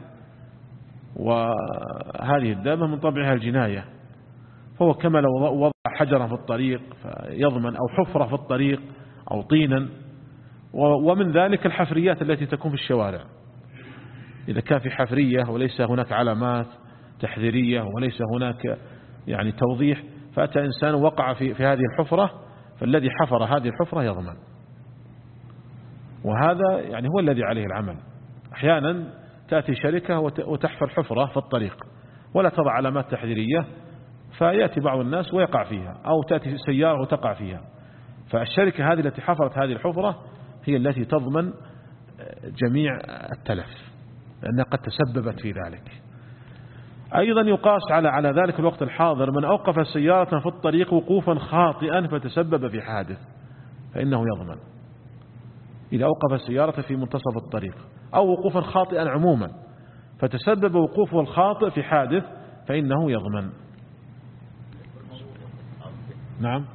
وهذه الدابة من طبعها الجناية، فهو كما لو وضع حجرا في الطريق فيضمن، أو حفرة في الطريق أو طينا. ومن ذلك الحفريات التي تكون في الشوارع، إذا كان في حفرية وليس هناك علامات تحذيرية وليس هناك يعني توضيح فأتى إنسان وقع في, في هذه الحفرة فالذي حفر هذه الحفرة يضمن. وهذا يعني هو الذي عليه العمل. أحيانا تأتي شركة وتحفر حفرة في الطريق ولا تضع علامات تحذيرية فيأتي بعض الناس ويقع فيها، أو تأتي سيارة وتقع فيها، فالشركة هذه التي حفرت هذه الحفرة هي التي تضمن جميع التلف لأنها قد تسببت في ذلك. أيضا يقاس على على ذلك الوقت الحاضر من أوقف سيارة في الطريق وقوفا خاطئا فتسبب في حادث فإنه يضمن. إذا أوقف سيارة في منتصف الطريق أو وقوفا خاطئا عموما فتسبب وقوفه الخاطئ في حادث فإنه يضمن. نعم.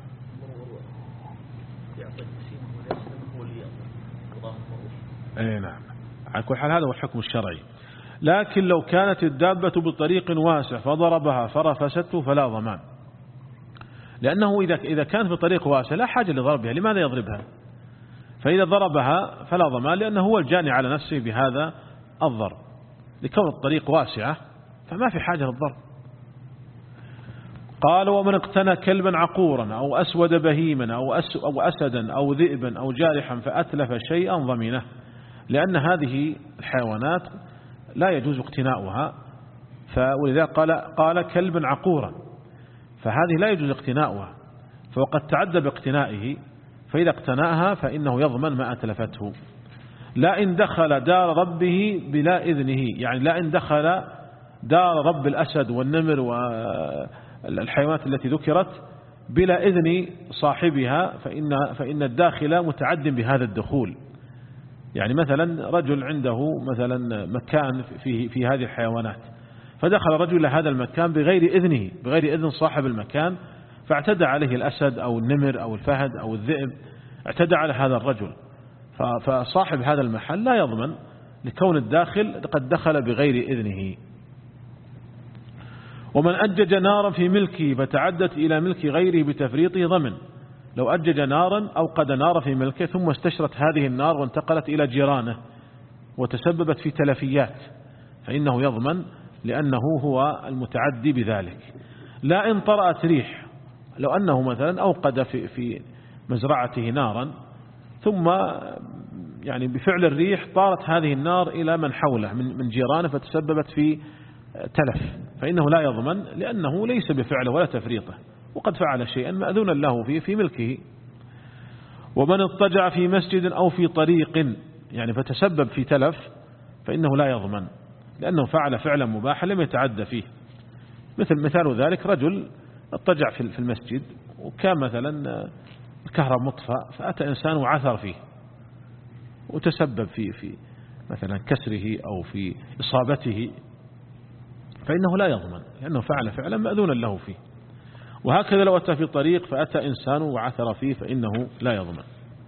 اي نعم، على كل حال هذا هو الحكم الشرعي. لكن لو كانت الدابة بطريق واسع فضربها فرفسته فلا ضمان، لأنه إذا إذا كان في طريق واسع لا حاجة لضربها، لماذا يضربها؟ فإذا ضربها فلا ضمان لأنه هو الجاني على نفسه بهذا الضرب، لكون الطريق واسعة فما في حاجة للضرب. قال ومن اقتنى كلبا عقورا أو أسود بهيما أو, أس أو أسدا أو ذئبا أو جارحا فأتلف شيئا ضمنه، لأن هذه الحيوانات لا يجوز اقتناؤها، ولذا قال, قال كلبا عقورا، فهذه لا يجوز اقتناؤها فوقد تعدى باقتنائه، فإذا اقتناها فإنه يضمن ما أتلفته. لا إن دخل دار ربه بلا إذنه، يعني لا إن دخل دار رب الأسد والنمر والحيوانات التي ذكرت بلا إذن صاحبها فإن, فإن الداخل متعد بهذا الدخول. يعني مثلا رجل عنده مثلا مكان في, في هذه الحيوانات، فدخل رجل إلى هذا المكان بغير إذنه، بغير إذن صاحب المكان، فاعتدى عليه الأسد أو النمر أو الفهد أو الذئب، اعتدى على هذا الرجل، فصاحب هذا المحل لا يضمن لكون الداخل قد دخل بغير إذنه. ومن أجج نارا في ملكه فتعدت إلى ملك غيره بتفريطه ضمن. لو أجج نارا أوقد نار في ملكه ثم استشرت هذه النار وانتقلت إلى جيرانه وتسببت في تلفيات فإنه يضمن لأنه هو المتعدي بذلك. لا إن طرأت ريح، لو أنه مثلا أوقد في, في مزرعته نارا ثم يعني بفعل الريح طارت هذه النار إلى من حوله من جيرانه فتسببت في تلف، فإنه لا يضمن لأنه ليس بفعله ولا تفريطه، وقد فعل شيئا مأذونا له فيه في ملكه. ومن اضطجع في مسجد أو في طريق يعني فتسبب في تلف فإنه لا يضمن لأنه فعل فعلا مباحا لم يتعدى فيه. مثل مثال ذلك رجل اضطجع في المسجد وكان مثلا الكهرباء مطفى، فأتى إنسان وعثر فيه وتسبب في في مثلا كسره أو في إصابته، فإنه لا يضمن لأنه فعل فعلا مأذونا له فيه. وهكذا لو أتى في طريق فأتى إنسان وعثر فيه فإنه لا يضمن.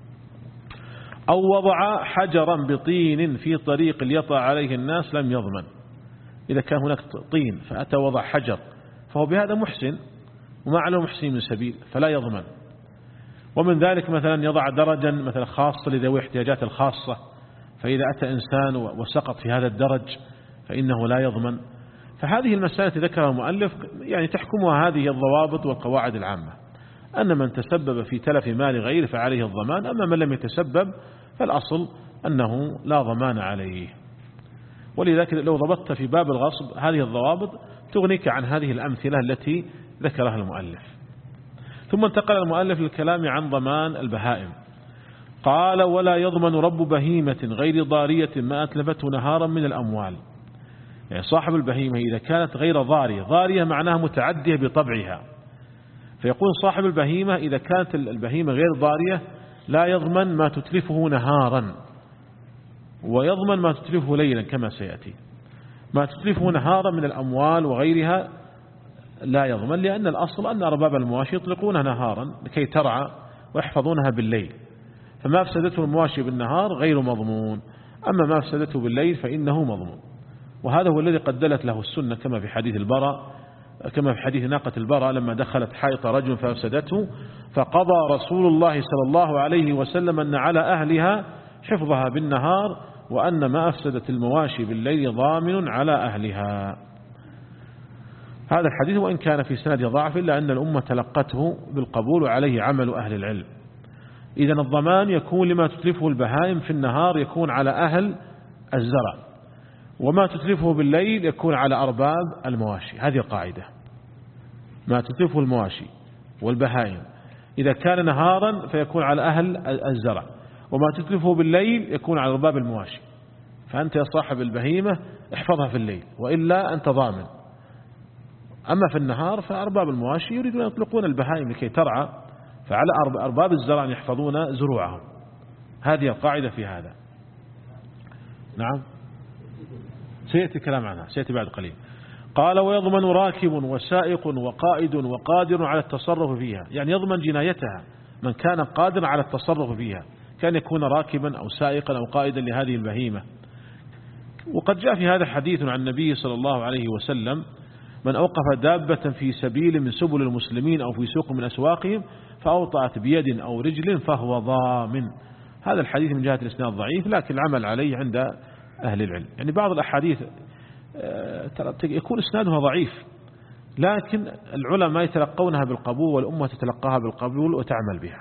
أو وضع حجرا بطين في طريق ليطع عليه الناس لم يضمن. إذا كان هناك طين فأتى وضع حجر فهو بهذا محسن وما عليه محسن من سبيل فلا يضمن. ومن ذلك مثلا يضع درجا مثلا خاصة لذوي احتياجات الخاصة، فإذا أتى إنسان وسقط في هذا الدرج فإنه لا يضمن. فهذه المسائل ذكرها المؤلف يعني تحكمها هذه الضوابط والقواعد العامة، أن من تسبب في تلف مال غيره فعليه الضمان، أما من لم يتسبب فالأصل أنه لا ضمان عليه. ولذلك لو ضبطت في باب الغصب هذه الضوابط تغنيك عن هذه الأمثلة التي ذكرها المؤلف. ثم انتقل المؤلف للكلام عن ضمان البهائم. قال: ولا يضمن رب بهيمة غير ضارية ما أتلفته نهارا من الأموال. يعني صاحب البهيمة إذا كانت غير ضارية، ضارية معناها متعدية بطبعها، فيقول صاحب البهيمة إذا كانت البهيمة غير ضارية لا يضمن ما تتلفه نهارا، ويضمن ما تتلفه ليلا كما سيأتي. ما تتلفه نهارا من الأموال وغيرها لا يضمن، لأن الأصل أن أرباب المواشي يطلقونها نهارا لكي ترعى ويحفظونها بالليل، فما أفسدته المواشي بالنهار غير مضمون، أما ما أفسدته بالليل فإنه مضمون. وهذا هو الذي قد دلت له السنة كما في حديث البراء، كما في حديث ناقة البراء لما دخلت حائط رجل فأفسدته فقضى رسول الله صلى الله عليه وسلم أن على أهلها حفظها بالنهار وأن ما أفسدت المواشي بالليل ضامن على أهلها. هذا الحديث وإن كان في سند ضعف إلا أن الأمة تلقته بالقبول وعليه عمل أهل العلم. إذن الضمان يكون لما تتلفه البهائم في النهار يكون على أهل الزرع، وما تتلفه بالليل يكون على أرباب المواشي. هذه القاعدة، ما تتلفه المواشي والبهائم إذا كان نهارا فيكون على أهل الزرع، وما تتلفه بالليل يكون على أرباب المواشي. فأنت يا صاحب البهيمة احفظها في الليل وإلا أنت ضامن. أما في النهار فأرباب المواشي يريدون أن يطلقون البهائم لكي ترعى، فعلى أرباب الزرع يحفظون زروعهم. هذه القاعدة في هذا. نعم سيأتي كلام عنها، سيأتي بعد قليل. قال: ويضمن راكب وسائق وقائد وقادر على التصرف فيها. يعني يضمن جنايتها من كان قادر على التصرف فيها، كان يكون راكبا أو سائقا أو قائدا لهذه البهيمة. وقد جاء في هذا حديث عن النبي صلى الله عليه وسلم: من أوقف دابة في سبيل من سبل المسلمين أو في سوق من أسواقهم فأوطأت بيد أو رجل فهو ضامن. هذا الحديث من جهة الإسناد ضعيف، لكن العمل عليه عند أهل العلم. يعني بعض الأحاديث يكون إسنادها ضعيف، لكن العلماء يتلقونها بالقبول والأمة تتلقاها بالقبول وتعمل بها.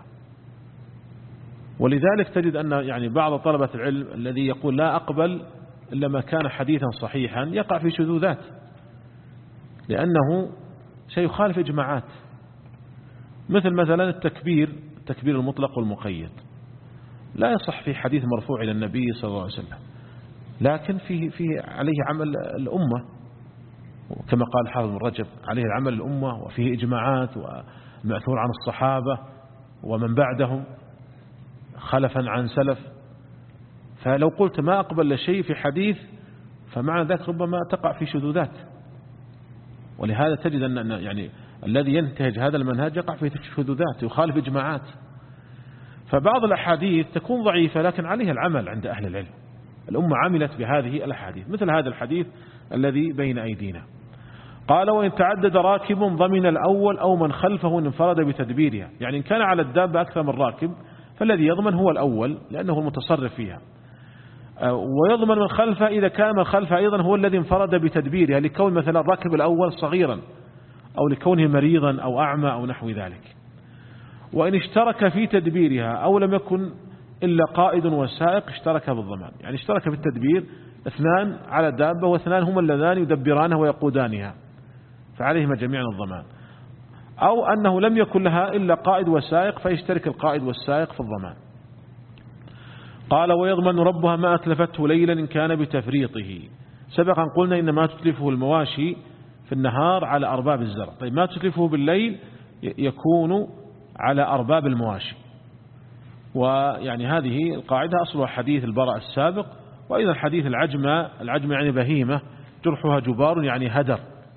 ولذلك تجد أن يعني بعض طلبة العلم الذي يقول لا أقبل إلا ما كان حديثا صحيحا يقع في شذوذات، لأنه سيخالف إجماعات. مثل مثلا التكبير التكبير المطلق والمقيد لا يصح في حديث مرفوع إلى النبي صلى الله عليه وسلم، لكن فيه, فيه عليه عمل الأمة كما قال حافظ بن رجب، عليه العمل الأمة وفيه إجماعات ومأثور عن الصحابة ومن بعدهم خلفا عن سلف. فلو قلت ما أقبل شيء في حديث فمعنى ذلك ربما تقع في شذوذات، ولهذا تجد أن يعني الذي ينتهج هذا المنهج يقع في شذوذات يخالف إجماعات. فبعض الأحاديث تكون ضعيفة لكن عليها العمل عند أهل العلم، الأمة عملت بهذه الأحاديث، مثل هذا الحديث الذي بين أيدينا. قال وإن تعدد راكب ضمن الأول أو من خلفه إن انفرد بتدبيرها، يعني إن كان على الدابة أكثر من راكب فالذي يضمن هو الأول لأنه المتصرف فيها، ويضمن من خلفه إذا كان من خلفه أيضا هو الذي انفرد بتدبيرها، لكون مثلا الراكب الأول صغيرا أو لكونه مريضا أو أعمى أو نحو ذلك. وإن اشترك في تدبيرها أو لم يكن إلا قائد وسائق اشترك بالضمان، يعني اشترك في التدبير اثنان على دابة واثنان هم اللذان يدبرانها ويقودانها فعليهما جميعا الضمان، أو أنه لم يكن لها إلا قائد وسائق فيشترك القائد والسائق في الضمان. قال ويضمن ربها ما أتلفته ليلا إن كان بتفريطه. سبقا قلنا إن ما تتلفه المواشي في النهار على أرباب الزرع، طيب ما تتلفه بالليل يكون على أرباب المواشي. ويعني هذه القاعدة أصلها حديث البراء السابق، وأيضا حديث العجمة، العجمة يعني بهيمة جرحها جبار يعني هدر،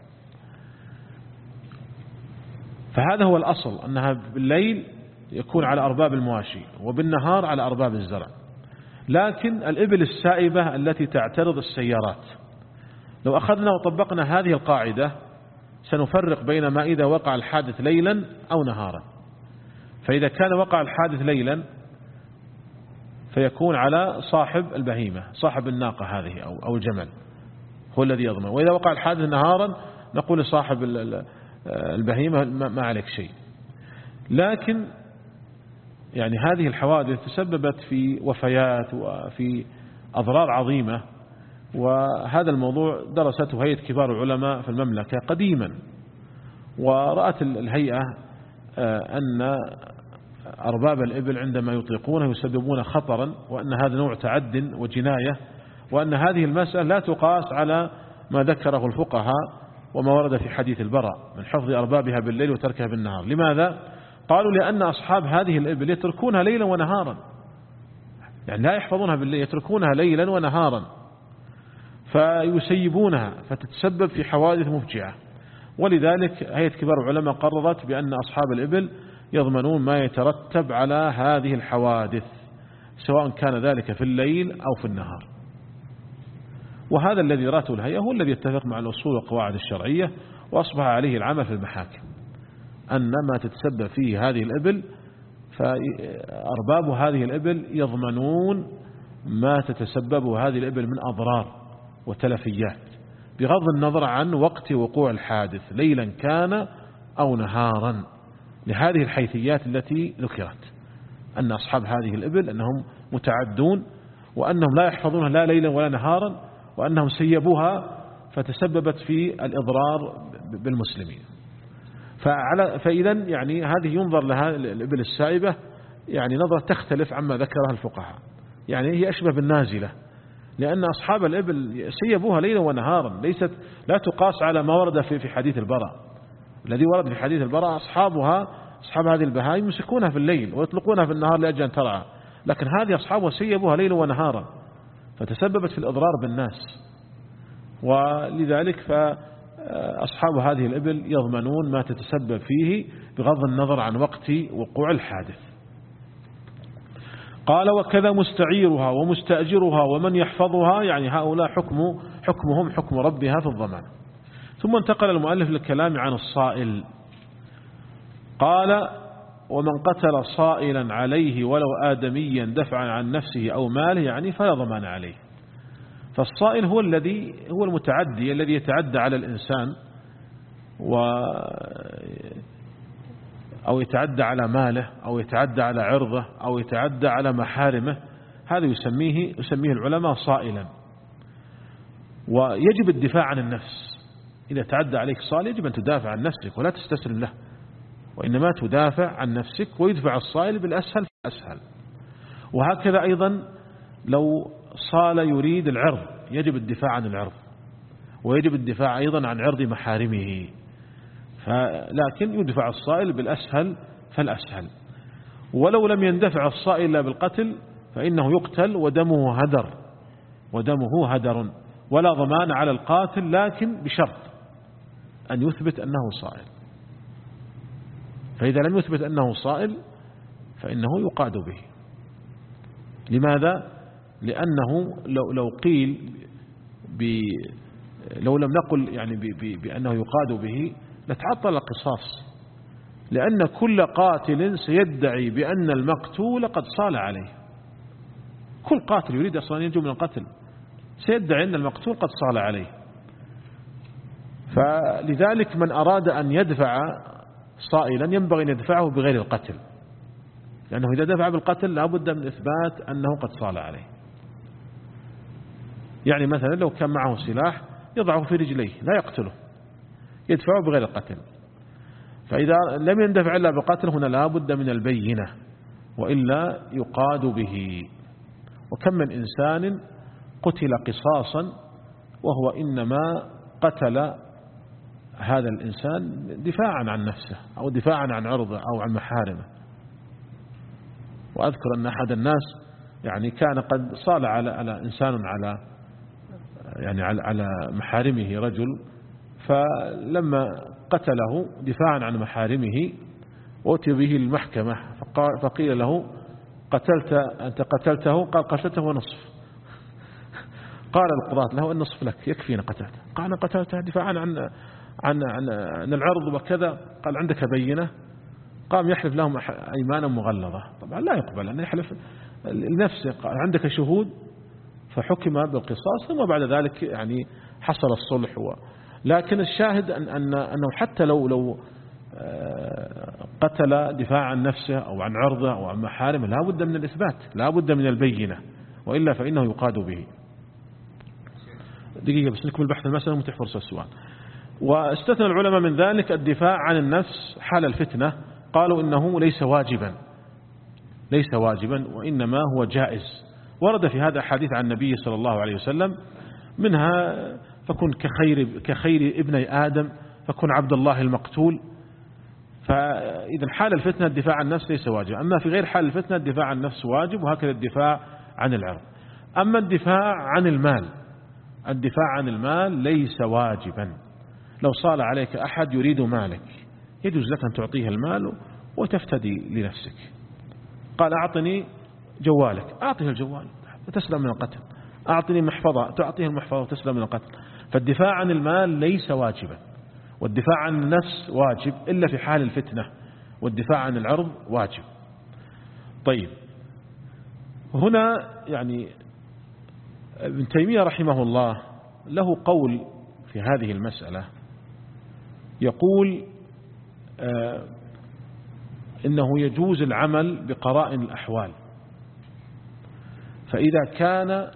فهذا هو الأصل أنها بالليل يكون على أرباب المواشي وبالنهار على أرباب الزرع. لكن الإبل السائبة التي تعترض السيارات لو أخذنا وطبقنا هذه القاعدة سنفرق بين ما إذا وقع الحادث ليلا أو نهارا. فإذا كان وقع الحادث ليلا فيكون على صاحب البهيمة صاحب الناقة هذه أو أو الجمل هو الذي يضمن، وإذا وقع الحادث نهارا نقول لصاحب البهيمة ما عليك شيء. لكن يعني هذه الحوادث تسببت في وفيات وفي أضرار عظيمة، وهذا الموضوع درسته هيئة كبار العلماء في المملكة قديما، ورأت الهيئة أن أرباب الإبل عندما يطلقونه يسببون خطرا، وأن هذا نوع تعد وجناية، وأن هذه المسألة لا تقاس على ما ذكره الفقهاء وما ورد في حديث البراء من حفظ أربابها بالليل وتركها بالنهار. لماذا؟ قالوا لأن أصحاب هذه الإبل يتركونها ليلا ونهارا، يعني لا يحفظونها بالليل، يتركونها ليلا ونهارا فيسيبونها فتتسبب في حوادث مفجعة. ولذلك هيئة كبار العلماء قررت بأن أصحاب الإبل يضمنون ما يترتب على هذه الحوادث سواء كان ذلك في الليل أو في النهار. وهذا الذي راته الهيئة هو الذي يتفق مع الأصول والقواعد الشرعية، وأصبح عليه العمل في المحاكم أن ما تتسبب فيه هذه الإبل فأرباب هذه الإبل يضمنون ما تتسبب هذه الإبل من أضرار وتلفيات بغض النظر عن وقت وقوع الحادث ليلا كان أو نهارا، لهذه الحيثيات التي ذكرت أن أصحاب هذه الإبل أنهم متعدون، وأنهم لا يحفظونها لا ليلا ولا نهارا، وأنهم سيبوها فتسببت في الإضرار بالمسلمين. فعلى فإذا يعني هذه ينظر لها الإبل السائبة يعني نظرة تختلف عما ذكرها الفقهاء، يعني هي أشبه بالنازلة، لأن أصحاب الإبل سيبوها ليلا ونهارا، ليست لا تقاس على ما ورد في في حديث البراء. الذي ورد في حديث البراء أصحابها أصحاب هذه البهائم يمسكونها في الليل ويطلقونها في النهار لأجل أن ترعى، لكن هذه أصحابها سيبوها ليلا ونهارا فتسببت في الإضرار بالناس. ولذلك فأصحاب هذه الإبل يضمنون ما تتسبب فيه بغض النظر عن وقت وقوع الحادث. قال وكذا مستعيرها ومستأجرها ومن يحفظها، يعني هؤلاء حكم حكمهم حكم ربها في الضمان. ثم انتقل المؤلف للكلام عن الصائل. قال ومن قتل صائلا عليه ولو آدميا دفعا عن نفسه أو ماله يعني فلا ضمان عليه. فالصائل هو الذي هو المتعدي الذي يتعدى على الإنسان و أو يتعدى على ماله أو يتعدى على عرضه أو يتعدى على محارمه، هذا يسميه يسميه العلماء صائلا. ويجب الدفاع عن النفس، إذا تعدى عليك صائل يجب أن تدافع عن نفسك ولا تستسلم له، وإنما تدافع عن نفسك، ويدفع الصائل بالأسهل فالأسهل. وهكذا أيضا لو صال يريد العرض يجب الدفاع عن العرض، ويجب الدفاع أيضا عن عرض محارمه، لكن يدفع الصائل بالأسهل فالأسهل. ولو لم يندفع الصائل إلا بالقتل فإنه يقتل ودمه هدر، ودمه هدر ولا ضمان على القاتل، لكن بشرط أن يثبت أنه صائل. فإذا لم يثبت أنه صائل فإنه يقاد به. لماذا؟ لأنه لو لو قيل ب لو لم نقل يعني ب ب بأنه يقاد به لتعطل القصاص، لأن كل قاتل سيدعي بأن المقتول قد صال عليه. كل قاتل يريد أصلا ينجو من القتل سيدعي أن المقتول قد صال عليه. فلذلك من أراد أن يدفع صائلا ينبغي أن يدفعه بغير القتل، لأنه إذا دفع بالقتل لا بد من إثبات أنه قد صال عليه. يعني مثلا لو كان معه سلاح يضعه في رجليه لا يقتله، يدفعه بغير القتل. فإذا لم يندفع إلا بقتل هنا لا بد من البينة، وإلا يقاد به. وكم من إنسان قتل قصاصا وهو إنما قتل هذا الإنسان دفاعا عن نفسه أو دفاعا عن عرضه أو عن محارمه. وأذكر أن أحد الناس يعني كان قد صال على على إنسان على يعني على على محارمه رجل، فلما قتله دفاعا عن محارمه أتي به المحكمة فقيل له قتلت أنت قتلته؟ قال قتلته نصف. قال القضاة له النصف لك يكفينا قتلته. قال أنا قتلته دفاعا عن عن عن, عن العرض وكذا. قال عندك بينة؟ قام يحلف لهم أيمانا مغلظة. طبعا لا يقبل أن يحلف لنفسه. قال عندك شهود؟ فحكم بالقصاص، ثم بعد ذلك يعني حصل الصلح. و لكن الشاهد أن أن أنه حتى لو لو قتل دفاع عن نفسه أو عن عرضه أو عن محارمه لا بد من الإثبات، لا بد من البينة، وإلا فإنه يقاد به. دقيقة بس نكمل بحث المسألة ومتح فرصة السؤال. واستثنى العلماء من ذلك الدفاع عن النفس حال الفتنة، قالوا إنه ليس واجبا ليس واجبا وإنما هو جائز. ورد في هذا حديث عن النبي صلى الله عليه وسلم، منها فكن كخير كخير ابني آدم فكن عبد الله المقتول. فإذا حال الفتنة الدفاع عن النفس ليس واجب، أما في غير حال الفتنة الدفاع عن النفس واجب، وهكذا الدفاع عن العرض. أما الدفاع عن المال الدفاع عن المال ليس واجبا. لو صال عليك أحد يريد مالك يجوز لك أن تعطيه المال وتفتدي لنفسك. قال أعطني جوالك، أعطيه الجوال وتسلم من القتل. أعطني محفظة، تعطيه المحفظة وتسلم من القتل. فالدفاع عن المال ليس واجبا، والدفاع عن النفس واجب إلا في حال الفتنة، والدفاع عن العرض واجب. طيب، هنا يعني ابن تيمية رحمه الله له قول في هذه المسألة، يقول آه إنه يجوز العمل بقرائن الأحوال. فإذا كان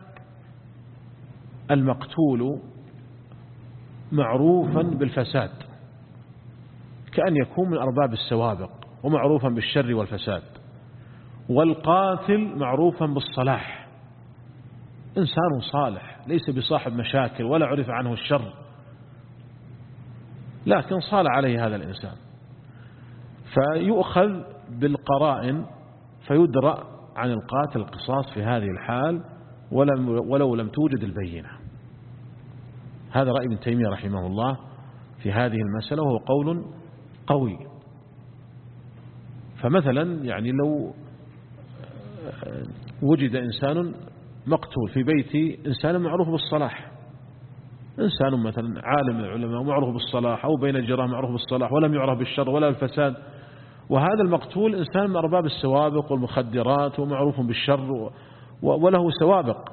المقتول معروفا بالفساد كأن يكون من أرباب السوابق ومعروفا بالشر والفساد، والقاتل معروفا بالصلاح، إنسان صالح ليس بصاحب مشاكل ولا عرف عنه الشر، لكن صال عليه هذا الإنسان، فيؤخذ بالقرائن فيدرأ عن القاتل القصاص في هذه الحال ولو لم توجد البينة. هذا رأي ابن تيمية رحمه الله في هذه المسألة، وهو قول قوي. فمثلا يعني لو وجد إنسان مقتول في بيت إنسان معروف بالصلاح، إنسان مثلا عالم من العلماء ومعروف بالصلاح، أو بين الجيران معروف بالصلاح ولم يعرف بالشر ولا الفساد، وهذا المقتول إنسان من أرباب السوابق والمخدرات ومعروف بالشر وله سوابق.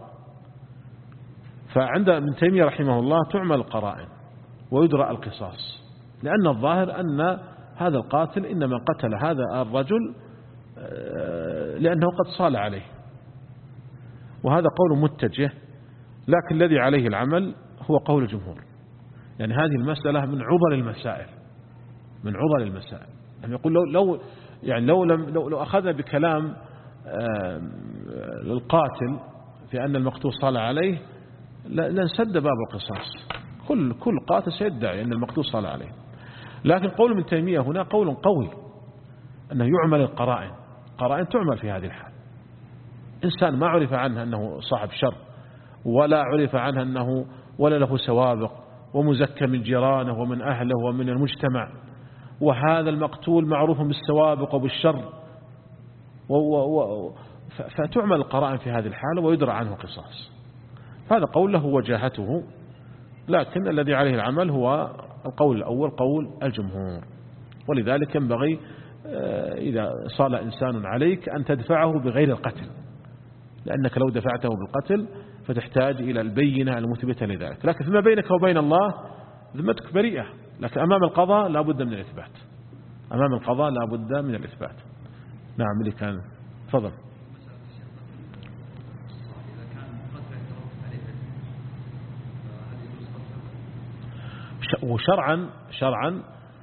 فعند ابن تيمية رحمه الله تعمل القرائن ويدرأ القصاص، لأن الظاهر أن هذا القاتل إنما قتل هذا الرجل لأنه قد صال عليه، وهذا قول متجه، لكن الذي عليه العمل هو قول الجمهور. يعني هذه المسألة من عضل المسائل من عضل المسائل يعني يقول لو لو يعني لو لم لو, لو أخذنا بكلام القاتل في أن المقتول صلى عليه لنسد باب القصاص، كل كل قاتل سيدعي أن المقتول صلى عليه. لكن قول ابن تيمية هنا قول قوي أنه يعمل القرائن، قرائن تعمل في هذه الحال. إنسان ما عرف عنه أنه صاحب شر، ولا عرف عنه أنه ولا له سوابق، ومزكى من جيرانه ومن أهله ومن المجتمع، وهذا المقتول معروف بالسوابق وبالشر، فتعمل القرائن في هذه الحالة ويدرى عنه قصاص. هذا قول له وجاهته، لكن الذي عليه العمل هو القول الأول قول الجمهور. ولذلك ينبغي إذا صال إنسان عليك أن تدفعه بغير القتل، لأنك لو دفعته بالقتل فتحتاج إلى البينة المثبتة لذلك. لكن فيما بينك وبين الله ذمتك بريئة، لكن أمام القضاء لا بد من الإثبات، أمام القضاء لا بد من الإثبات. نعم اللي كان تفضل. وشرعا شرعا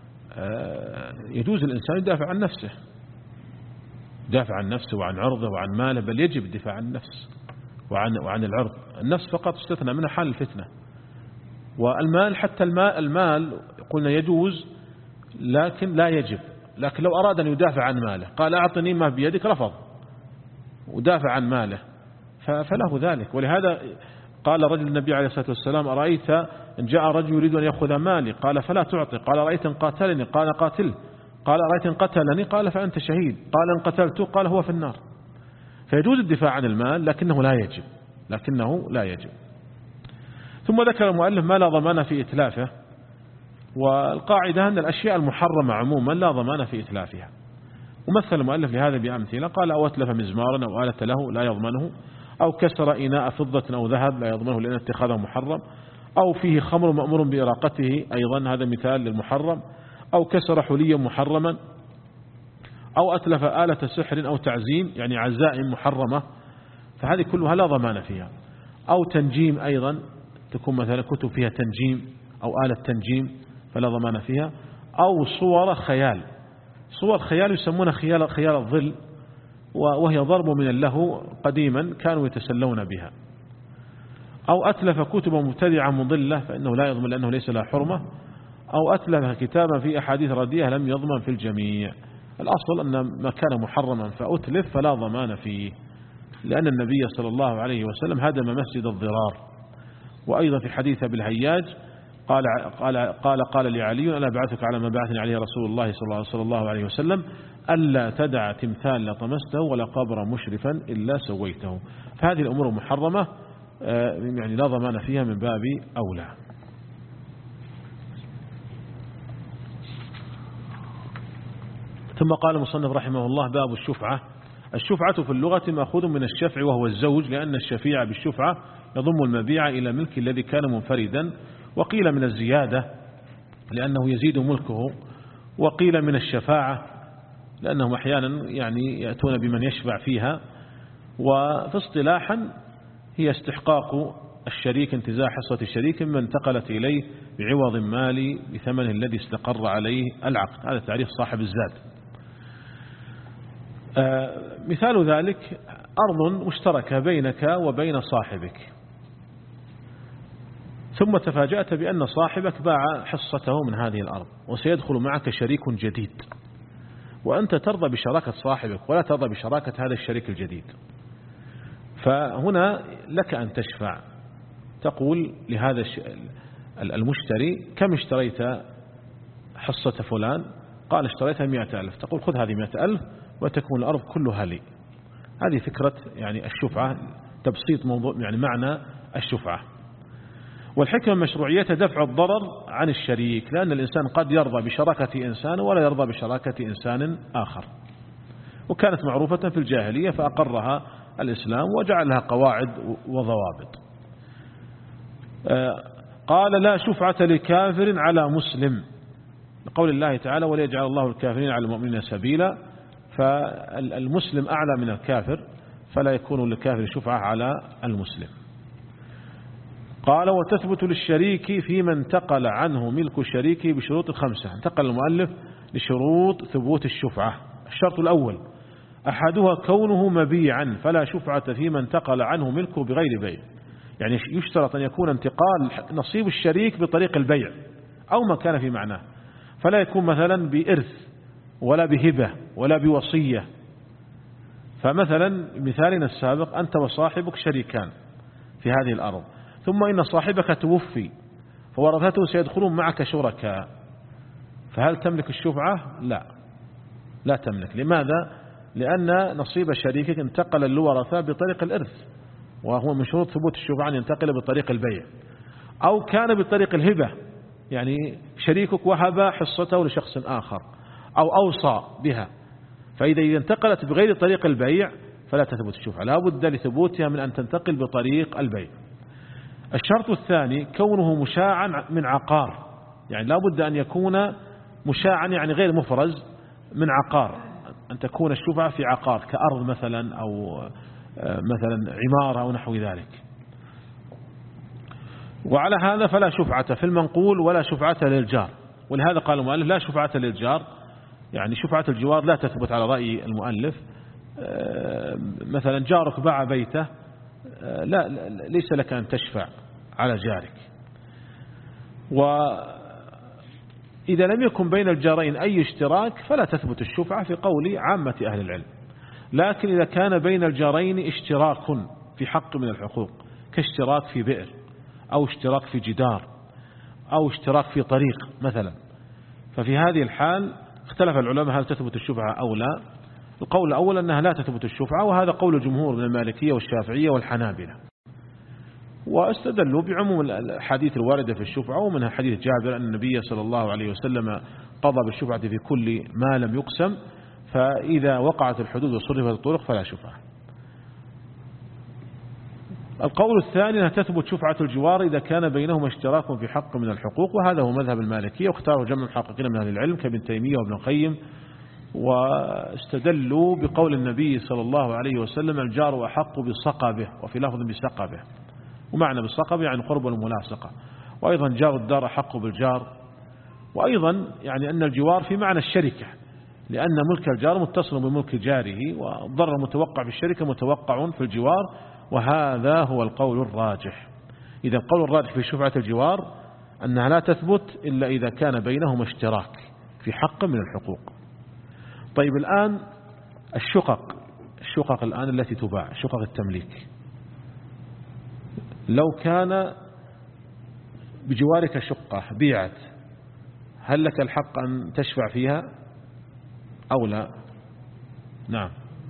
يجوز الإنسان يدافع عن نفسه، يدافع عن نفسه وعن عرضه وعن ماله، بل يجب الدفاع عن النفس وعن وعن العرض. النفس فقط استثنى منها حال الفتنة، والمال حتى المال, المال قلنا يجوز لكن لا يجب. لكن لو أراد أن يدافع عن ماله قال أعطني ما بيدك، رفض ودافع عن ماله فله ذلك. ولهذا قال رجل النبي عليه الصلاة والسلام أرأيت إن جاء رجل يريد أن يأخذ مالي قال فلا تعطي، قال أرأيت إن قاتلني قال قاتل، قال أرأيت إن قتلني قال فأنت شهيد، قال إن قتلته قال هو في النار. فيجوز الدفاع عن المال لكنه لا يجب، لكنه لا يجب. ثم ذكر المؤلف ما لا ضمان في إتلافه، والقاعدة أن الأشياء المحرمة عموما لا ضمان في إتلافها. ومثل المؤلف لهذا بأمثلة، قال أو أتلف مزمارا أو آلة له لا يضمنه، أو كسر إناء فضة أو ذهب لا يضمنه لأن اتخاذه محرم، أو فيه خمر مأمور بإراقته أيضا هذا مثال للمحرم، أو كسر حليا محرما، أو أتلف آلة سحر أو تعزيم يعني عزائم محرمة، فهذه كلها لا ضمان فيها. أو تنجيم أيضا، تكون مثلا كتب فيها تنجيم أو آلة تنجيم فلا ضمان فيها. أو صور خيال، صور خيال يسمونها خيال خيال الظل، وهي ضرب من اللهو قديما كانوا يتسلون بها. أو أتلف كتب مبتدعة مضلة فإنه لا يضمن لأنه ليس لها حرمة. أو أتلف كتابا في أحاديث رديئة لم يضمن في الجميع. الأصل أن ما كان محرما فأتلف فلا ضمان فيه، لأن النبي صلى الله عليه وسلم هدم مسجد الضرار. وأيضا في حديث أبي الهياج قال قال قال, قال لعلي ألا أبعثك على ما بعثني عليه رسول الله صلى الله عليه وسلم ألا تدع تمثال لطمسته ولا قبر مشرفا إلا سويته. فهذه الأمور محرمة يعني لا ضمان فيها من باب أولى. ثم قال المصنف رحمه الله باب الشفعة. الشفعة في اللغة مأخوذ من الشفع وهو الزوج، لأن الشفيع بالشفعة يضم المبيع إلى ملك الذي كان منفردا، وقيل من الزيادة لأنه يزيد ملكه، وقيل من الشفاعة لأنهم أحيانا يعني يأتون بمن يشفع فيها. وفي اصطلاحا هي استحقاق الشريك انتزاع حصة الشريك مما انتقلت إليه بعوض مالي بثمنه الذي استقر عليه العقد. هذا تعريف صاحب الزاد. آه مثال ذلك أرض مشتركة بينك وبين صاحبك، ثم تفاجأت بأن صاحبك باع حصته من هذه الأرض وسيدخل معك شريك جديد، وأنت ترضى بشراكة صاحبك ولا ترضى بشراكة هذا الشريك الجديد. فهنا لك أن تشفع، تقول لهذا المشتري كم اشتريت حصة فلان؟ قال اشتريتها مئة ألف. تقول خذ هذه مئة ألف وتكون الأرض كلها لي. هذه فكرة يعني الشفعة، تبسيط موضوع يعني معنى الشفعة. والحكمة مشروعيتها دفع الضرر عن الشريك، لأن الإنسان قد يرضى بشراكة إنسان ولا يرضى بشراكة إنسان آخر، وكانت معروفة في الجاهلية فأقرها الإسلام وجعلها قواعد وضوابط. قال لا شفعة لكافر على مسلم، لقول الله تعالى وليجعل الله الكافرين على المؤمنين سبيلا. فالمسلم أعلى من الكافر، فلا يكون للكافر شفعة على المسلم. قال وتثبت للشريك فيما انتقل عنه ملك شريكه بشروط خمسة. انتقل المؤلف لشروط ثبوت الشفعة. الشرط الأول أحدها كونه مبيعا فلا شفعة فيما انتقل عنه ملكه بغير بيع، يعني يشترط أن يكون انتقال نصيب الشريك بطريق البيع أو ما كان في معناه، فلا يكون مثلا بإرث ولا بهبة ولا بوصية. فمثلا مثالنا السابق أنت وصاحبك شريكان في هذه الأرض، ثم إن صاحبك توفي فورثته سيدخلون معك شركاء، فهل تملك الشفعة؟ لا لا تملك. لماذا؟ لأن نصيب شريكك انتقل للورثة بطريق الإرث، وهو من شروط ثبوت الشفعة أن ينتقل بطريق البيع، أو كان بطريق الهبة، يعني شريكك وهب حصته لشخص آخر أو أوصى بها، فإذا انتقلت بغير طريق البيع فلا تثبت الشفعة، لا بد لثبوتها من أن تنتقل بطريق البيع. الشرط الثاني كونه مشاعا من عقار، يعني لا بد أن يكون مشاعا يعني غير مفرز من عقار، أن تكون الشفعة في عقار كأرض مثلا أو مثلا عمارة أو نحو ذلك. وعلى هذا فلا شفعة في المنقول ولا شفعة للجار، ولهذا قال المؤلف لا شفعة للجار، يعني شفعة الجوار لا تثبت على رأي المؤلف. مثلا جارك باع بيته، لا ليس لك أن تشفع على جارك. وإذا لم يكن بين الجارين أي اشتراك فلا تثبت الشفعة في قول عامة أهل العلم. لكن إذا كان بين الجارين اشتراك في حق من الحقوق كاشتراك في بئر أو اشتراك في جدار أو اشتراك في طريق مثلا، ففي هذه الحال اختلف العلماء هل تثبت الشفعة أو لا. القول الأول أنها لا تثبت الشفعة، وهذا قول الجمهور من المالكية والشافعية والحنابلة، واستدلوا بعموم الحديث الواردة في الشفعة، ومنها حديث جابر أن النبي صلى الله عليه وسلم قضى بالشفعة في كل ما لم يقسم، فإذا وقعت الحدود وصرفت الطرق فلا شفعة. القول الثاني أنها تثبت شفعة الجوار إذا كان بينهما اشتراك في حق من الحقوق، وهذا هو مذهب المالكية، واختاره جمع محققين من أهل العلم كابن تيمية وابن القيم، واستدلوا بقول النبي صلى الله عليه وسلم الجار أحق بصقبه، وفي لفظ بسقبه، ومعنى بالصقبه يعني قرب الملاصقة، وأيضا جار الدار أحق بالجار، وأيضا يعني أن الجوار في معنى الشركة، لأن ملك الجار متصل بملك جاره، والضرر المتوقع في الشركة متوقع في الجوار، وهذا هو القول الراجح. إذا القول الراجح في شفعة الجوار أنها لا تثبت إلا إذا كان بينهما اشتراك في حق من الحقوق. طيب الآن الشقق الشقق الآن التي تباع، شقق التمليك، لو كان بجوارك شقة بيعت، هل لك الحق أن تشفع فيها أو لا؟ نعم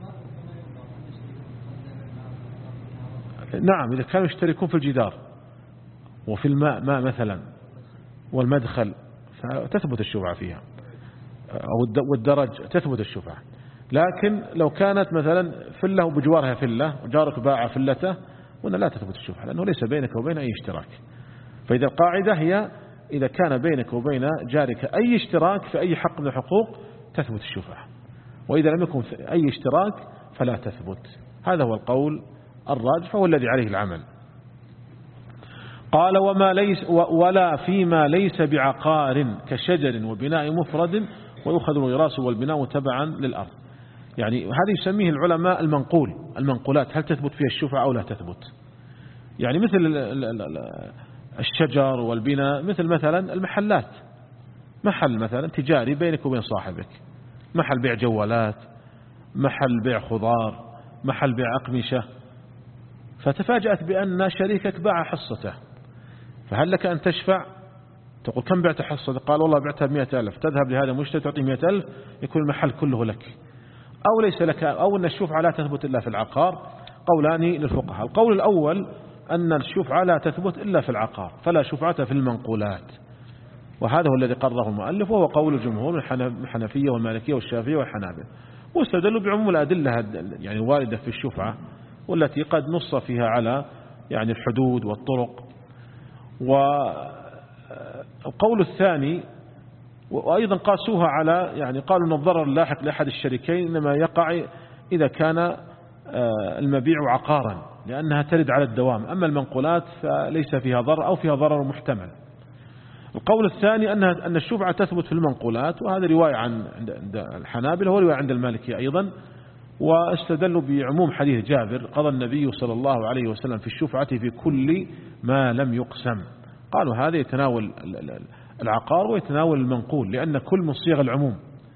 نعم إذا كانوا يشتركون في الجدار وفي الماء ماء مثلا والمدخل فتثبت الشفعة فيها، أو والدرج تثبت الشفعة. لكن لو كانت مثلا فلة وبجوارها فلة وجارك باع فلته، وأن لا تثبت الشفعة لأنه ليس بينك وبين أي اشتراك. فإذا القاعدة هي إذا كان بينك وبين جارك أي اشتراك في أي حق من الحقوق تثبت الشفعة، وإذا لم يكن في أي اشتراك فلا تثبت. هذا هو القول الراجح وهو الذي عليه العمل. قال وما ليس ولا فيما ليس بعقار كشجر وبناء مفرد ويؤخذ الغراس والبناء تبعا للأرض. يعني هذا يسميه العلماء المنقول، المنقولات هل تثبت فيها الشفعة أو لا تثبت؟ يعني مثل الشجر والبناء، مثل مثلا المحلات، محل مثلا تجاري بينك وبين صاحبك، محل بيع جوالات، محل بيع خضار، محل بيع أقمشة، فتفاجأت بأن شريكك باع حصته، فهل لك أن تشفع؟ تقول كم بعت حصته؟ قال والله بعتها بمئة ألف، تذهب لهذا المشتري تعطيه مئة ألف يكون المحل كله لك، أو ليس لك، أو أن الشفعة لا تثبت إلا في العقار. قولان للفقهاء. القول الأول أن الشفعة لا تثبت إلا في العقار فلا شفعة في المنقولات، وهذا هو الذي قرره المؤلف، وهو قول الجمهور من الحنفية والمالكية والشافعية والحنابلة، واستدلوا بعموم الأدلة يعني الواردة في الشفعة والتي قد نص فيها على يعني الحدود والطرق. والقول الثاني وأيضا قاسوها على يعني قالوا أن الضرر اللاحق لأحد الشريكين إنما يقع إذا كان المبيع عقارا لأنها ترد على الدوام، أما المنقولات فليس فيها ضرر أو فيها ضرر محتمل. القول الثاني أنها أن الشفعة تثبت في المنقولات، وهذا رواية عن عند الحنابلة ورواية عند المالكية أيضا، واستدلوا بعموم حديث جابر قضى النبي صلى الله عليه وسلم في الشفعة في كل ما لم يقسم. قالوا هذا يتناول العقار ويتناول المنقول، لأن كل من صيغ العموم.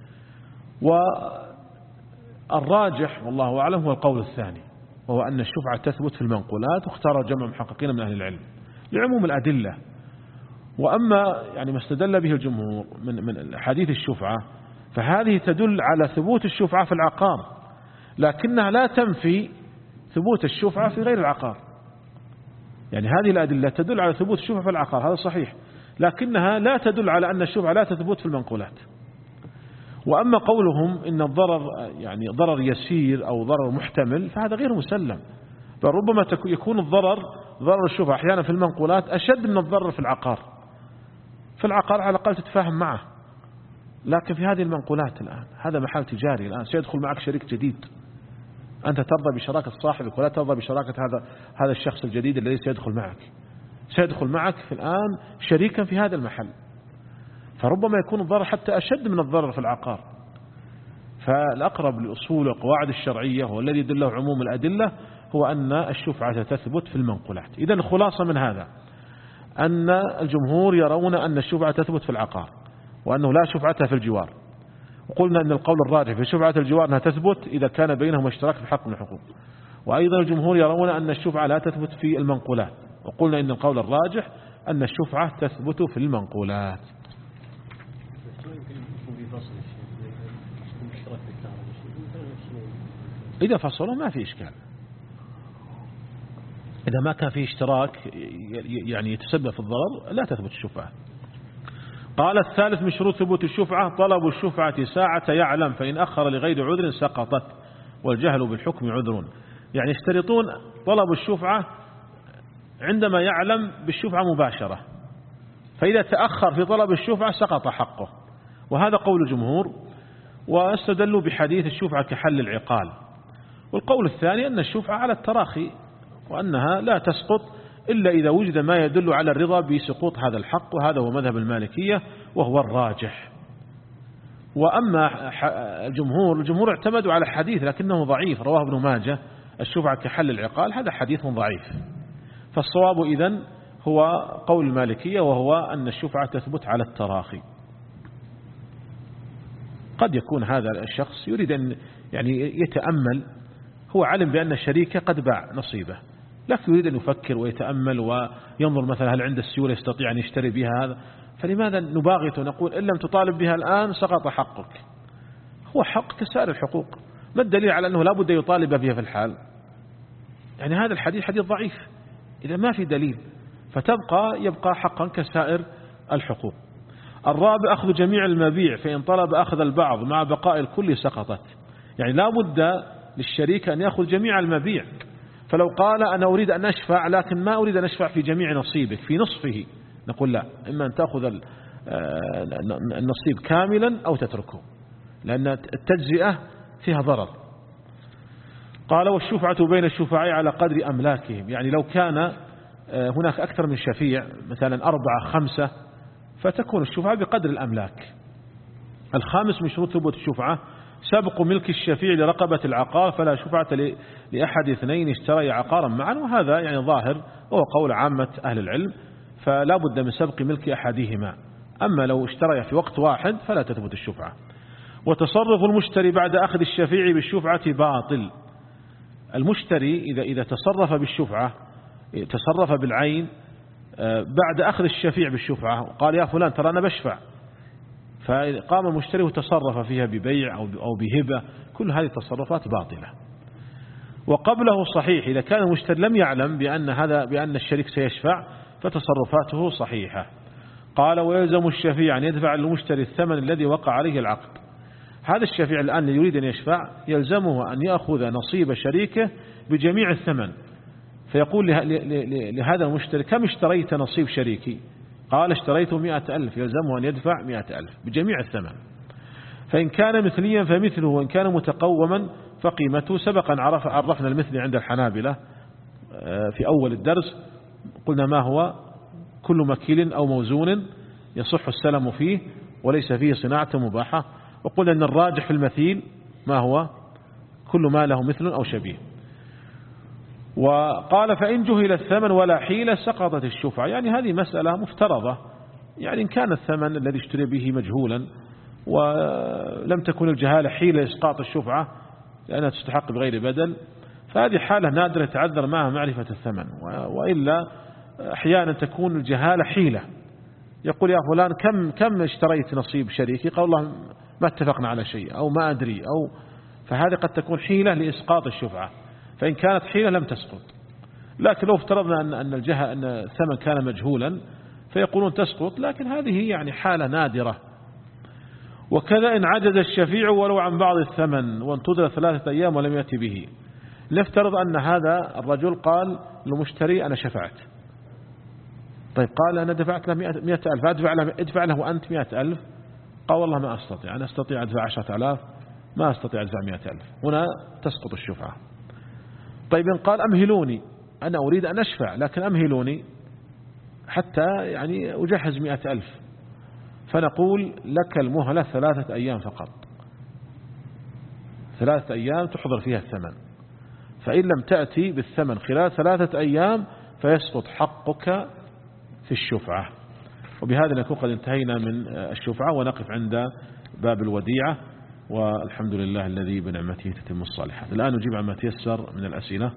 والراجح والله أعلم هو القول الثاني، وهو أن الشفعة تثبت في المنقولات، واختار جمع محققين من أهل العلم لعموم الأدلة. وأما يعني ما استدل به الجمهور من من حديث الشفعة فهذه تدل على ثبوت الشفعة في العقار، لكنها لا تنفي ثبوت الشفعة في غير العقار. يعني هذه الأدلة تدل على ثبوت الشفعة في العقار، هذا صحيح، لكنها لا تدل على أن الشفعة لا تثبت في المنقولات. وأما قولهم إن الضرر يعني ضرر يسير أو ضرر محتمل فهذا غير مسلم، بل ربما يكون الضرر ضرر الشفعة أحيانا في المنقولات أشد من الضرر في العقار. في العقار على الأقل تتفاهم معه، لكن في هذه المنقولات الآن هذا محل تجاري، الآن سيدخل معك شريك جديد، أنت ترضى بشراكة صاحبك ولا ترضى بشراكة هذا هذا الشخص الجديد الذي سيدخل معك، سيدخل معك في الآن شريكا في هذا المحل، فربما يكون الضرر حتى أشد من الضرر في العقار. فالأقرب لأصول القواعد الشرعية والذي يدله عموم الأدلة هو أن الشفعة تثبت في المنقولات. إذن الخلاصة من هذا أن الجمهور يرون أن الشفعة تثبت في العقار، وأنه لا شفعة في الجوار. وقلنا أن القول الراجح في شفعة الجوار أنها تثبت إذا كان بينهم اشتراك في حق من الحقوق. وأيضا الجمهور يرون أن الشفعة لا تثبت في المنقولات، وقلنا أن القول الراجح أن الشفعة تثبت في المنقولات. إذا فصلوا ما في إشكال، إذا ما كان فيه اشتراك يعني يتسبب في الضرر لا تثبت الشفعة. قال الثالث من شروط ثبوت الشفعة طلب الشفعة ساعة يعلم، فإن أخر لغير عذر سقطت، والجهل بالحكم عذر. يعني يشترطون طلب الشفعة عندما يعلم بالشفعة مباشرة، فإذا تأخر في طلب الشفعة سقط حقه، وهذا قول الجمهور. واستدلوا بحديث الشفعة كحل العقال. والقول الثاني أن الشفعة على التراخي، وأنها لا تسقط إلا إذا وجد ما يدل على الرضا بسقوط هذا الحق، وهذا هو مذهب المالكية وهو الراجح. وأما الجمهور الجمهور اعتمدوا على حديث لكنه ضعيف رواه ابن ماجه الشفعة كحل العقال، هذا حديث ضعيف. فالصواب إذن هو قول المالكية، وهو أن الشفعة تثبت على التراخي. قد يكون هذا الشخص يريد أن يعني يتأمل، هو علم بأن الشريك قد باع نصيبه، لكن يريد أن يفكر ويتأمل وينظر مثلا هل عند السيولة يستطيع أن يشتري بها هذا، فلماذا نباغت ونقول إن لم تطالب بها الآن سقط حقك؟ هو حق كسائر الحقوق، ما الدليل على أنه لا بد يطالب بها في الحال؟ يعني هذا الحديث حديث ضعيف إذا ما في دليل، فتبقى يبقى حقا كسائر الحقوق. الرابع أخذ جميع المبيع، فإن طلب أخذ البعض مع بقاء الكل سقطت. يعني لا بد للشريك أن يأخذ جميع المبيع، فلو قال أنا أريد أن أشفع لكن ما أريد أن أشفع في جميع نصيبك في نصفه، نقول لا، إما أن تأخذ النصيب كاملا أو تتركه، لأن التجزئة فيها ضرر. قال والشفعة بين الشفعاء على قدر أملاكهم، يعني لو كان هناك أكثر من شفيع مثلا أربعة خمسة فتكون الشفعة بقدر الأملاك. الخامس من شروط ثبوت الشفعة سبق ملك الشفيع لرقبة العقار، فلا شفعة لأحد اثنين اشتري عقارا معا، وهذا يعني ظاهر وهو قول عامة أهل العلم، فلا بد من سبق ملك أحدهما. أما لو اشتري في وقت واحد فلا تثبت الشفعة. وتصرف المشتري بعد أخذ الشفيع بالشفعة باطل. المشتري إذا إذا تصرف بالشفعة، تصرف بالعين بعد أخذ الشفيع بالشفعة وقال يا فلان ترى أنا بشفع، فقام المشتري وتصرف فيها ببيع أو بهبة، كل هذه التصرفات باطلة. وقبله صحيح إذا كان المشتري لم يعلم بأن هذا بأن الشريك سيشفع فتصرفاته صحيحة. قال ويلزم الشفيع أن يدفع للمشتري الثمن الذي وقع عليه العقد. هذا الشفيع الآن يريد أن يشفع يلزمه أن يأخذ نصيب شريكه بجميع الثمن، فيقول لهذا المشتري كم اشتريت نصيب شريكي؟ قال اشتريته مئة ألف، يلزمه أن يدفع مئة ألف بجميع الثمن. فإن كان مثليا فمثله، وإن كان متقوما فقيمته. سبقا عرف عرفنا المثل عند الحنابلة في أول الدرس، قلنا ما هو كل مكيل أو موزون يصح السلم فيه وليس فيه صناعة مباحة. وقلنا أن الراجح في المثيل ما هو؟ كل ما له مثل أو شبيه. وقال فإن جهل الثمن ولا حيلة سقطت الشفعة. يعني هذه مسألة مفترضة، يعني إن كان الثمن الذي اشتري به مجهولا ولم تكن الجهالة حيلة إسقاط الشفعة لأنها تستحق بغير بدل، فهذه حالة نادرة تعذر معها معرفة الثمن. وإلا أحيانا تكون الجهالة حيلة، يقول يا فلان كم كم اشتريت نصيب شريكي؟ قال الله ما اتفقنا على شيء أو ما أدري، أو فهذه قد تكون حيلة لإسقاط الشفعة. فإن كانت حيلة لم تسقط. لكن لو افترضنا أن أن الجهة أن الثمن كان مجهولا فيقولون تسقط، لكن هذه يعني حالة نادرة. وكذا إن عجز الشفيع ولو عن بعض الثمن وانتظر ثلاثة أيام ولم يأتي به. نفترض أن هذا الرجل قال للمشتري أنا شفعت، طيب قال أنا دفعت له مئة ألف، أدفع له, ادفع له أنت مئة ألف. قال والله ما أستطيع، أنا أستطيع أدفع عشرة آلاف، ما أستطيع أدفع مئة ألف. هنا تسقط الشفعة. طيب إن قال أمهلوني، أنا أريد أن أشفع لكن أمهلوني حتى يعني أجهز مئة ألف، فنقول لك المهلة ثلاثة أيام فقط، ثلاثة أيام تحضر فيها الثمن. فإن لم تأتي بالثمن خلال ثلاثة أيام فيسقط حقك في الشفعة. وبهذا نكون قد انتهينا من الشفعة، ونقف عند باب الوديعة. والحمد لله الذي بنعمته تتم الصالحات. الآن نجيب عما تيسر من الأسئلة.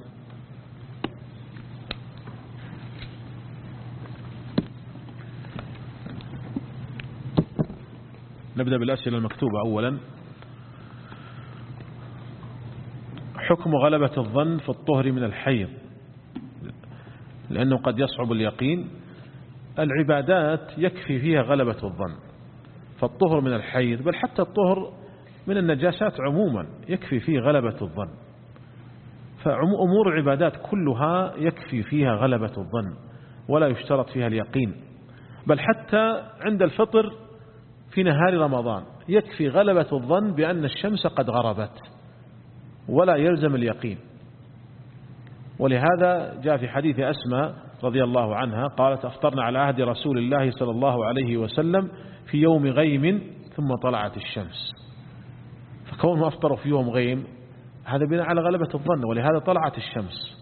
نبدأ بالأسئلة المكتوبة. أولا، حكم غلبة الظن في الطهر من الحيض، لأنه قد يصعب اليقين. العبادات يكفي فيها غلبة الظن، فالطهر من الحيض بل حتى الطهر من النجاسات عموما يكفي فيه غلبة الظن. فأمور العبادات كلها يكفي فيها غلبة الظن ولا يشترط فيها اليقين. بل حتى عند الفطر في نهار رمضان يكفي غلبة الظن بأن الشمس قد غربت ولا يلزم اليقين. ولهذا جاء في حديث أسماء رضي الله عنها قالت أفطرنا على عهد رسول الله صلى الله عليه وسلم في يوم غيم ثم طلعت الشمس. فكونه أفطروا في يوم غيم هذا بناء على غلبة الظن، ولهذا طلعت الشمس.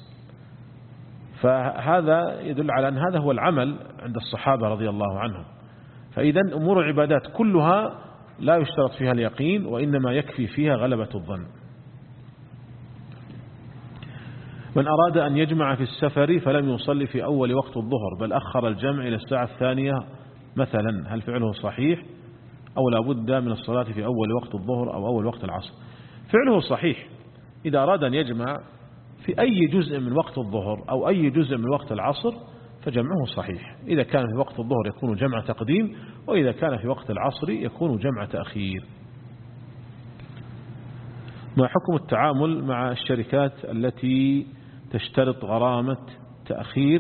فهذا يدل على أن هذا هو العمل عند الصحابة رضي الله عنهم. فإذا أمور العبادات كلها لا يشترط فيها اليقين وإنما يكفي فيها غلبة الظن. من أراد أن يجمع في السفر فلم يصلي في أول وقت الظهر بل أخر الجمع إلى الساعة الثانية مثلا، هل فعله صحيح أو لا بد من الصلاة في أول وقت الظهر أو أول وقت العصر؟ فعله صحيح. إذا أراد أن يجمع في أي جزء من وقت الظهر أو أي جزء من وقت العصر فجمعه صحيح. إذا كان في وقت الظهر يكون جمع تقديم، وإذا كان في وقت العصر يكون جمع تأخير. ما حكم التعامل مع الشركات التي تشترط غرامة تأخير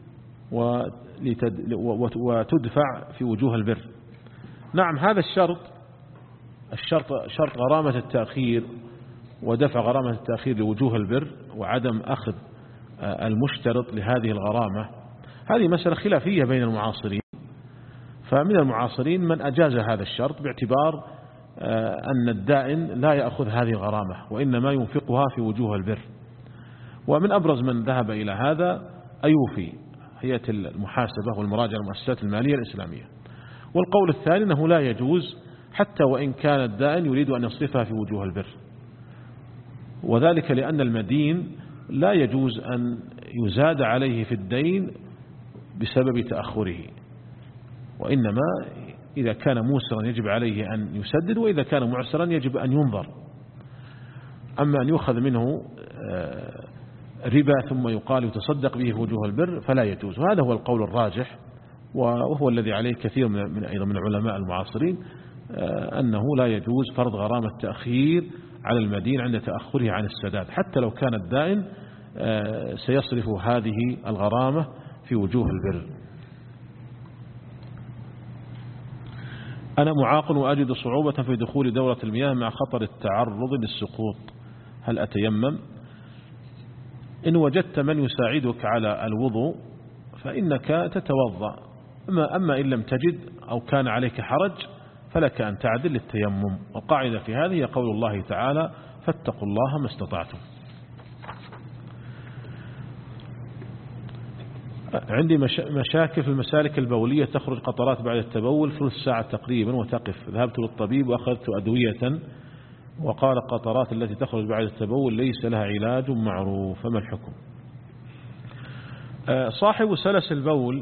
وتدفع في وجوه البر؟ نعم، هذا الشرط الشرط شرط غرامة التأخير ودفع غرامة التأخير لوجوه البر وعدم أخذ المشترط لهذه الغرامة، هذه مسألة خلافية بين المعاصرين. فمن المعاصرين من أجاز هذا الشرط باعتبار أن الدائن لا يأخذ هذه الغرامة وإنما ينفقها في وجوه البر. ومن أبرز من ذهب إلى هذا أيوفي، هيئة المحاسبة والمراجعة المؤسسات المالية الإسلامية. والقول الثاني أنه لا يجوز حتى وإن كان الدائن يريد أن يصرفها في وجوه البر، وذلك لأن المدين لا يجوز أن يزاد عليه في الدين بسبب تأخره، وإنما إذا كان موسرا يجب عليه أن يسدد، وإذا كان معسرا يجب أن ينظر. أما أن يؤخذ منه ربا ثم يقال يتصدق به في وجوه البر فلا يجوز. وهذا هو القول الراجح، وهو الذي عليه كثير من أيضا من علماء المعاصرين، أنه لا يجوز فرض غرامة تأخير على المدين عند تأخره عن السداد حتى لو كان الدائن سيصرف هذه الغرامة في وجوه البر. أنا معاق وأجد صعوبة في دخول دورة المياه مع خطر التعرض للسقوط، هل أتيمم؟ إن وجدت من يساعدك على الوضوء فإنك تتوضأ أما, أما إن لم تجد أو كان عليك حرج فلك أن تعدل للتيمم. والقاعدة في هذه قول الله تعالى فاتقوا الله ما استطعتم. عندي مشاكل في المسالك البولية، تخرج قطرات بعد التبول ثلث ساعة تقريبا وتقف. ذهبت للطبيب وأخذت أدوية وقال القطرات التي تخرج بعد التبول ليس لها علاج معروف، فما الحكم؟ صاحب سلس البول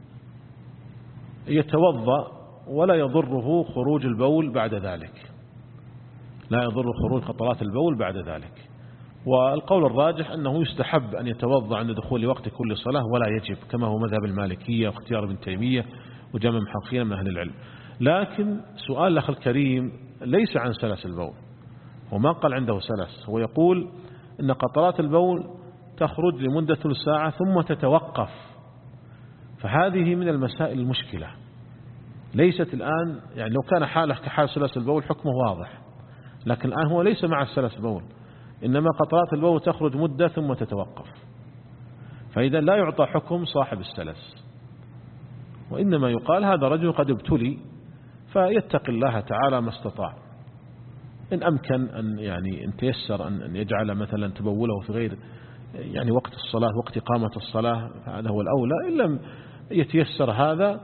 يتوضأ ولا يضره خروج البول بعد ذلك، لا يضر خروج قطرات البول بعد ذلك. والقول الراجح أنه يستحب أن يتوضأ عند دخول وقت كل صلاة ولا يجب، كما هو مذهب المالكية واختيار ابن تيمية وجمع محققين من أهل العلم. لكن سؤال الأخ الكريم ليس عن سلس البول، وما قال عنده سلس، هو يقول إن قطرات البول تخرج لمدة ثلث ساعة ثم تتوقف، فهذه من المسائل المشكلة. ليست الآن يعني لو كان حاله كحال سلس البول حكمه واضح، لكن الآن هو ليس مع السلس البول، إنما قطرات البول تخرج مدة ثم تتوقف، فإذا لا يعطى حكم صاحب السلس، وإنما يقال هذا رجل قد ابتلي فيتقي الله تعالى ما استطاع. إن أمكن أن يعني إن تيسر أن يجعل مثلا تبوله في غير يعني وقت الصلاة وقت إقامة الصلاة هذا هو الأولى، إن لم يتيسر هذا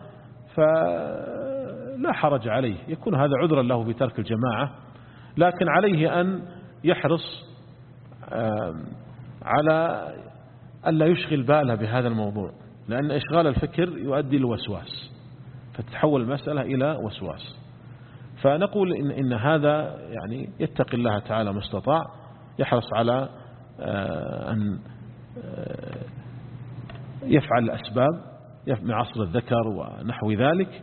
فلا حرج عليه، يكون هذا عذرا له في ترك الجماعة، لكن عليه أن يحرص على ألا يشغل باله بهذا الموضوع، لأن إشغال الفكر يؤدي للوسواس فتتحول المسألة إلى وسواس. فنقول إن, إن هذا يعني يتقي الله تعالى ما استطاع، يحرص على أن يفعل الأسباب مع عصر الذكر ونحو ذلك،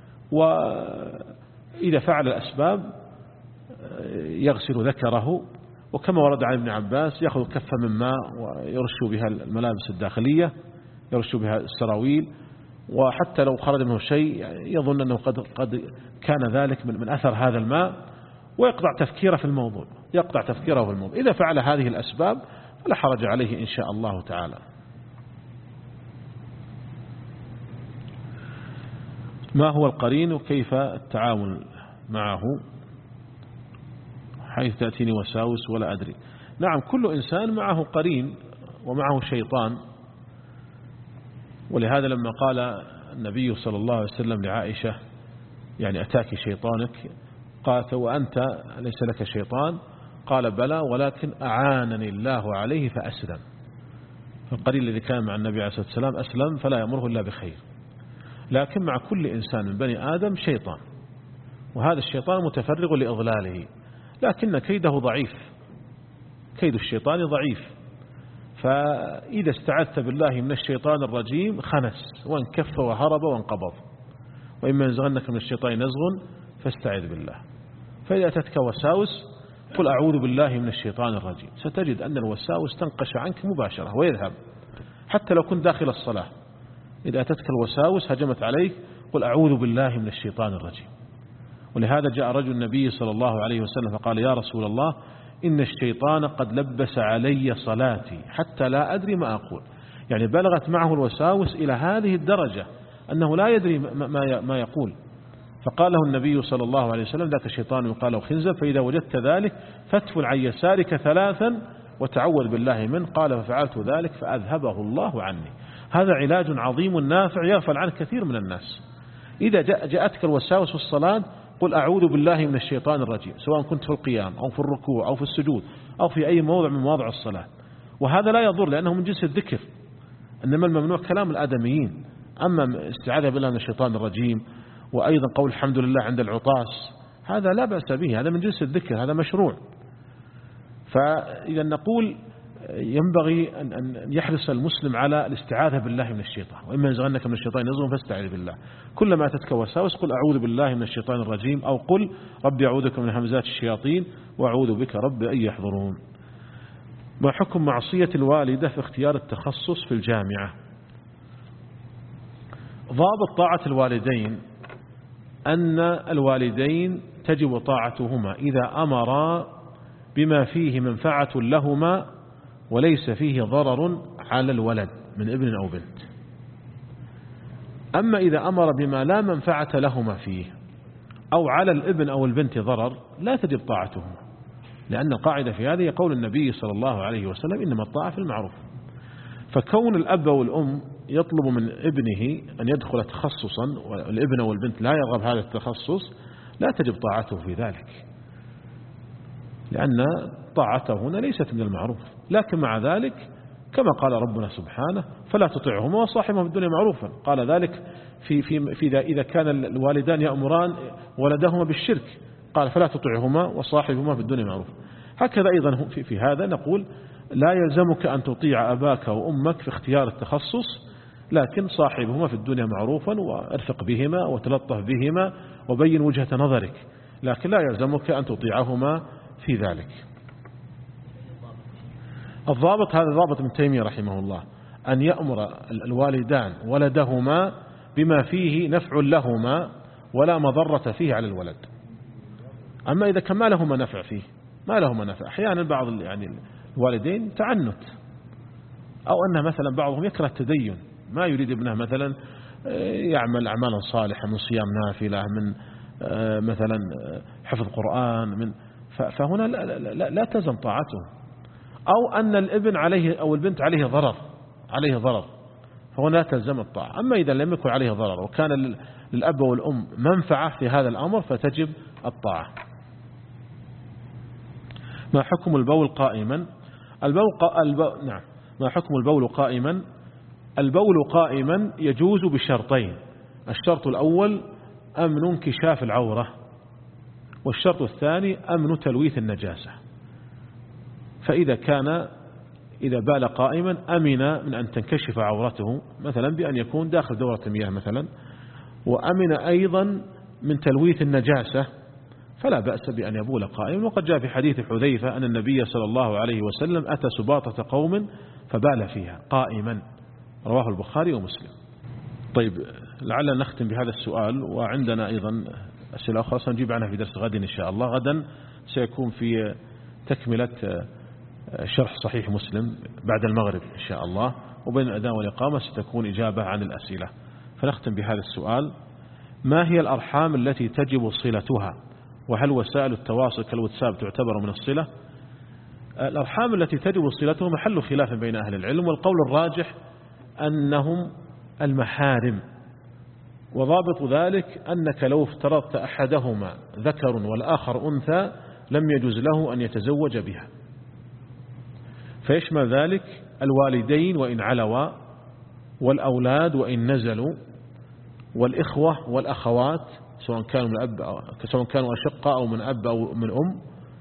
وإذا فعل الأسباب يغسل ذكره، وكما ورد عن ابن عباس يأخذ كفة من ماء ويرش بها الملابس الداخلية، يرش بها السراويل، وحتى لو خرج منه شيء يظن أنه قد, قد كان ذلك من, من أثر هذا الماء، ويقطع تفكيره في الموضوع يقطع تفكيره في الموضوع إذا فعل هذه الأسباب فلا حرج عليه إن شاء الله تعالى. ما هو القرين وكيف التعامل معه حيث تأتيني وساوس ولا أدري؟ نعم، كل إنسان معه قرين ومعه شيطان، ولهذا لما قال النبي صلى الله عليه وسلم لعائشة يعني أتاك شيطانك، قالت وأنت ليس لك شيطان؟ قال بلى ولكن أعانني الله عليه فأسلم. فالقرين الذي كان مع النبي عليه الصلاة والسلام أسلم فلا يأمره إلا بخير. لكن مع كل إنسان من بني آدم شيطان، وهذا الشيطان متفرغ لإضلاله، لكن كيده ضعيف، كيد الشيطان ضعيف، فإذا استعذت بالله من الشيطان الرجيم خنس وانكف وهرب وانقبض، وإما ينزغنك من الشيطان نزغ فاستعذ بالله. فإذا أتتك وساوس قل أعوذ بالله من الشيطان الرجيم، ستجد أن الوساوس تنقش عنك مباشرة ويذهب حتى لو كنت داخل الصلاة. إذا أتتك الوساوس هجمت عليك قل أعوذ بالله من الشيطان الرجيم. ولهذا جاء رجل النبي صلى الله عليه وسلم فقال يا رسول الله إن الشيطان قد لبس علي صلاتي حتى لا أدري ما أقول، يعني بلغت معه الوساوس إلى هذه الدرجة أنه لا يدري ما يقول. فقال له النبي صلى الله عليه وسلم ذاك الشيطان يقال له خنزب، فإذا وجدت ذلك فاتفل عن يسارك ثلاثا وتعوذ بالله منه. قال ففعلت ذلك فأذهبه الله عني. هذا علاج عظيم نافع يغفل عنه كثير من الناس. إذا جاءتك الوساوس في الصلاة قل أعوذ بالله من الشيطان الرجيم، سواء كنت في القيام أو في الركوع أو في السجود أو في أي موضع من مواضع الصلاة، وهذا لا يضر لأنه من جنس الذكر، إنما الممنوع كلام الآدميين. أما استعاذة بالله من الشيطان الرجيم وأيضا قول الحمد لله عند العطاس هذا لا بأس به، هذا من جنس الذكر، هذا مشروع. فإذا نقول ينبغي أن يحرص المسلم على الاستعاذة بالله من الشيطان، وإما ينزغنك من الشيطان نزغ فاستعذ بالله. كلما أتتك وساوس قل أعوذ بالله من الشيطان الرجيم، أو قل ربي أعوذ بك من همزات الشياطين وأعوذ بك رب أن يحضرون. ما حكم معصية الوالدة في اختيار التخصص في الجامعة؟ ضابط طاعة الوالدين أن الوالدين تجب طاعتهما إذا أمرا بما فيه منفعة لهما وليس فيه ضرر على الولد من ابن أو بنت. أما إذا أمر بما لا منفعة لهما فيه أو على الابن أو البنت ضرر لا تجب طاعتهما، لأن القاعدة في هذه قول النبي صلى الله عليه وسلم إنما الطاعة في المعروف. فكون الأب والأم يطلب من ابنه أن يدخل تخصصا والابن والبنت لا يرغب هذا التخصص لا تجب طاعته في ذلك، لأن طاعته هنا ليست من المعروف. لكن مع ذلك كما قال ربنا سبحانه فلا تطعهما وصاحبهما في الدنيا معروفا، قال ذلك في في في إذا كان الوالدان يأمران ولدهما بالشرك قال فلا تطعهما وصاحبهما في الدنيا معروفا. هكذا أيضا في, في هذا نقول لا يلزمك أن تطيع أباك وأمك في اختيار التخصص، لكن صاحبهما في الدنيا معروفا وارفق بهما وتلطف بهما وبين وجهة نظرك، لكن لا يلزمك أن تطيعهما في ذلك. الضابط هذا ضابط ابن تيمية رحمه الله، أن يأمر الوالدان ولدهما بما فيه نفع لهما ولا مضرة فيه على الولد. أما إذا كان ما لهما نفع فيه ما لهما نفع، أحيانا بعض يعني الوالدين تعنت، أو أن مثلا بعضهم يكره التدين ما يريد ابنه مثلا يعمل أعمالا صالحة من صيام نافلة من مثلا حفظ قرآن من فهنا لا, لا, لا, لا تلزم طاعته، أو أن الابن عليه أو البنت عليه ضرر عليه ضرر فهنا لا تلزم الطاعة. أما إذا لم يكن عليه ضرر وكان للأب والأم منفعة في هذا الأمر فتجب الطاعة. ما حكم البول قائما؟ البول ق... الب... نعم ما حكم البول قائما؟ البول قائما يجوز بشرطين، الشرط الأول أمن انكشاف العورة، والشرط الثاني أمن تلويث النجاسة. فإذا كان إذا بال قائما أمن من أن تنكشف عورته مثلا بأن يكون داخل دورة المياه مثلا، وأمن أيضا من تلويث النجاسة فلا بأس بأن يبول قائما. وقد جاء في حديث حذيفة أن النبي صلى الله عليه وسلم أتى سباطة قوم فبال فيها قائما، رواه البخاري ومسلم. طيب لعلنا نختم بهذا السؤال، وعندنا أيضا أسئلة أخرى سنجيب عنها في درس غد إن شاء الله. غدا سيكون في تكملة شرح صحيح مسلم بعد المغرب إن شاء الله، وبين الأذان والإقامة ستكون إجابة عن الأسئلة. فنختم بهذا السؤال: ما هي الأرحام التي تجب صلتها؟ وهل وسائل التواصل كالواتساب تعتبر من الصلة؟ الأرحام التي تجب صلتها محل خلاف بين أهل العلم، والقول الراجح أنهم المحارم، وضابط ذلك أنك لو افترضت أحدهما ذكر والآخر أنثى لم يجوز له أن يتزوج بها، فيشمل ذلك الوالدين وإن علوا، والأولاد وإن نزلوا، والإخوة والأخوات سواء كانوا من أب أو سواء كانوا أشقاء أو من أب أو من أم،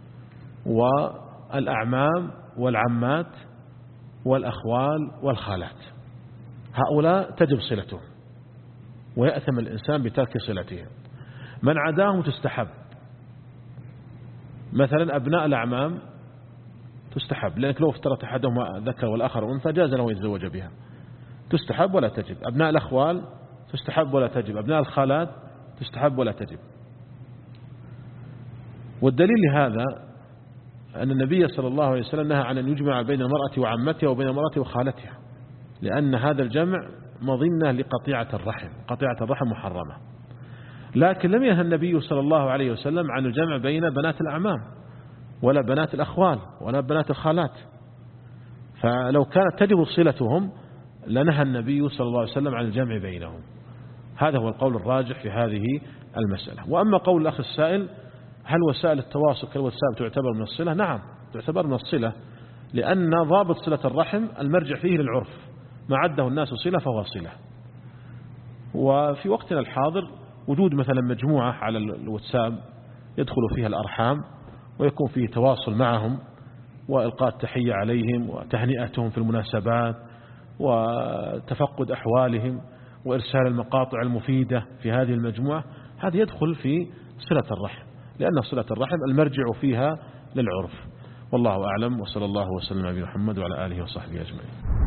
والأعمام والعمات والأخوال والخالات، هؤلاء تجب صلتهم ويأثم الإنسان بترك صلتهم. من عداهم تستحب، مثلا أبناء الأعمام تستحب، لأنك لو افترضت أحدهما ذكر والآخر أنثى جاز له يتزوج بها، تستحب ولا تجب. أبناء الأخوال تستحب ولا تجب. أبناء الخالات تستحب ولا تجب. والدليل لهذا أن النبي صلى الله عليه وسلم نهى عن أن يجمع بين المرأة وعمتها وبين المرأة وخالتها، لأن هذا الجمع مظنة لقطيعة الرحم، قطيعة الرحم محرمة. لكن لم ينهى النبي صلى الله عليه وسلم عن الجمع بين بنات الأعمام ولا بنات الأخوال ولا بنات الخالات، فلو كانت تجب صلتهم لنهى النبي صلى الله عليه وسلم عن الجمع بينهم. هذا هو القول الراجح في هذه المسألة. وأما قول الأخ السائل هل وسائل التواصل كالواتساب تعتبر من الصلة؟ نعم تعتبر من الصلة، لأن ضابط صلة الرحم المرجع فيه للعرف، ما عده الناس صلة فهو صلة. وفي وقتنا الحاضر وجود مثلا مجموعة على الواتساب يدخل فيها الأرحام ويكون فيه تواصل معهم وإلقاء التحية عليهم وتهنئتهم في المناسبات وتفقد أحوالهم وإرسال المقاطع المفيدة في هذه المجموعة، هذا يدخل في صلة الرحم، لأن صلة الرحم المرجع فيها للعرف. والله أعلم، وصلى الله وسلم على محمد وعلى آله وصحبه أجمعين.